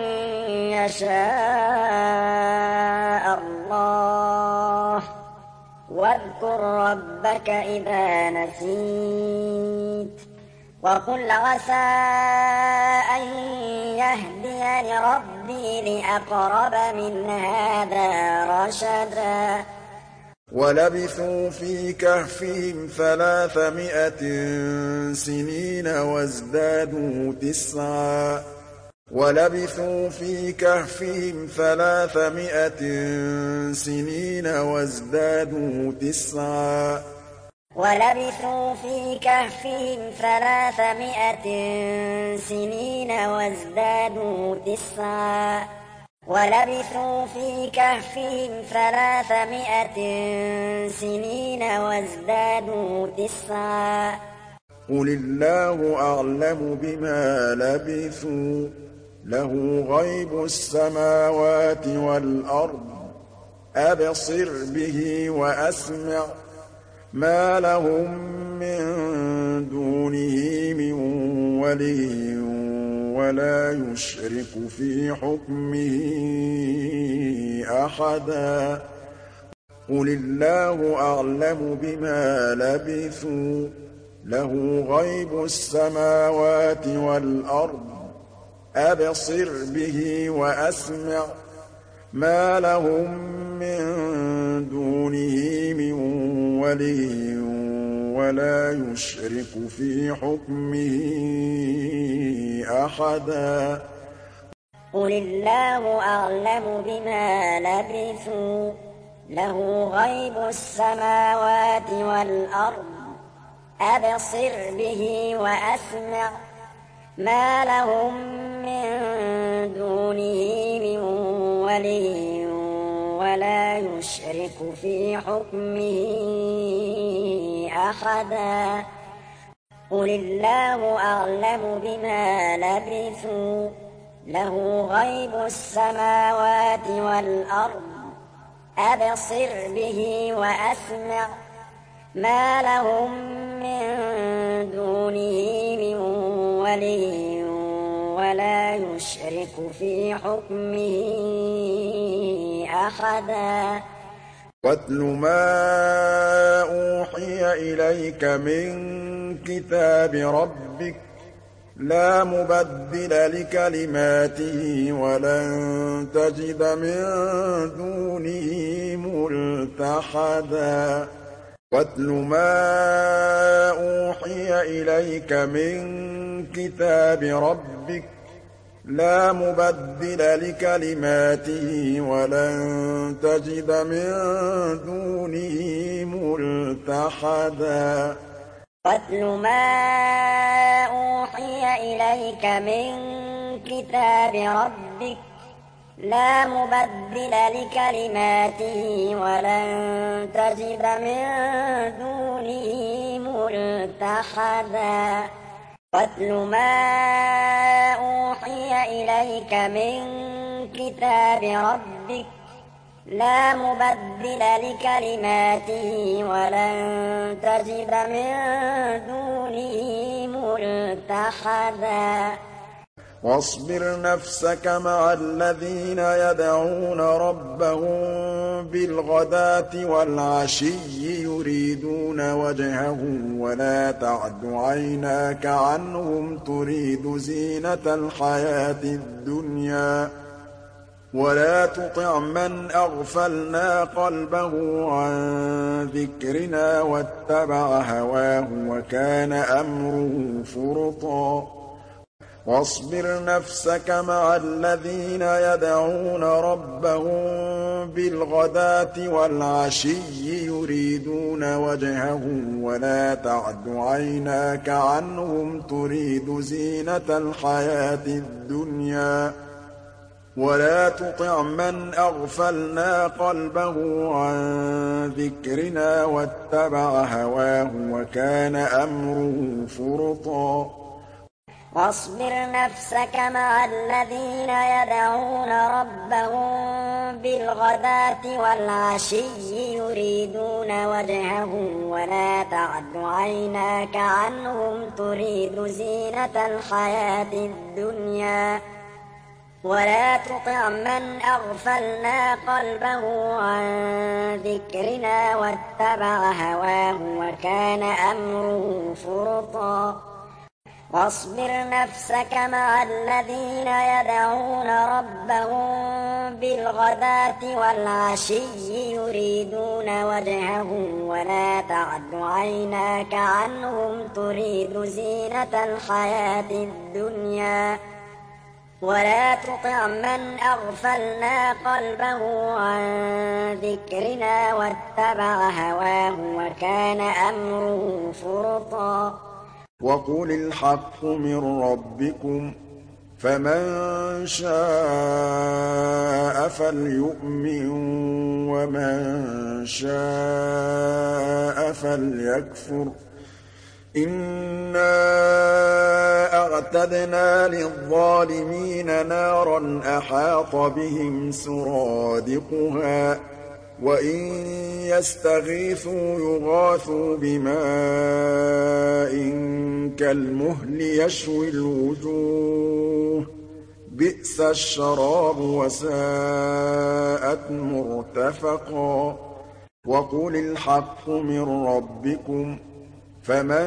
يَشَاءَ اللَّهُ وَاذْكُر رَّبَّكَ إِذَا نَسِيتَ وَقُلْ عَسَىٰ أَن يَهْدِيَنِ رَبِّي لِأَقْرَبَ مِنْ هَٰذَا رَشَدًا وَلَبِثُوا فِي كَهْفِهِمْ ثَلَاثَمِائَةٍ سِنِينَ وَازْدَادُوا تِسْعًا وَلَبِثُوا فِي كَهْفِهِمْ ثَلَاثَمِائَةٍ سِنِينَ وَازْدَادُوا تِسْعًا وَلَبِثُوا فِي كَهْفِهِمْ ثَلَاثَمِائَةٍ سِنِينَ وَازْدَادُوا تِسْعًا وَلَبِثُوا فِي كَهْفِهِمْ ثَلَاثَمِائَةٍ سِنِينَ وَازْدَادُوا تِسْعًا قُلِ اللَّهُ أَعْلَمُ بِمَا لَبِثُوا لَهُ غَيْبُ السَّمَاوَاتِ وَالْأَرْضِ أَبْصِرْ بِهِ وَأَسْمِعْ مَا لَهُم مِّن دُونِهِ مِن وَلِيٍّ وَلَا يُشْرِكُ فِي حُكْمِهِ أَحَدًا قُلِ اللَّهُ أَعْلَمُ بِمَا لَبِثُوا لَهُ غَيْبُ السَّمَاوَاتِ وَالْأَرْضِ أَبْصِرْ بِهِ وَأَسْمِعْ مَا لَهُم مِّن دُونِهِ مِن وَلِيٍّ وَلَا يُشْرِكُ فِي حُكْمِهِ أَحَدًا قُلِ اللَّهُ أَعْلَمُ بِمَا لَبِثُوا لَهُ غَيْبُ السَّمَاوَاتِ وَالْأَرْضِ أَبْصِرْ بِهِ وَأَسْمِعْ مَا لَهُم مِّن دُونِهِ مِن وَلِيٍّ وَلَا يُشْرِكُ فِي حُكْمِهِ أَحَدًا قُلِ اللَّهُ أَعْلَمُ بِمَا لَبِثُوا لَهُ غَيْبُ السَّمَاوَاتِ وَالْأَرْضِ أَبْصِرْ بِهِ وَأَسْمِعْ مَا لَهُم مِّن دُونِهِ مِن وَلِيٍّ وَلَا يُشْرِكُ فِي حُكْمِهِ أَحَدًا وَاتْلُ مَا أُوحِيَ إِلَيْكَ مِن كِتَابِ رَبِّكَ لَا مُبَدِّلَ لِكَلِمَاتِهِ وَلَن تَجِدَ مِن دُونِهِ مُلْتَحَدًا وَاتْلُ مَا أُوحِيَ إِلَيْكَ مِن كِتَابِ رَبِّكَ لَا مُبَدِّلَ لِكَلِمَاتِهِ وَلَن تَجِدَ مِن دُونِهِ مُلْتَحَدًا وَاتْلُ مَا أُوحِيَ إِلَيْكَ مِن كِتَابِ رَبِّكَ لَا مُبَدِّلَ لِكَلِمَاتِهِ وَلَن تَجِدَ مِن دُونِهِ مُلْتَحَدًا وَاتْلُ مَا أُوحِيَ إِلَيْكَ مِن كِتَابِ رَبِّكَ لَا مُبَدِّلَ لِكَلِمَاتِهِ وَلَن تَجِدَ مِن دُونِهِ مُلْتَحَدًا وَاصْبِرْ نَفْسَكَ مَعَ الَّذِينَ يَدْعُونَ رَبَّهُم بِالْغَدَاةِ وَالْعَشِيِّ يُرِيدُونَ وَجْهَهُ وَلَا تَعْدُ عَيْنَاكَ عَنْهُمْ تُرِيدُ زِينَةَ الْحَيَاةِ الدُّنْيَا ۖ وَلَا تُطِعْ مَنْ أَغْفَلْنَا قَلْبَهُ عَن ذِكْرِنَا وَاتَّبَعَ هَوَاهُ وَكَانَ أَمْرُهُ فُرُطًا وَاصْبِرْ نَفْسَكَ مَعَ الَّذِينَ يَدْعُونَ رَبَّهُم بِالْغَدَاةِ وَالْعَشِيِّ يُرِيدُونَ وَجْهَهُ وَلَا تَعْدُ عَيْنَاكَ عَنْهُمْ تُرِيدُ زِينَةَ الْحَيَاةِ الدُّنْيَا وَلَا تُطِعْ مَنْ أَغْفَلْنَا قَلْبَهُ عَن ذِكْرِنَا وَاتَّبَعَ هَوَاهُ وَكَانَ أَمْرُهُ فُرُطًا وَاصْبِرْ نَفْسَكَ مَعَ الَّذِينَ يَدْعُونَ رَبَّهُم بِالْغَدَاةِ وَالْعَشِيِّ يُرِيدُونَ وَجْهَهُ وَلَا تَعْدُ عَيْنَاكَ عَنْهُمْ تُرِيدُ زِينَةَ الْحَيَاةِ الدُّنْيَا وَلَا تُطِعْ مَنْ أَغْفَلْنَا قَلْبَهُ عَن ذِكْرِنَا وَاتَّبَعَ هَوَاهُ وَكَانَ أَمْرُهُ فُرُطًا وَاصْبِرْ نَفْسَكَ مَعَ الَّذِينَ يَدْعُونَ رَبَّهُم بِالْغَدَاةِ وَالْعَشِيِّ يُرِيدُونَ وَجْهَهُ وَلَا تَعْدُ عَيْنَاكَ عَنْهُمْ تُرِيدُ زِينَةَ الْحَيَاةِ الدُّنْيَا وَلَا تُطِعْ مَنْ أَغْفَلْنَا قَلْبَهُ عَن ذِكْرِنَا وَاتَّبَعَ هَوَاهُ وَكَانَ أَمْرُهُ فُرُطًا وَقُلِ الْحَقُّ مِن رَّبِّكُمْ ۖ فَمَن شَاءَ فَلْيُؤْمِن وَمَن شَاءَ فَلْيَكْفُرْ ۚ إِنَّا أَعْتَدْنَا لِلظَّالِمِينَ نَارًا أَحَاطَ بِهِمْ سُرَادِقُهَا ۚ وَإِن يَسْتَغِيثُوا يُغَاثُوا بِمَاءٍ كَالْمُهْلِ يَشْوِي الْوُجُوهَ ۚ بِئْسَ الشَّرَابُ وَسَاءَتْ مُرْتَفَقًا وَقُلِ الْحَقُّ مِن رَّبِّكُمْ ۖ فَمَن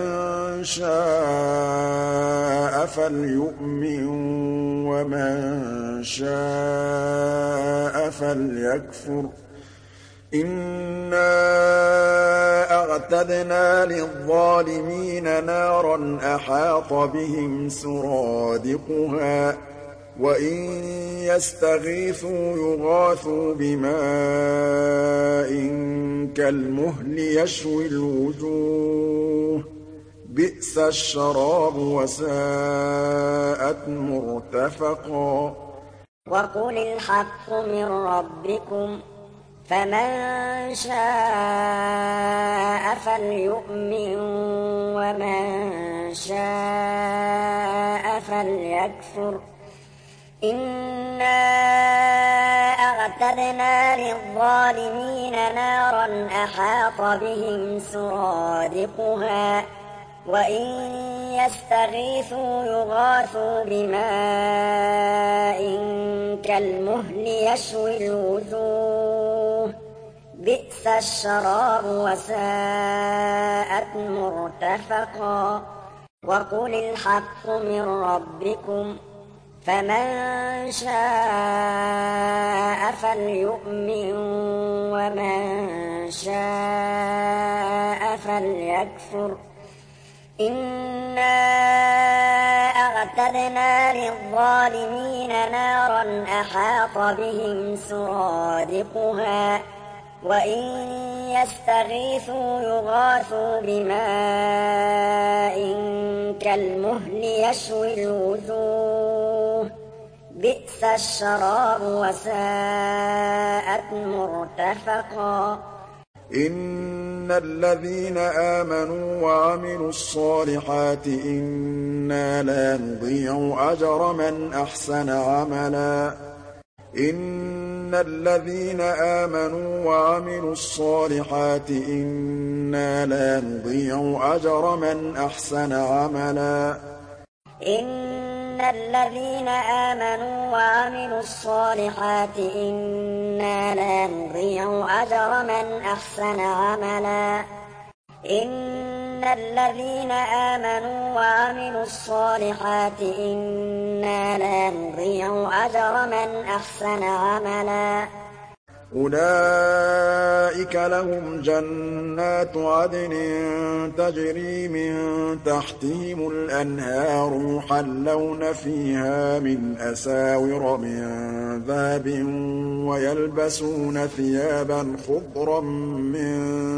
شَاءَ فَلْيُؤْمِن وَمَن شَاءَ فَلْيَكْفُرْ ۚ إِنَّا أَعْتَدْنَا لِلظَّالِمِينَ نَارًا أَحَاطَ بِهِمْ سُرَادِقُهَا ۚ وَإِن يَسْتَغِيثُوا يُغَاثُوا بِمَاءٍ كَالْمُهْلِ يَشْوِي الْوُجُوهَ ۚ بِئْسَ الشَّرَابُ وَسَاءَتْ مُرْتَفَقًا وَقُلِ الْحَقُّ مِن رَّبِّكُمْ ۖ فَمَن شَاءَ فَلْيُؤْمِن وَمَن شَاءَ فَلْيَكْفُرْ ۚ إِنَّا أَعْتَدْنَا لِلظَّالِمِينَ نَارًا أَحَاطَ بِهِمْ سُرَادِقُهَا ۚ وَإِن يَسْتَغِيثُوا يُغَاثُوا بِمَاءٍ كَالْمُهْلِ يَشْوِي الْوُجُوهَ ۚ بِئْسَ الشَّرَابُ وَسَاءَتْ مُرْتَفَقًا وَقُلِ الْحَقُّ مِن رَّبِّكُمْ ۖ فَمَن شَاءَ فَلْيُؤْمِن وَمَن شَاءَ فَلْيَكْفُرْ ۚ إِنَّا أَعْتَدْنَا لِلظَّالِمِينَ نَارًا أَحَاطَ بِهِمْ سُرَادِقُهَا ۚ وَإِن يَسْتَغِيثُوا يُغَاثُوا بِمَاءٍ كَالْمُهْلِ يَشْوِي الْوُجُوهَ ۚ بِئْسَ الشَّرَابُ وَسَاءَتْ مُرْتَفَقًا إِنَّ الَّذِينَ آمَنُوا وَعَمِلُوا الصَّالِحَاتِ إِنَّا لَا نُضِيعُ أَجْرَ مَنْ أَحْسَنَ عَمَلًا إِنَّ الَّذِينَ آمَنُوا وَعَمِلُوا الصَّالِحَاتِ إِنَّا لَا نُضِيعُ أَجْرَ مَنْ أَحْسَنَ عَمَلًا إِنَّ الَّذِينَ آمَنُوا وَعَمِلُوا الصَّالِحَاتِ إِنَّا لَا نُضِيعُ أَجْرَ مَنْ أَحْسَنَ عَمَلًا إِنَّ الَّذِينَ آمَنُوا وَعَمِلُوا الصَّالِحَاتِ إِنَّا لَا نُضِيعُ أَجْرَ مَنْ أَحْسَنَ عَمَلًا أولئك لهم جنات عدن تجري من تحتهم الأنهار يحلون فيها من أساور من ذهب ويلبسون ثيابا خضرا من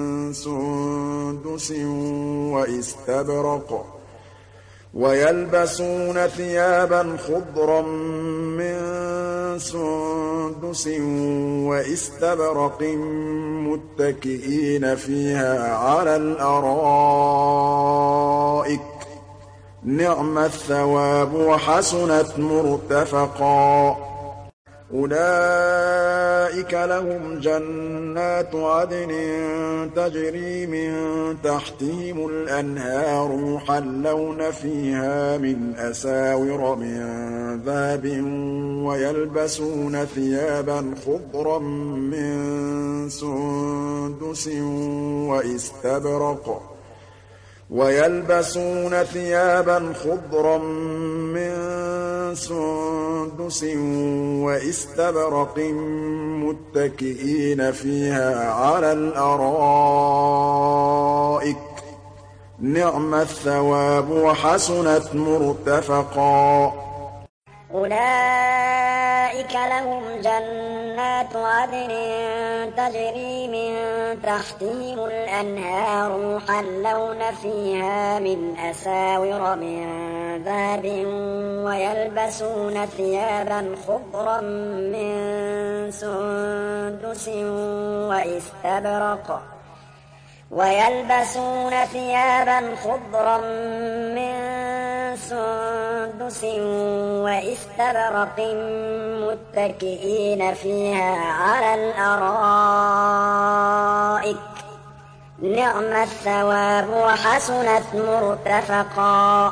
سندس وإستبرق ويلبسون ثيابا خضرا من سندس وإستبرق متكئين فيها على الأرائك نعم الثواب وحسنت مرتفقا أولئك لهم جنات عدن تجري من تحتهم الأنهار يحلون فيها من أساور من ذهب ويلبسون ثيابا خضرا من سندس وإستبرق ويلبسون ثيابا خضرا من سندس وإستبرق متكئين فيها على الأرائك نعم الثواب وحسنت مرتفقا أولئك لهم جنات عدن تجري من تحتهم الأنهار يحلون فيها من أساور من ذهب ويلبسون ثيابا خضرا من سندس وإستبرق ويلبسون ثيابا خضرا من سندس وإستبرق متكئين فيها على الأرائك نعم الثواب وحسنت مرتفقا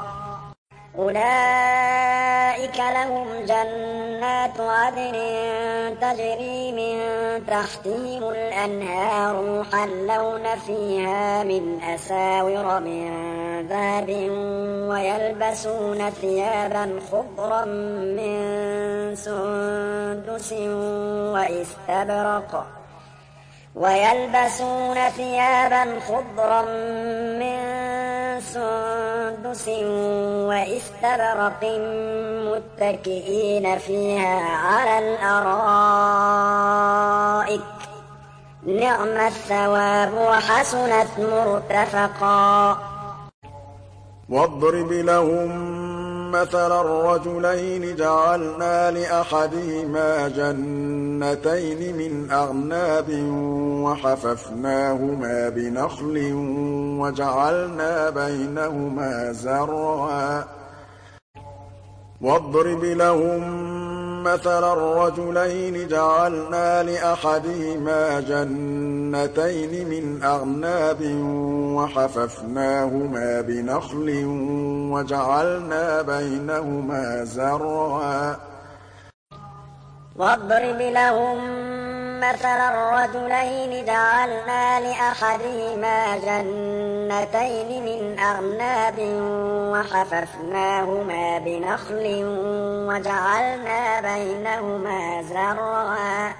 أولئك لهم جنات عدن تجري من تحتهم الأنهار يحلون فيها من أساور من ذهب ويلبسون ثيابا خضرا من سندس وإستبرق ويلبسون ثيابا خضرا من سندس وإستبرق متكئين فيها على الأرائك نعم الثواب وحسنت مرتفقا واضرب لهم مثل الرجلين جعلنا لأحدهما جنتين من أعناب وحففناهما بنخل وجعلنا بينهما زرعا واضرب لهم مثل الرجلين جعلنا لأحدهما جنتين من أعناب وحففناهما بنخل وجعلنا بينهما زرعا واضرب لهم مثل الرجلين جعلنا لأحدهما جنتين من أعناب وحففناهما بنخل وجعلنا بينهما زرعا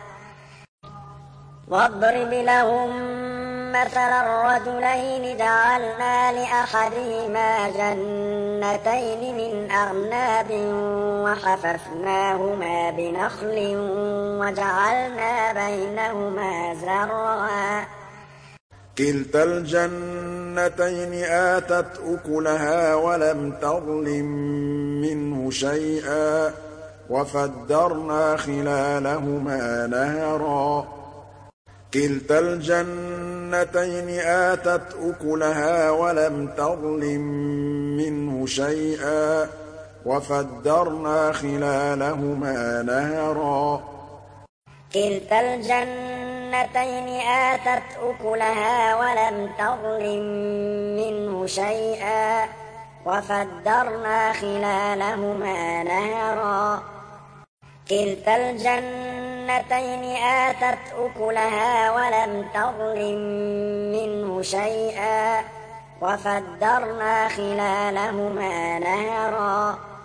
واضرب لهم مثل الرجلين جعلنا لأحدهما جنتين من أعناب وحففناهما بنخل وجعلنا بينهما زرعا كلتا الجنتين آتت أكلها ولم تظلم منه شيئا وفجرنا خلالهما نهرا كلتا الجنتين آتت أكلها ولم تظلم منه شيئا وفجرنا خلالهما نهرا كلتا الجنتين آتت أكلها ولم تظلم منه شيئا وفجرنا خلالهما نهرا كلتا الجنتين آتت أكلها ولم تظلم منه شيئا وفجرنا خلالهما نهرا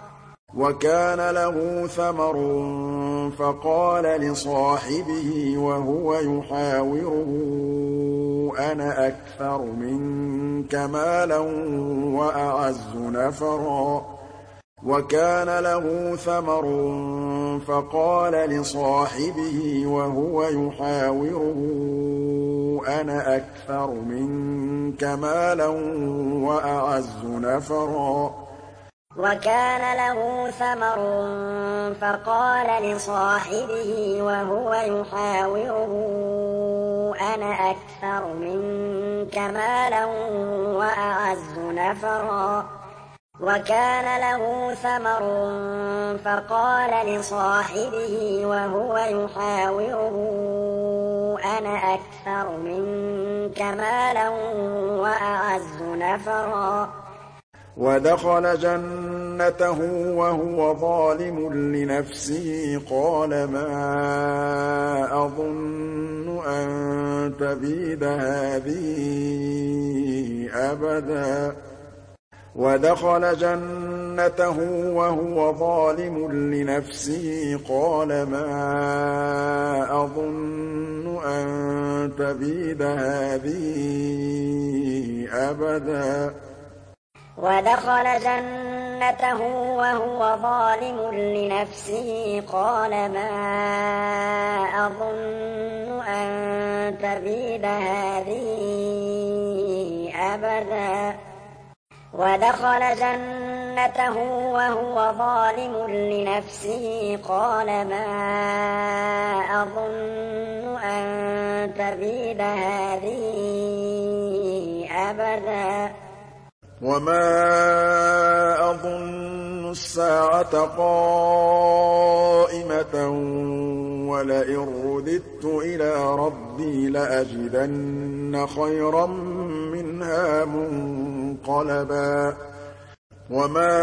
وَكَانَ لَهُ ثَمَرٌ فَقَالَ لِصَاحِبِهِ وَهُوَ يُحَاوِرُهُ أَنَا أَكْثَرُ مِنكَ مَالًا وَأَعَزُّ نَفَرًا وَكَانَ لَهُ ثَمَرٌ فَقَالَ لِصَاحِبِهِ وَهُوَ يُحَاوِرُهُ أَنَا أَكْثَرُ مِنكَ مَالًا وَأَعَزُّ نَفَرًا وَكَانَ لَهُ ثَمَرٌ فَقَالَ لِصَاحِبِهِ وَهُوَ يُحَاوِرُهُ أَنَا أَكْثَرُ مِنكَ مَالًا وَأَعَزُّ نَفَرًا وَكَانَ لَهُ ثَمَرٌ فَقَالَ لِصَاحِبِهِ وَهُوَ يُحَاوِرُهُ أَنَا أَكْثَرُ مِنكَ مَالًا وَأَعَزُّ نَفَرًا وَدَخَلَ جَنَّتَهُ وَهُوَ ظَالِمٌ لِّنَفْسِهِ قَالَ مَا أَظُنُّ أَن تَبِيدَ هَٰذِهِ أَبَدًا وَدَخَلَ جَنَّتَهُ وَهُوَ ظَالِمٌ لِّنَفْسِهِ قَالَ مَا أَظُنُّ أَن تَبِيدَ هَٰذِهِ أَبَدًا وَدَخَلَ جَنَّتَهُ وَهُوَ ظَالِمٌ لِّنَفْسِهِ قَالَ مَا أَظُنُّ أَن تَبِيدَ هَٰذِهِ أَبَدًا وَدَخَلَ جَنَّتَهُ وَهُوَ ظَالِمٌ لِّنَفْسِهِ قَالَ مَا أَظُنُّ أَن تَبِيدَ هَٰذِهِ أَبَدًا وَمَا أَظُنُّ السَّاعَةَ قَائِمَةً وَلَئِن رُّدِدتُّ إِلَىٰ رَبِّي لَأَجِدَنَّ خَيْرًا مِّنْهَا مُنقَلَبًا وَمَا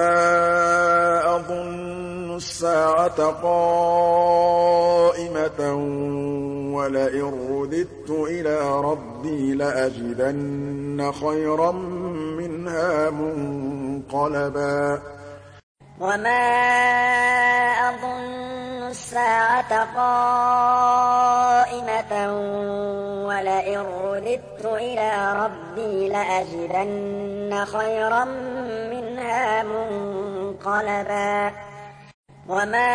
أَظُنُّ السَّاعَةَ قَائِمَةً وَلَئِن رُّدِدتُّ إِلَىٰ رَبِّي لَأَجِدَنَّ خَيْرًا مِّنْهَا مُنقَلَبًا وَمَا أَظُنُّ السَّاعَةَ قَائِمَةً وَلَئِن رُّدِدتُّ إِلَىٰ رَبِّي لَأَجِدَنَّ خَيْرًا مِّنْهَا مُنقَلَبًا وَمَا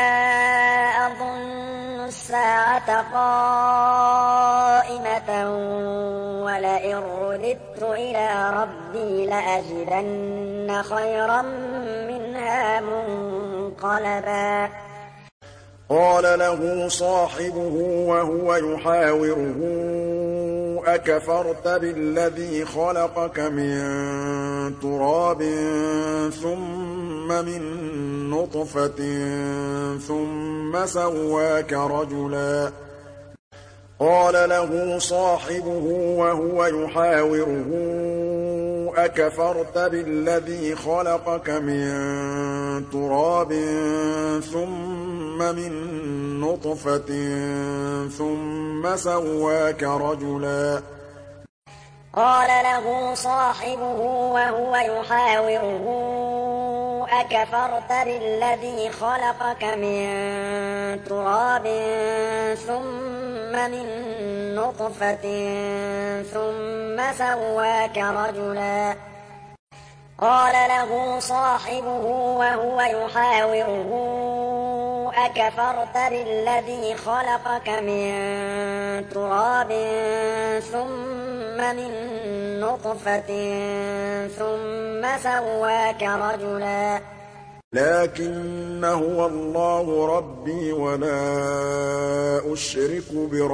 أَظُنُّ السَّاعَةَ قَائِمَةً وَلَئِن رُّدِدتُّ إِلَىٰ رَبِّي لَأَجِدَنَّ خَيْرًا مِّنْهَا مُنقَلَبًا قَالَ لَهُ صَاحِبُهُ وَهُوَ يُحَاوِرُهُ أَكَفَرْتَ بِالَّذِي خَلَقَكَ مِن تُرَابٍ ثُمَّ مِن نُّطْفَةٍ ثُمَّ سَوَّاكَ رَجُلًا قَالَ لَهُ صَاحِبُهُ وَهُوَ يُحَاوِرُهُ أَكَفَرْتَ بِالَّذِي خَلَقَكَ مِن تُرَابٍ ثُمَّ مِن نُّطْفَةٍ ثُمَّ سَوَّاكَ رَجُلًا قَالَ لَهُ صَاحِبُهُ وَهُوَ يُحَاوِرُهُ أَكَفَرْتَ بِالَّذِي خَلَقَكَ مِن تُرَابٍ ثُمَّ مِن نُّطْفَةٍ ثُمَّ سَوَّاكَ رَجُلًا قَالَ له صَاحِبُهُ وَهُوَ يُحَاوِرُهُ أَكَفَرْتَ بِالَّذِي خَلَقَكَ مِن تُرَابٍ ثُمَّ مِن نُّطْفَةٍ ثُمَّ سَوَّاكَ رَجُلًا لكن هو الله ربي ولا أشرك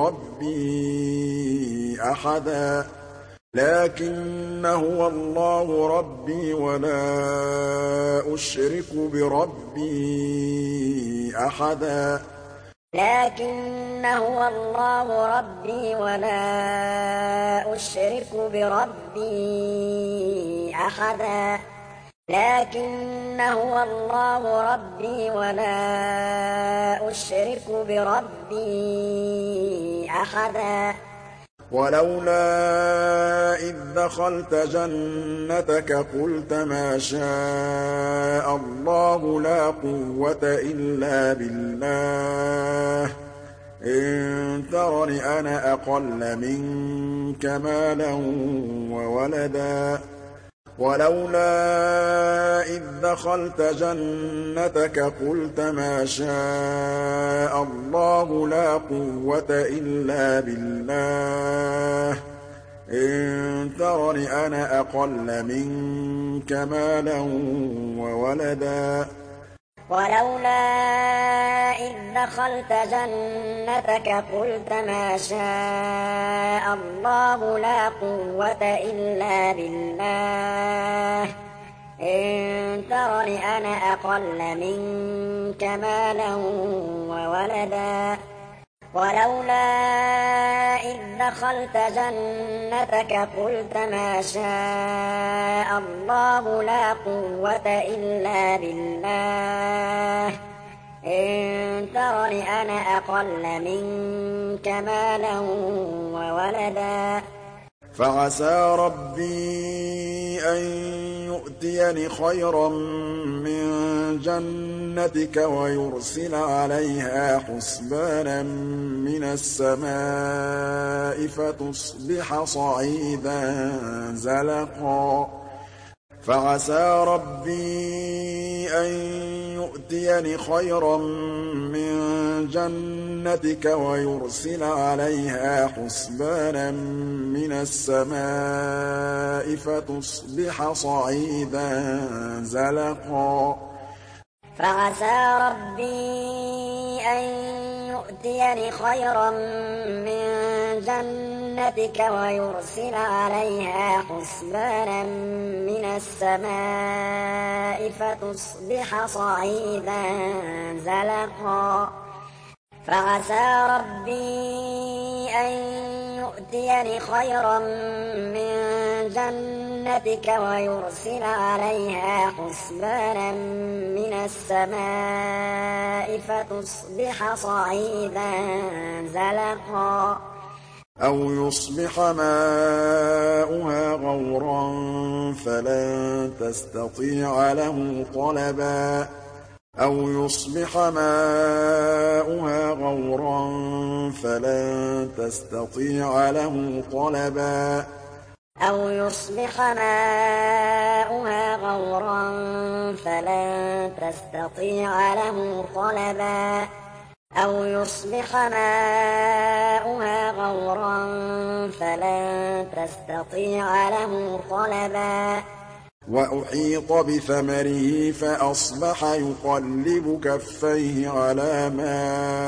بربي أحدا لكن هو الله ربي ولا أشرك بربي أحدا لكن هو الله ربي ولا أشرك بربي أحدا لكن هو الله ربي ولا أشرك بربي أحدا ولولا إذ دخلت جنتك قلت ما شاء الله لا قوة إلا بالله إن ترني أنا أقل منك مالا وولدا ولولا إذ دخلت جنتك قلت ما شاء الله لا قوة إلا بالله إن ترني أنا أقل منك مالا وولدا ولولا إذ دخلت جنتك قلت ما شاء الله لا قوة إلا بالله إن ترني أنا أقل منك مالا وولدا ولولا إذ دخلت جنتك قلت ما شاء الله لا قوة إلا بالله إن ترني أنا أقل منك مالا وولدا فعسى ربي أن يؤتيني خيرا من جنتك ويرسل عليها حسبانا من السماء فتصبح صعيدا زلقا فعسى ربي أن يؤتيني خيرا من جنتك ويرسل عليها حسبانا من السماء فتصبح صعيدا زلقا فعسى ربي أن يؤتيني خيرا من جنتك ويرسل عليها حسبانا من السماء فتصبح صعيدا زلقا فعسى ربي أن يؤتيني خيرا من جنتك ويرسل عليها حسبانا من السماء فتصبح صعيدا زلقا أو يصبح ماؤها غورا فلن تستطيع له طلبا أو يصبح ماؤها غورا فلن تستطيع له طلبا أو يصبح ماؤها غورا فلن تستطيع له طلبا أو يصبح ماؤها غورا فلن تستطيع له طلبا وأحيط بثمره فأصبح يقلب كفيه على ما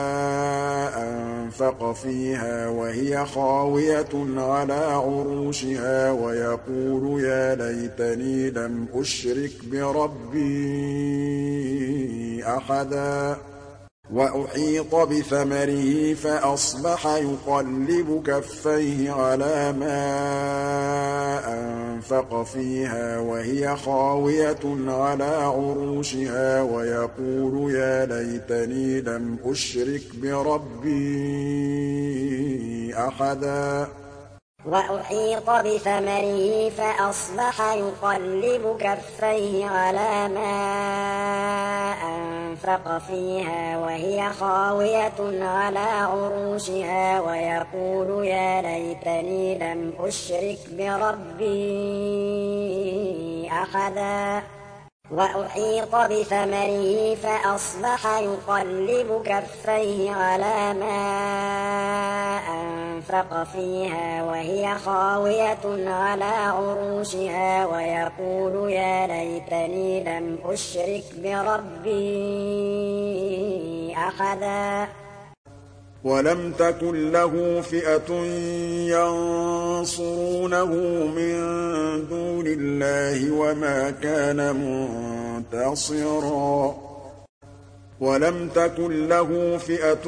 أنفق فيها وهي خاوية على عروشها ويقول يا ليتني لم أشرك بربي أحدا وأحيط بثمره فأصبح يقلب كفيه على ما أنفق فيها وهي خاوية على عروشها ويقول يا ليتني لم أشرك بربي أحدا وأحيط بثمره فأصبح يقلب كفيه على ما أنفق فيها وهي خاوية على عروشها ويقول يا ليتني لم أشرك بربي أحدا وأحيط بثمره فأصبح يقلب كفيه على ما أنفق فيها وهي خاوية على عروشها ويقول يا ليتني لم أشرك بربي أحدا ولم تكن له فئة ينصرونه من دون الله وما كان منتصرا ولم تكن له فئة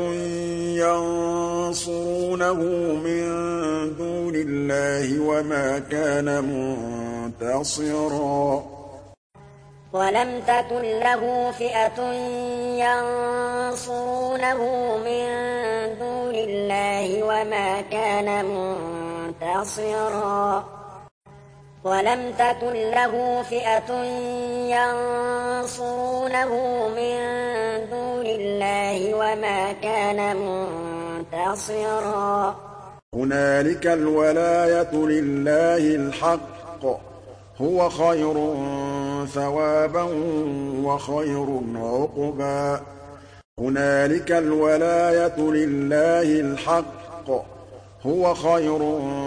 ينصرونه من دون الله وما كان منتصرا ولم تكن له فئة ينصرونه من دون الله وما كان منتصرا منتصرا ولم تكن له فئة ينصرونه من دون الله وما كان منتصرا هنالك الولاية لله الحق هو خير ثوابا وخير عقبا هنالك الولاية لله الحق هو خير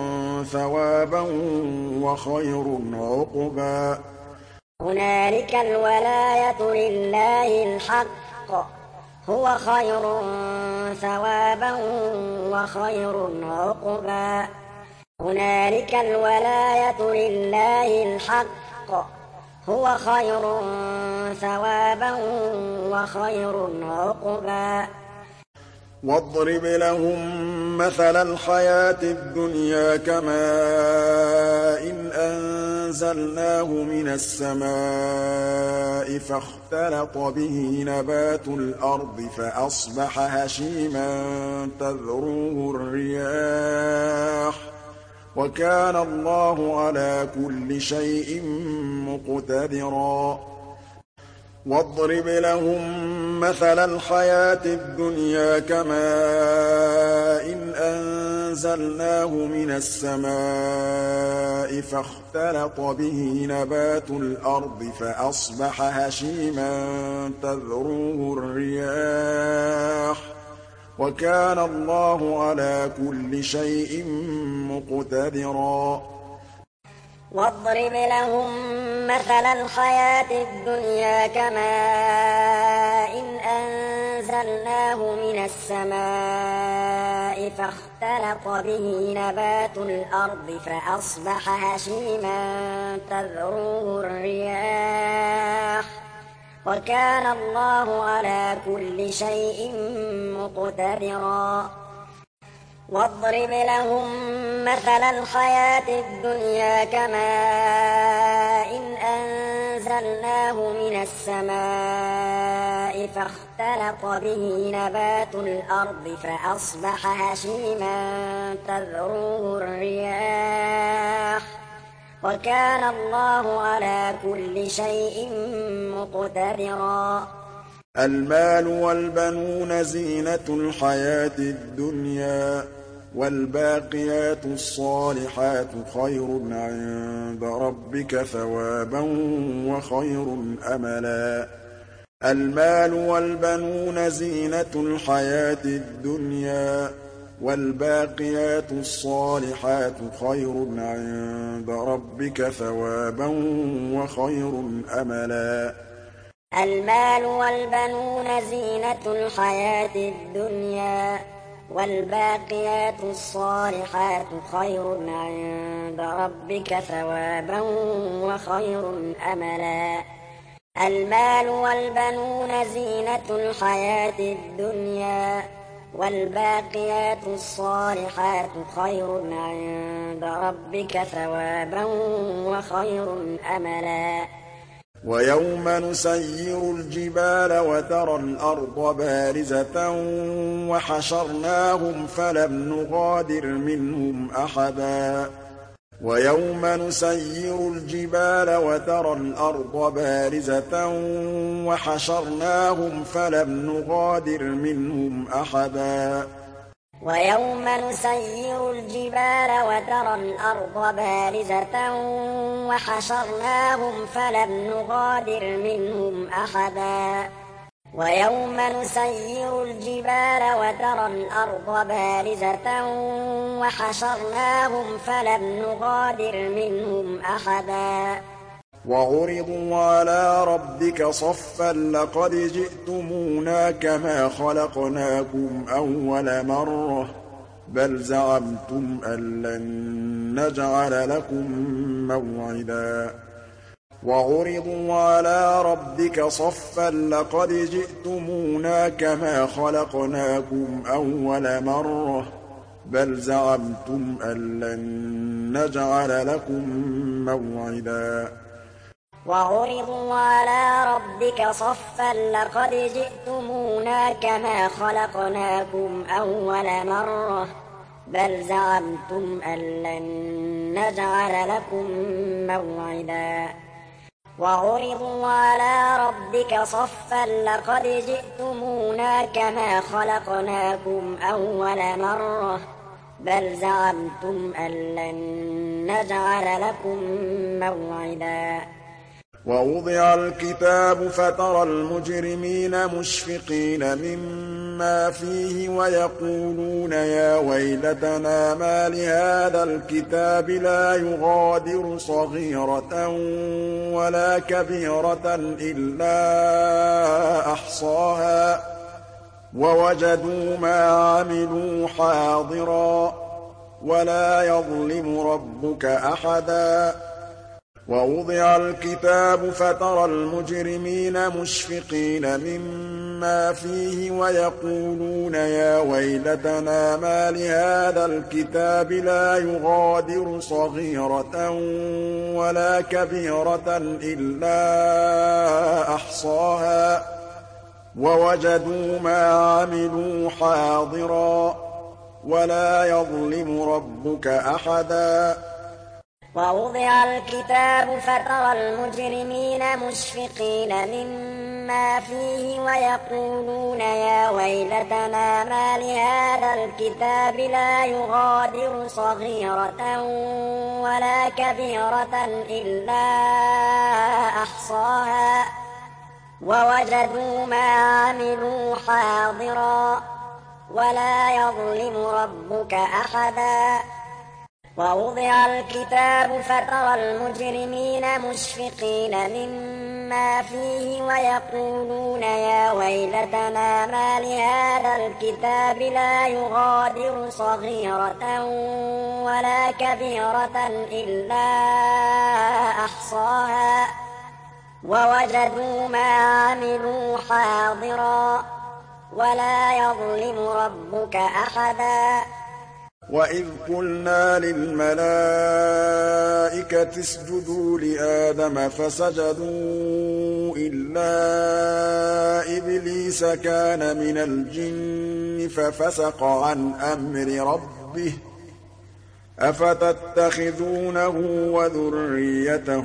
ثوابا وخير عقبا هنالك الولاية لله الحق هو خير ثوابا وخير عقبا هنالك الولاية لله الحق هو خير ثوابا وخير عقبا واضرب لهم مثل الحياة الدنيا كماء إن أنزلناه من السماء فاختلط به نبات الأرض فأصبح هشيما تذروه الرياح وكان الله على كل شيء مقتدرا واضرب لهم مثل الحياة الدنيا كماء إن أنزلناه من السماء فاختلط به نبات الأرض فأصبح هشيما تذروه الرياح وكان الله على كل شيء مقتدرا واضرب لهم مثل الحياة الدنيا كماء إن أنزلناه من السماء فاختلط به نبات الأرض فأصبح هشيما تذروه الرياح وكان الله على كل شيء مقتدرا واضرب لهم مثل الحياة الدنيا كماء إن أنزلناه من السماء فاختلط به نبات الأرض فأصبح هشيما تذروه الرياح وكان الله على كل شيء مقتدرا المال والبنون زينة الحياة الدنيا والباقيات الصالحات خير عند ربك ثوابا وخير أملا المال والبنون زينة الحياة الدنيا والباقيات الصالحات خير عند ربك ثوابا وخير أملا المال والبنون زينة الحياة الدنيا والباقيات الصالحات خير عند ربك ثوابا وخير أملا المال والبنون زينة الحياة الدنيا والباقيات الصالحات خير عند ربك ثوابا وخير أملا ويوم نسير الجبال وترى الأرض بارزة وحشرناهم فلم نغادر منهم أحدا ويوم نسير الجبال وترى الأرض بارزة وحشرناهم فلم نغادر منهم أحدا ويوم نسير الجبال وترى الأرض بارزة وحشرناهم فلم نغادر منهم أحدا ويوم نسير الجبال وترى الأرض بارزة وحشرناهم فلم نغادر منهم أحدا وعرضوا على ربك صفا لقد جئتمونا كما خلقناكم أول مرة بل زعمتم أن لن نجعل لكم موعدا وعرضوا على ربك صفا لقد جئتمونا كما خلقناكم أول مرة بل زعمتم أن لن نجعل لكم موعدا وعرضوا على ربك صفا لقد جئتمونا كما خلقناكم أول مرة بل زعمتم أن لن نجعل لكم موعدا وعرضوا على ربك صفا لقد جئتمونا كما خلقناكم أول مرة بل زعمتم أن لن نجعل لكم موعدا ووضع الكتاب فترى المجرمين مشفقين مما فيه ويقولون يا ويلتنا ما لهذا الكتاب لا يغادر صغيرة ولا كبيرة إلا أحصاها ووجدوا ما عملوا حاضرا ولا يظلم ربك أحدا ووضع الكتاب فترى المجرمين مشفقين مما فيه ويقولون يا ويلتنا ما لهذا الكتاب لا يغادر صغيرة ولا كبيرة إلا أحصاها ووجدوا ما عملوا حاضرا ولا يظلم ربك أحدا ووضع الكتاب فترى المجرمين مشفقين مما فيه ويقولون يا ويلتنا ما لهذا الكتاب لا يغادر صغيرة ولا كبيرة إلا أحصاها ووجدوا ما عملوا حاضرا ولا يظلم ربك أحدا ووضع الكتاب فترى المجرمين مشفقين مما فيه ويقولون يا ويلتنا ما لهذا الكتاب لا يغادر صغيرة ولا كبيرة إلا أحصاها ووجدوا ما عملوا حاضرا ولا يظلم ربك أحدا وَإِذْ قُلْنَا لِلْمَلَائِكَةِ اسْجُدُوا لِآدَمَ فَسَجَدُوا إِلَّا إِبْلِيسَ كَانَ مِنَ الْجِنِّ فَفَسَقَ عَنْ أَمْرِ رَبِّهِ ۗ أَفَتَتَّخِذُونَهُ وَذُرِّيَّتَهُ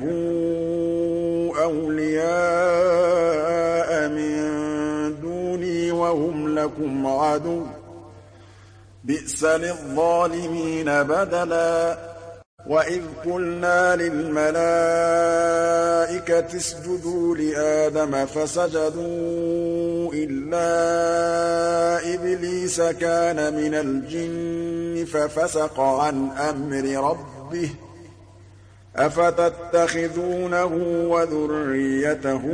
أَوْلِيَاءَ مِن دُونِي وَهُمْ لَكُمْ عَدُوٌّ ۚ بِئْسَ لِلظَّالِمِينَ بَدَلًا وَإِذْ قُلْنَا لِلْمَلَائِكَةِ اسْجُدُوا لِآدَمَ فَسَجَدُوا إِلَّا إِبْلِيسَ كَانَ مِنَ الْجِنِّ فَفَسَقَ عَنْ أَمْرِ رَبِّهِ ۗ أَفَتَتَّخِذُونَهُ وَذُرِّيَّتَهُ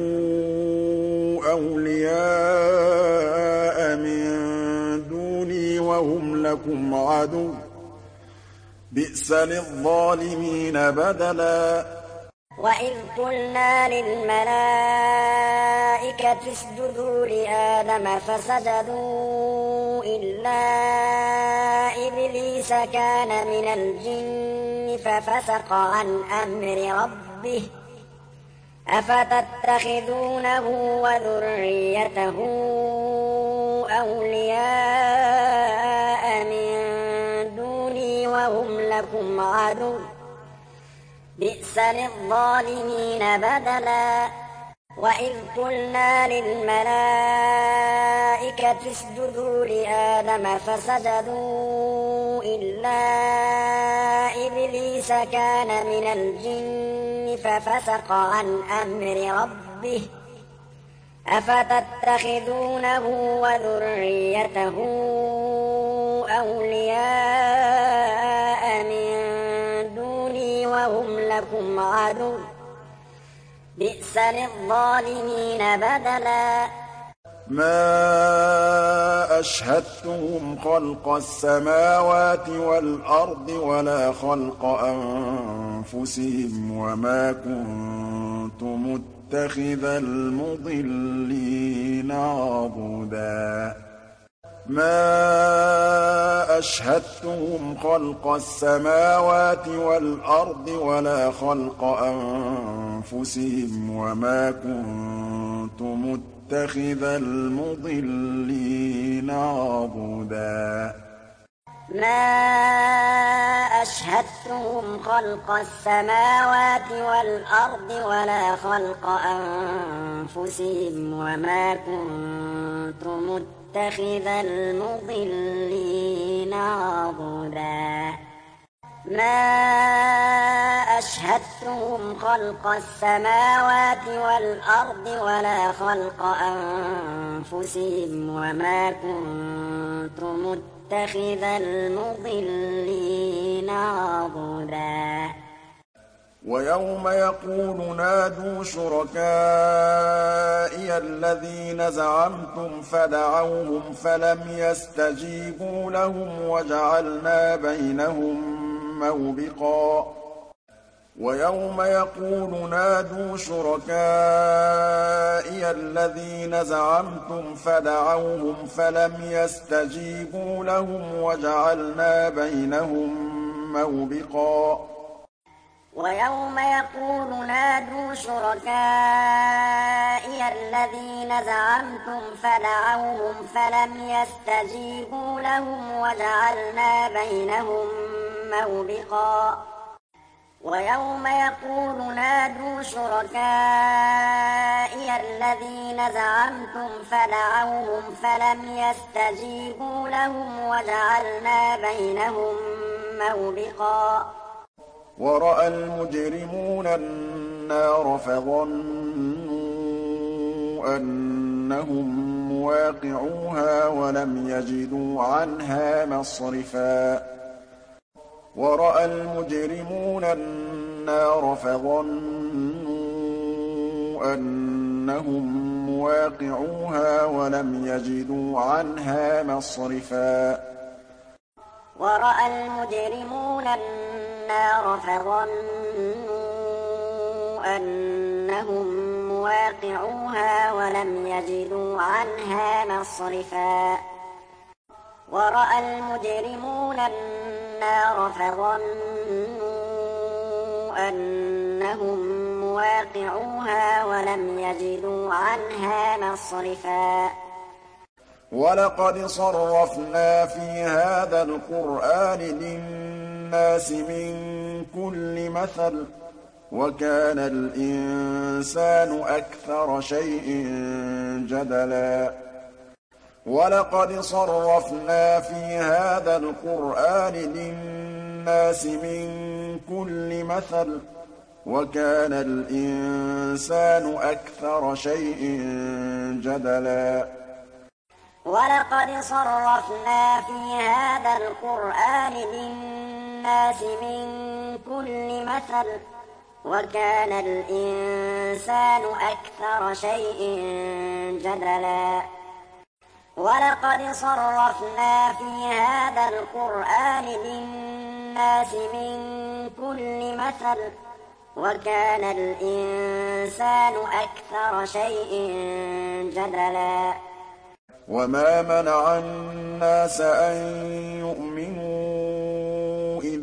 أَوْلِيَاءَ مِن دُونِي وَهُمْ لَكُمْ عَدُوٌّ ۚ بِئْسَ لِلظَّالِمِينَ بَدَلًا وَإِذْ قُلْنَا لِلْمَلَائِكَةِ اسْجُدُوا لِآدَمَ فَسَجَدُوا إِلَّا إِبْلِيسَ كَانَ مِنَ الْجِنِّ فَفَسَقَ عَنْ أَمْرِ رَبِّهِ ۗ أَفَتَتَّخِذُونَهُ وَذُرِّيَّتَهُ أَوْلِيَاءَ مِن دُونِي وَهُمْ لَكُمْ عَدُوٌّ ۚ بِئْسَ لِلظَّالِمِينَ بَدَلًا وَإِذْ قُلْنَا لِلْمَلَائِكَةِ اسْجُدُوا لِآدَمَ فَسَجَدُوا إِلَّا إِبْلِيسَ كَانَ مِنَ الْجِنِّ فَفَسَقَ عَنْ أَمْرِ رَبِّهِ ۗ أَفَتَتَّخِذُونَهُ وَذُرِّيَّتَهُ أَوْلِيَاءَ مِن دُونِي وَهُمْ لَكُمْ عَدُوٌّ ۚ بِئْسَ لِلظَّالِمِينَ بَدَلًا مَا أَشْهَدتُّهُمْ خَلْقَ السَّمَاوَاتِ وَالْأَرْضِ وَلَا خَلْقَ أَنفُسِهِمْ وَمَا كُنتُ مُتَّخِذَ الْمُضِلِّينَ عَضُدًا مَا أَشْهَدتُّهُمْ خَلْقَ السَّمَاوَاتِ وَالْأَرْضِ وَلَا خَلْقَ أَنفُسِهِمْ وَمَا كُنتُ مُتَّخِذَ الْمُضِلِّينَ عَضُدًا ما أشهدتهم خلق السماوات والأرض ولا خلق أنفسهم وما كنت متخذ المضلين عضدا ما أشهدتهم خلق السماوات والأرض ولا خلق أنفسهم وما كنت متخذ المضلين عضدا ويوم يقول نادوا شركائي الذين زعمتم فدعوهم فلم يستجيبوا لهم وجعلنا بينهم موبقا ويوم يقول نادوا شركائي الذين زعمتم فدعوهم فلم يستجيبوا لهم وجعلنا بينهم موبقا ويوم يقول نادوا شركائي الذين زعمتم فدعوهم فلم يستجيبوا لهم وجعلنا بينهم موبقا ويوم يقول نادوا شركائي الذين زعمتم فدعوهم فلم يستجيبوا لهم وجعلنا بينهم موبقا ورأى المجرمون النار فظنوا أنهم مواقعوها ولم يجدوا عنها مصرفا ورأى المجرمون النار فظنوا أنهم مواقعوها ولم يجدوا عنها مصرفا ورأى المجرمون النار فظنوا أنهم مواقعوها ولم يجدوا عنها مصرفا ورأى المجرمون النار فظنوا أنهم مواقعوها ولم يجدوا عنها مصرفا ولقد صرفنا في هذا القرآن للناس من كل مثل وكان الإنسان أكثر شيء جدلا ولقد صرفنا في هذا القرآن للناس من كل مثل وكان الإنسان أكثر شيء جدلا ولقد صرفنا في هذا القرآن للناس من كل مثل وكان الإنسان أكثر شيء جدلا ولقد صرفنا في هذا القرآن للناس من كل مثل وكان الإنسان أكثر شيء جدلا وما منع الناس أن يؤمنوا إذ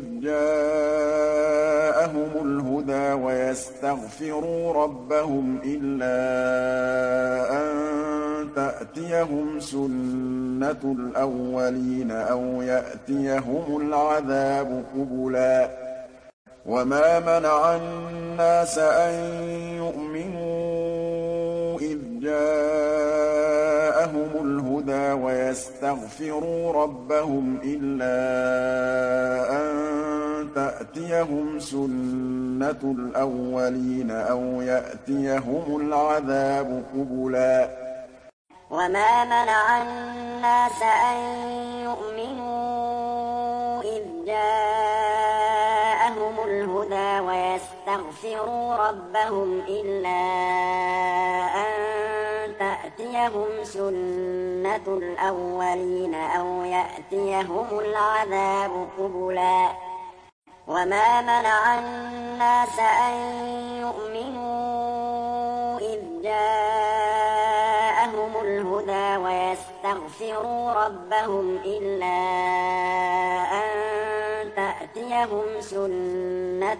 جاءهم الهدى ويستغفروا ربهم إلا أن تأتيهم سنة الأولين أو يأتيهم العذاب قبلا وما منع الناس أن يؤمنوا إذ جاءهم الهدى ويستغفروا ربهم إلا أن تأتيهم سنة الأولين أو يأتيهم العذاب قبلا وما منع الناس أن يؤمنوا إذ جاءهم الهدى ويستغفروا ربهم إلا أن تأتيهم سنة الأولين أو يأتيهم العذاب قبلا وما منع الناس أن يؤمنوا إذ جاءهم الهدى ويستغفروا ربهم إلا أن تأتيهم سنة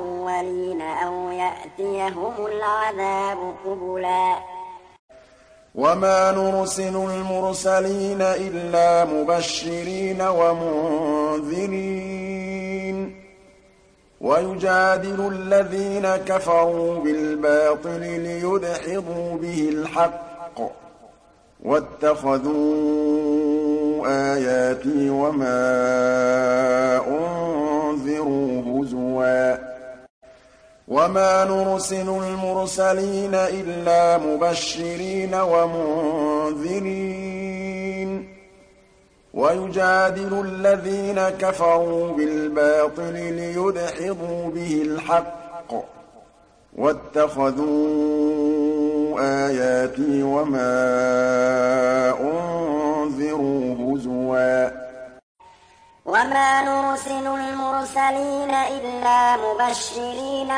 الأولين أو يأتيهم العذاب قبلا وَمَا نُرْسِلُ الْمُرْسَلِينَ إِلَّا مُبَشِّرِينَ وَمُنذِرِينَ وَيُجَادِلُ الَّذِينَ كَفَرُوا بِالْبَاطِلِ لِيُدْحِضُوا بِهِ الْحَقَّ ۖ وَاتَّخَذُوا آيَاتِي وَمَا أُنذِرُوا هُزُوًا وَمَا نُرْسِلُ الْمُرْسَلِينَ إِلَّا مُبَشِّرِينَ وَمُنذِرِينَ وَيُجَادِلُ الَّذِينَ كَفَرُوا بِالْبَاطِلِ لِيُدْحِضُوا بِهِ الْحَقَّ ۖ وَاتَّخَذُوا آيَاتِي وَمَا أُنذِرُوا هُزُوًا وَمَا نُرْسِلُ الْمُرْسَلِينَ إِلَّا مُبَشِّرِينَ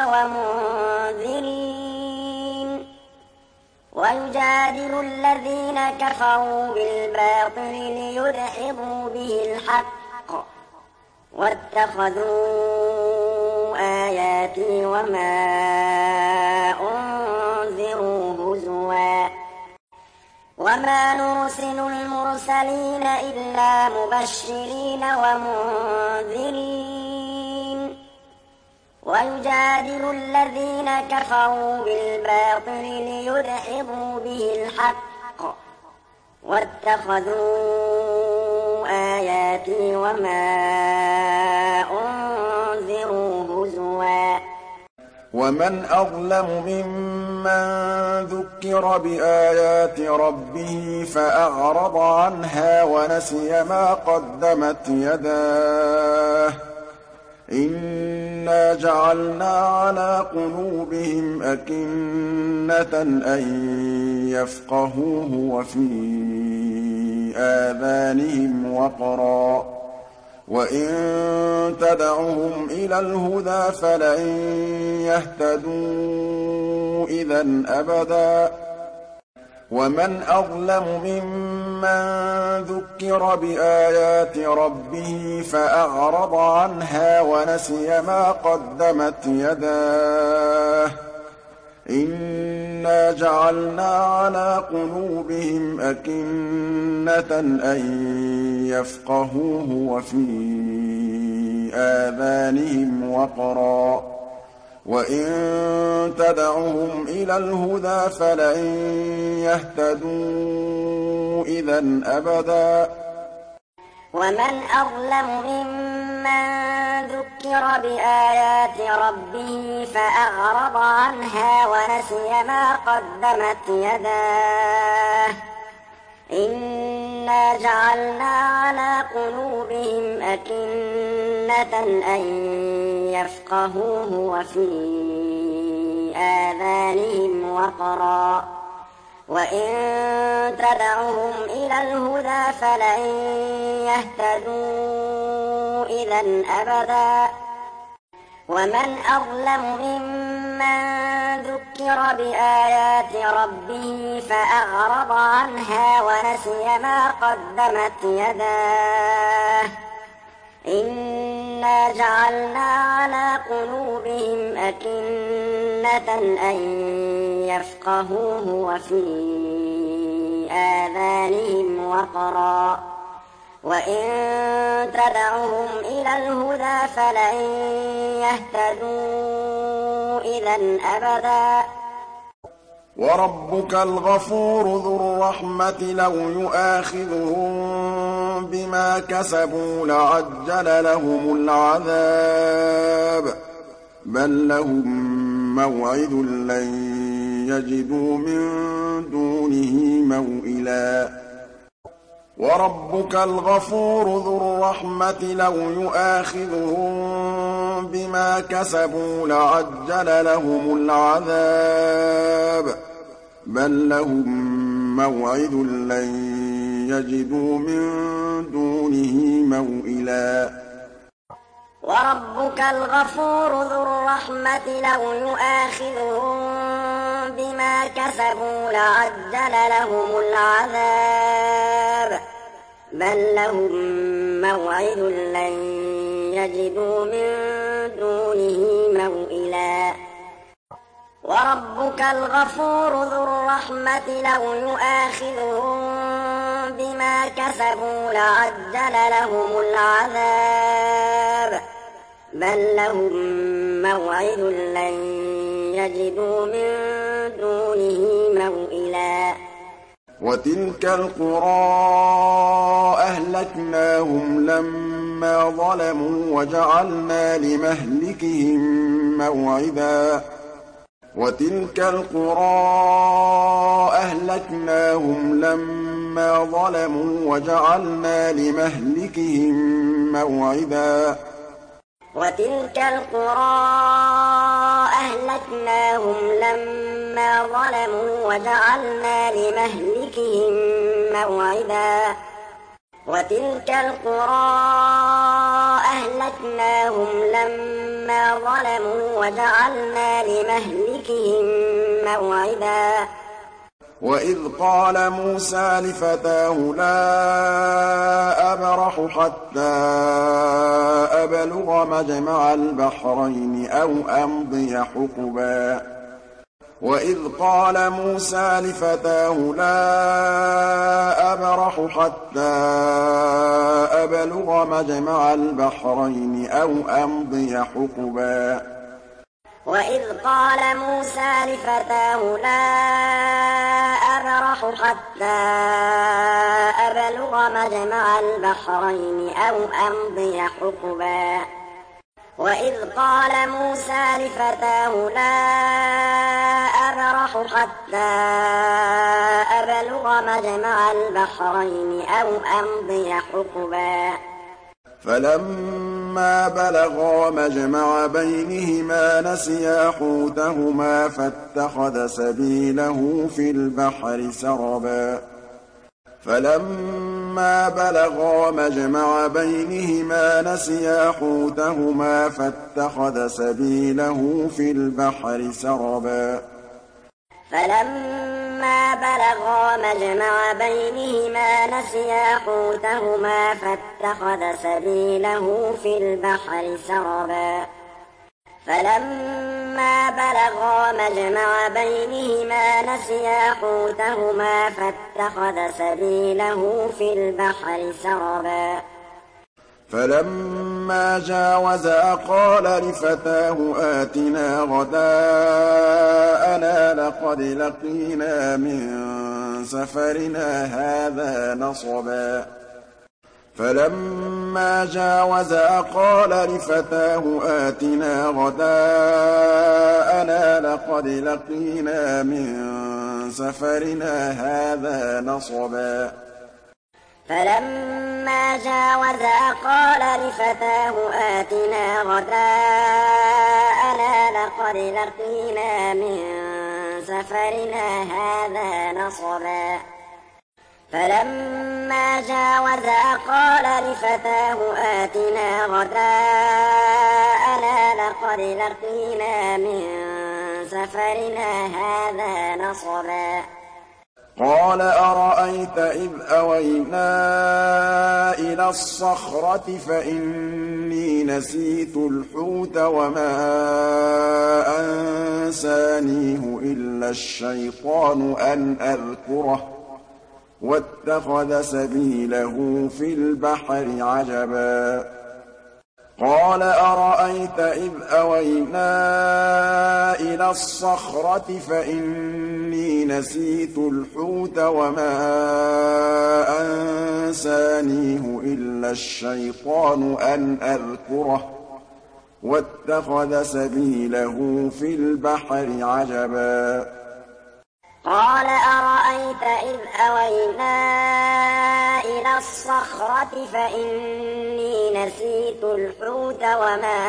وَمُنذِرِينَ وَيُجَادِلُ الَّذِينَ كَفَرُوا بِالْبَاطِلِ لِيُدْحِضُوا بِهِ الْحَقَّ ۖ وَاتَّخَذُوا آيَاتِي وَمَا أُنذِرُوا هُزُوًا وَمَا نُرْسِلُ الْمُرْسَلِينَ إِلَّا مُبَشِّرِينَ وَمُنذِرِينَ وَيُجَادِلُ الَّذِينَ كَفَرُوا بِالْبَاطِلِ لِيُدْحِضُوا بِهِ الْحَقَّ ۖ وَاتَّخَذُوا آيَاتِي وَمَا أُنذِرُوا هُزُوًا وَمَنْ أَظْلَمُ مِمَّن ذُكِّرَ بِآيَاتِ رَبِّهِ فَأَعْرَضَ عَنْهَا وَنَسِيَ مَا قَدَّمَتْ يَدَاهُ ۚ إِنَّا جَعَلْنَا عَلَىٰ قُلُوبِهِمْ أَكِنَّةً أَن يَفْقَهُوهُ وَفِي آذَانِهِمْ وَقْرًا ۚ وَإِن تَدْعُهُمْ إِلَى الْهُدَىٰ فَلَن يَهْتَدُوا إِذًا أَبَدًا ۚ وَمَنْ أَظْلَمُ مِمَّن ذُكِّرَ بِآيَاتِ رَبِّهِ فَأَعْرَضَ عَنْهَا وَنَسِيَ مَا قَدَّمَتْ يَدَاهُ ۚ إِنَّا جَعَلْنَا عَلَىٰ قُلُوبِهِمْ أَكِنَّةً أَن يَفْقَهُوهُ وَفِي آذَانِهِمْ وَقْرًا ۚ وَإِن تَدْعُهُمْ إِلَى الْهُدَىٰ فَلَن يَهْتَدُوا إِذًا أَبَدًا ۚ وَمَنْ أَظْلَمُ مِمَّن ذُكِّرَ بِآيَاتِ رَبِّهِ فَأَعْرَضَ عَنْهَا وَنَسِيَ مَا قَدَّمَتْ يَدَاهُ ۚ إِنَّا جَعَلْنَا عَلَىٰ قُلُوبِهِمْ أَكِنَّةً أَن يَفْقَهُوهُ وَفِي آذَانِهِمْ وَقْرًا ۚ وَإِن تَدْعُهُمْ إِلَى الْهُدَىٰ فَلَن يَهْتَدُوا إِذًا أَبَدًا ۚ وَمَنْ أَظْلَمُ مِمَّن ذُكِّرَ بِآيَاتِ رَبِّهِ فَأَعْرَضَ عَنْهَا وَنَسِيَ مَا قَدَّمَتْ يَدَاهُ ۚ إِنَّا جَعَلْنَا عَلَىٰ قُلُوبِهِمْ أَكِنَّةً أَن يَفْقَهُوهُ وَفِي آذَانِهِمْ وَقْرًا ۚ وَإِن تَدْعُهُمْ إِلَى الْهُدَىٰ فَلَن يَهْتَدُوا إِذًا أَبَدًا ۚ وَرَبُّكَ الْغَفُورُ ذُو الرَّحْمَةِ ۖ لَوْ يُؤَاخِذُهُم بِمَا كَسَبُوا لَعَجَّلَ لَهُمُ الْعَذَابَ ۚ بَل لَّهُم مَّوْعِدٌ لَّن يَجِدُوا مِن دُونِهِ مَوْئِلًا وَرَبُّكَ الْغَفُورُ ذُو الرَّحْمَةِ ۖ لَوْ يُؤَاخِذُهُم بِمَا كَسَبُوا لَعَجَّلَ لَهُمُ الْعَذَابَ ۚ بَل لَّهُم مَّوْعِدٌ لَّن يَجِدُوا مِن دُونِهِ مَوْئِلًا وَرَبُّكَ الْغَفُورُ ذُو الرَّحْمَةِ ۖ لَوْ يُؤَاخِذُهُم بِمَا كَسَبُوا لَعَجَّلَ لَهُمُ الْعَذَابَ ۚ بَل لَّهُم مَّوْعِدٌ لَّن يَجِدُوا مِن دُونِهِ مَوْئِلًا وربك الغفور ذو الرحمة لو يؤاخذهم بما كسبوا لعجل لهم العذاب بل لهم موعد لن يجدوا من دونه موئلا وتلك القرى أهلكناهم لما ظلموا وجعلنا لمهلكهم موعدا وتلك القرى أهلكناهم لما ظلموا وجعلنا لمهلكهم موعدا وتلك القرى أهلكناهم لما ظلموا وجعلنا لمهلكهم موعدا وتلك القرى أهلكناهم لما ظلموا وجعلنا لمهلكهم موعدا وإذ قال موسى لفتاه لا أبرح حتى أبلغ مجمع البحرين أو أمضي حقبا وإذ قال موسى لفتاه لا أبرح حتى أبلغ مجمع البحرين أو أمضي حقبا وإذ قال موسى لفتاه لا أبرح حتى أبلغ مجمع البحرين أو أمضي حقبا وإذ قال موسى لفتاه لا أبرح حتى أبلغ مجمع البحرين أو أمضي حقبا فلما بلغا مجمع بينهما نسيا حوتهما فاتخذ سبيله في البحر سربا فلما بلغا مجمع بينهما نسيا حوتهما فاتخذ سبيله في البحر سربا فلما بلغا مجمع بينهما نسيا حوتهما فاتخذ سبيله في البحر سربا فلما بلغا مجمع بينهما نسيا حوتهما فاتخذ سبيله في البحر سربا فلما جاوزا قال لفتاه آتنا غداءنا لقد لقينا من سفرنا هذا نصبا فلما جاوزا قال لفتاه آتنا غداءنا لقد لقينا من سفرنا هذا نصبا فلما جاوزا قال لفتاه آتنا غداءنا لقد لقينا من سفرنا هذا نصبا فلما جاوزا قال لفتاه آتنا غداءنا لقد لقينا من سفرنا هذا نصبا قال أرأيت إذ أوينا إلى الصخرة فإني نسيت الحوت وما أنسانيه إلا الشيطان أن أذكره واتخذ سبيله في البحر عجبا قال أرأيت إذ أوينا إلى الصخرة فإني نسيت الحوت وما أنسانيه إلا الشيطان أن أذكره واتخذ سبيله في البحر عجبا قال أرأيت إذ أوينا إلى الصخرة فإني نسيت الحوت وما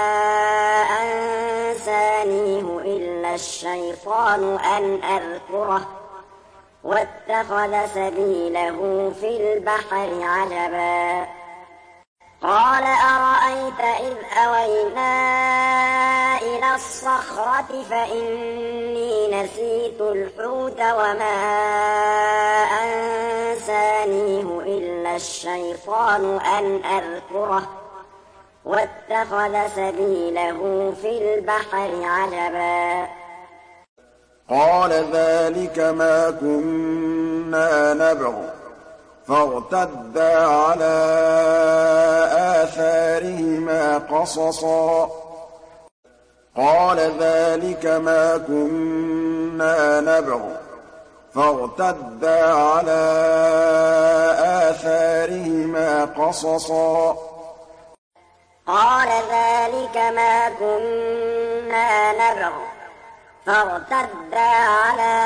أنسانيه إلا الشيطان أن أذكره واتخذ سبيله في البحر عجبا قال أرأيت إذ أوينا إلى الصخرة فإني نسيت الحوت وما أنسانيه إلا الشيطان أن أذكره واتخذ سبيله في البحر عجبا قال ذلك ما كنا نبغ فارتدا على آثارهما قصصا قال ذلك ما كنا نبغ فارتدا على آثارهما قصصا قال ذلك ما كنا نبغ فارتدا على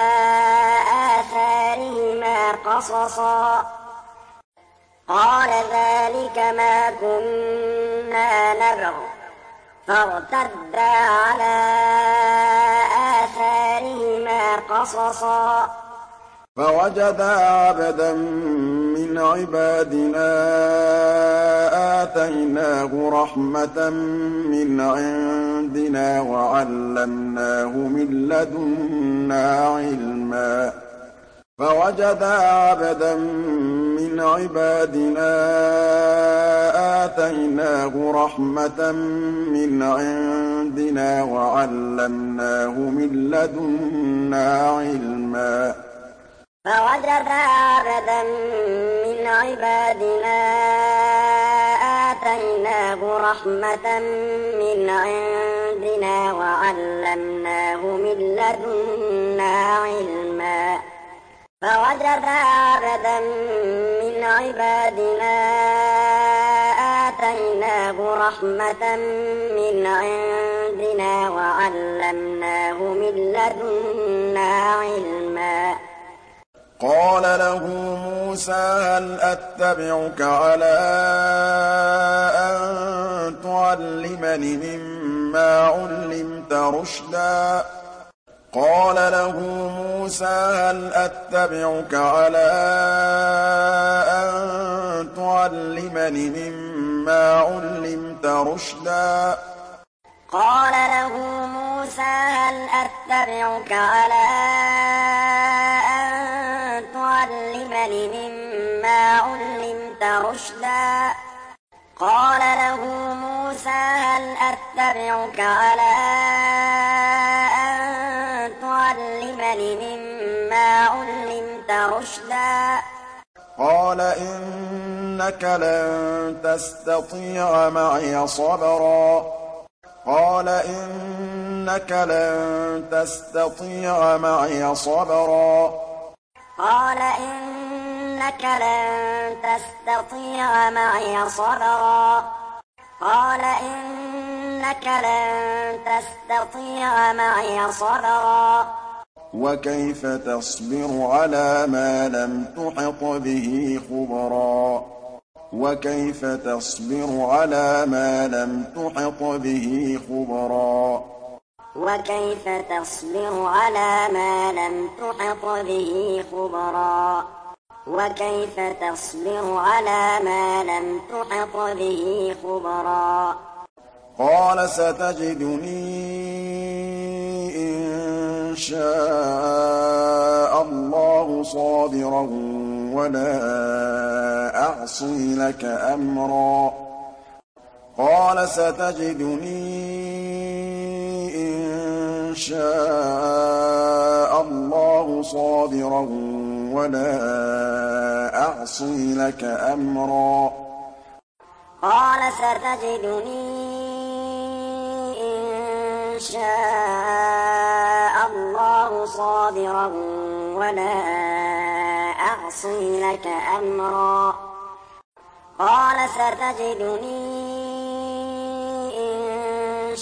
آثارهما قصصا قال ذلك ما كنا نبغ فارتدا على آثارهما قصصا فوجدا عبدا من عبادنا آتيناه رحمة من عندنا وعلمناه من لدنا علما فوجدا عبدا من عبادنا آتيناه رحمة من عندنا وعلمناه من لدنا علما فوجدا عبدا من عبادنا آتيناه رحمة من عندنا وعلمناه من لدنا علما فوجدا عبدا من عبادنا آتيناه رحمة من عندنا وعلمناه من لدنا علما قال له موسى هل أتبعك على أن تعلمني مما علمت رشدا قال له موسى هل أتبعك على أن تعلمني مما علمت رشدا قال له موسى هل أتبعك على أن تعلمني مما علمت رشدا قال له موسى هل أتبعك على أن تعلمني مما علمت رشدا قال إنك لن تستطيع معي صبرا قال إنك لن تستطيع معي صبرا قال إنك لن تستطيع معي صبرا قال إنك لن تستطيع معي صبرا وكيف تصبر على ما لم تحط به خبرا وكيف تصبر على ما لم تحط به خبرا وكيف تصبر على ما لم تحط به خبرا وكيف تصبر على ما لم تحط به خبرا قال ستجدني إن شاء الله صابرا ولا أعصي لك أمرا قال ستجدني إن شاء الله صابرا ولا أعصي لك أمرا قال ستجدني إن شاء الله صابرا ولا أعصي لك أمرا قال ستجدني إن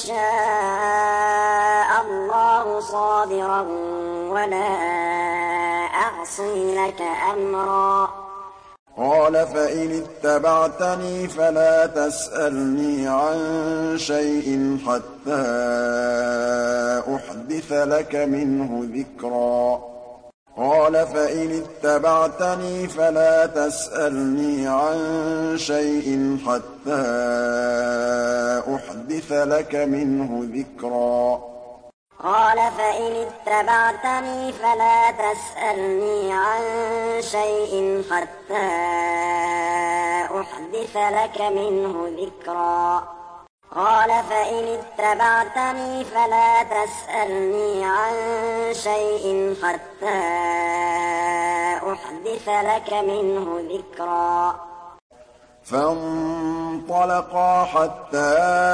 شاء الله صابرا ولا أعصي لك أمرا قال فإن اتبعتني فلا تسألني عن شيء حتى أحدث لك منه ذكرا قال فإن اتبعتني فلا تسألني عن شيء حتى أحدث لك منه ذكرا قال فإن اتبعتني فلا تسألني عن شيء حتى أحدث لك منه ذكرا قال فإن اتبعتني فلا تسألني عن شيء حتى أحدث لك منه ذكرا فانطلقا حتى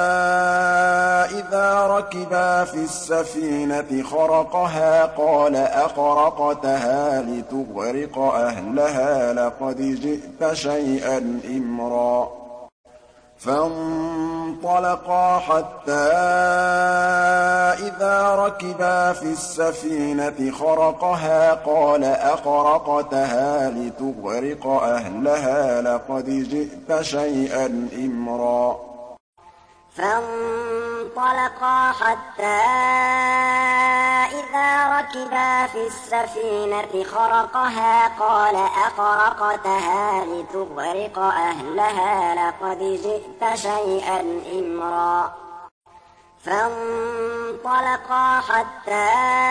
إذا ركبا في السفينة خرقها قال أخرقتها لتغرق أهلها لقد جئت شيئا إمرا فانطلقا حتى إذا ركبا في السفينة خرقها قال أخرقتها لتغرق أهلها لقد جئت شيئا إمرا فانطلقا حتى إذا ركبا في السفينة خرقها قال أخرقتها لتغرق أهلها لقد جئت شيئا إمرا فانطلقا حتى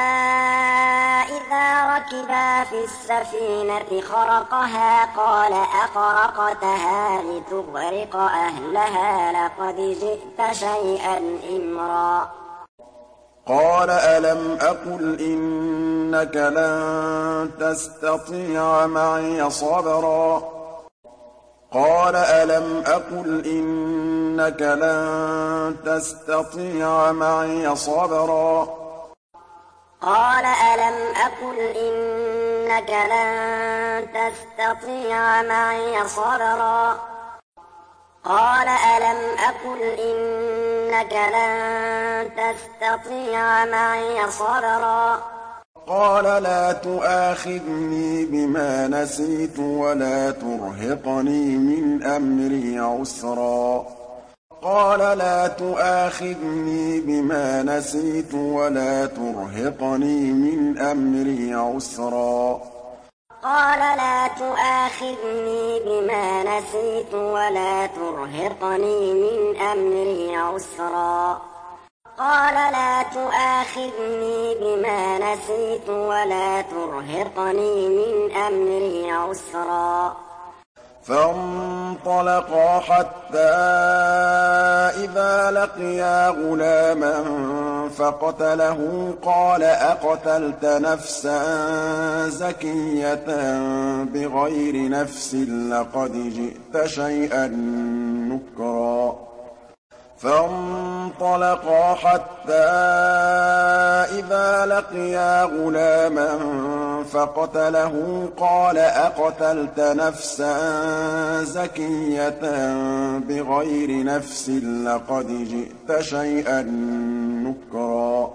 إذا ركبا في السفينة خرقها قال أخرقتها لتغرق أهلها لقد جئت شيئا إمرا قال ألم أقل إنك لن تستطيع معي صبرا قال ألم أقل إنك لن تستطيع معي صبرا قال ألم أقل إنك لن تستطيع معي صبرا قال ألم أقل إنك لن تستطيع معي صبرا قال لا تؤاخذني بما نسيت ولا ترهقني من أمري عسرا قال لا تؤاخذني بما نسيت ولا ترهقني من أمري عسرا قال لا تؤاخذني بما نسيت ولا ترهقني من أمري عسرا قال لا تؤاخذني بما نسيت ولا ترهقني من أمري عسرا فانطلقا حتى إذا لقيا غلاما فقتله قال أقتلت نفسا زكية بغير نفس لقد جئت شيئا نكرا فانطلقا حتى إذا لقيا غلاما فقتله قال أقتلت نفسا زكية بغير نفس لقد جئت شيئا نكرا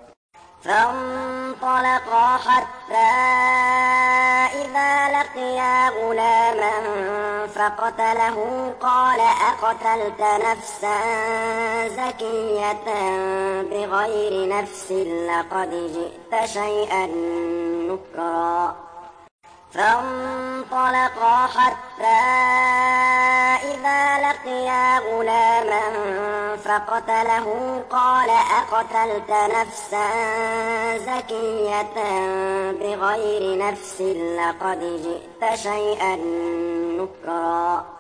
فانطلقا حتى إذا لقيا غلاما فقتله قال أقتلت نفسا زكية بغير نفس لقد جئت شيئا نكرا فانطلقا حتى إذا لقيا غلاما فقتله قال أقتلت نفسا زكية بغير نفس لقد جئت شيئا نكرا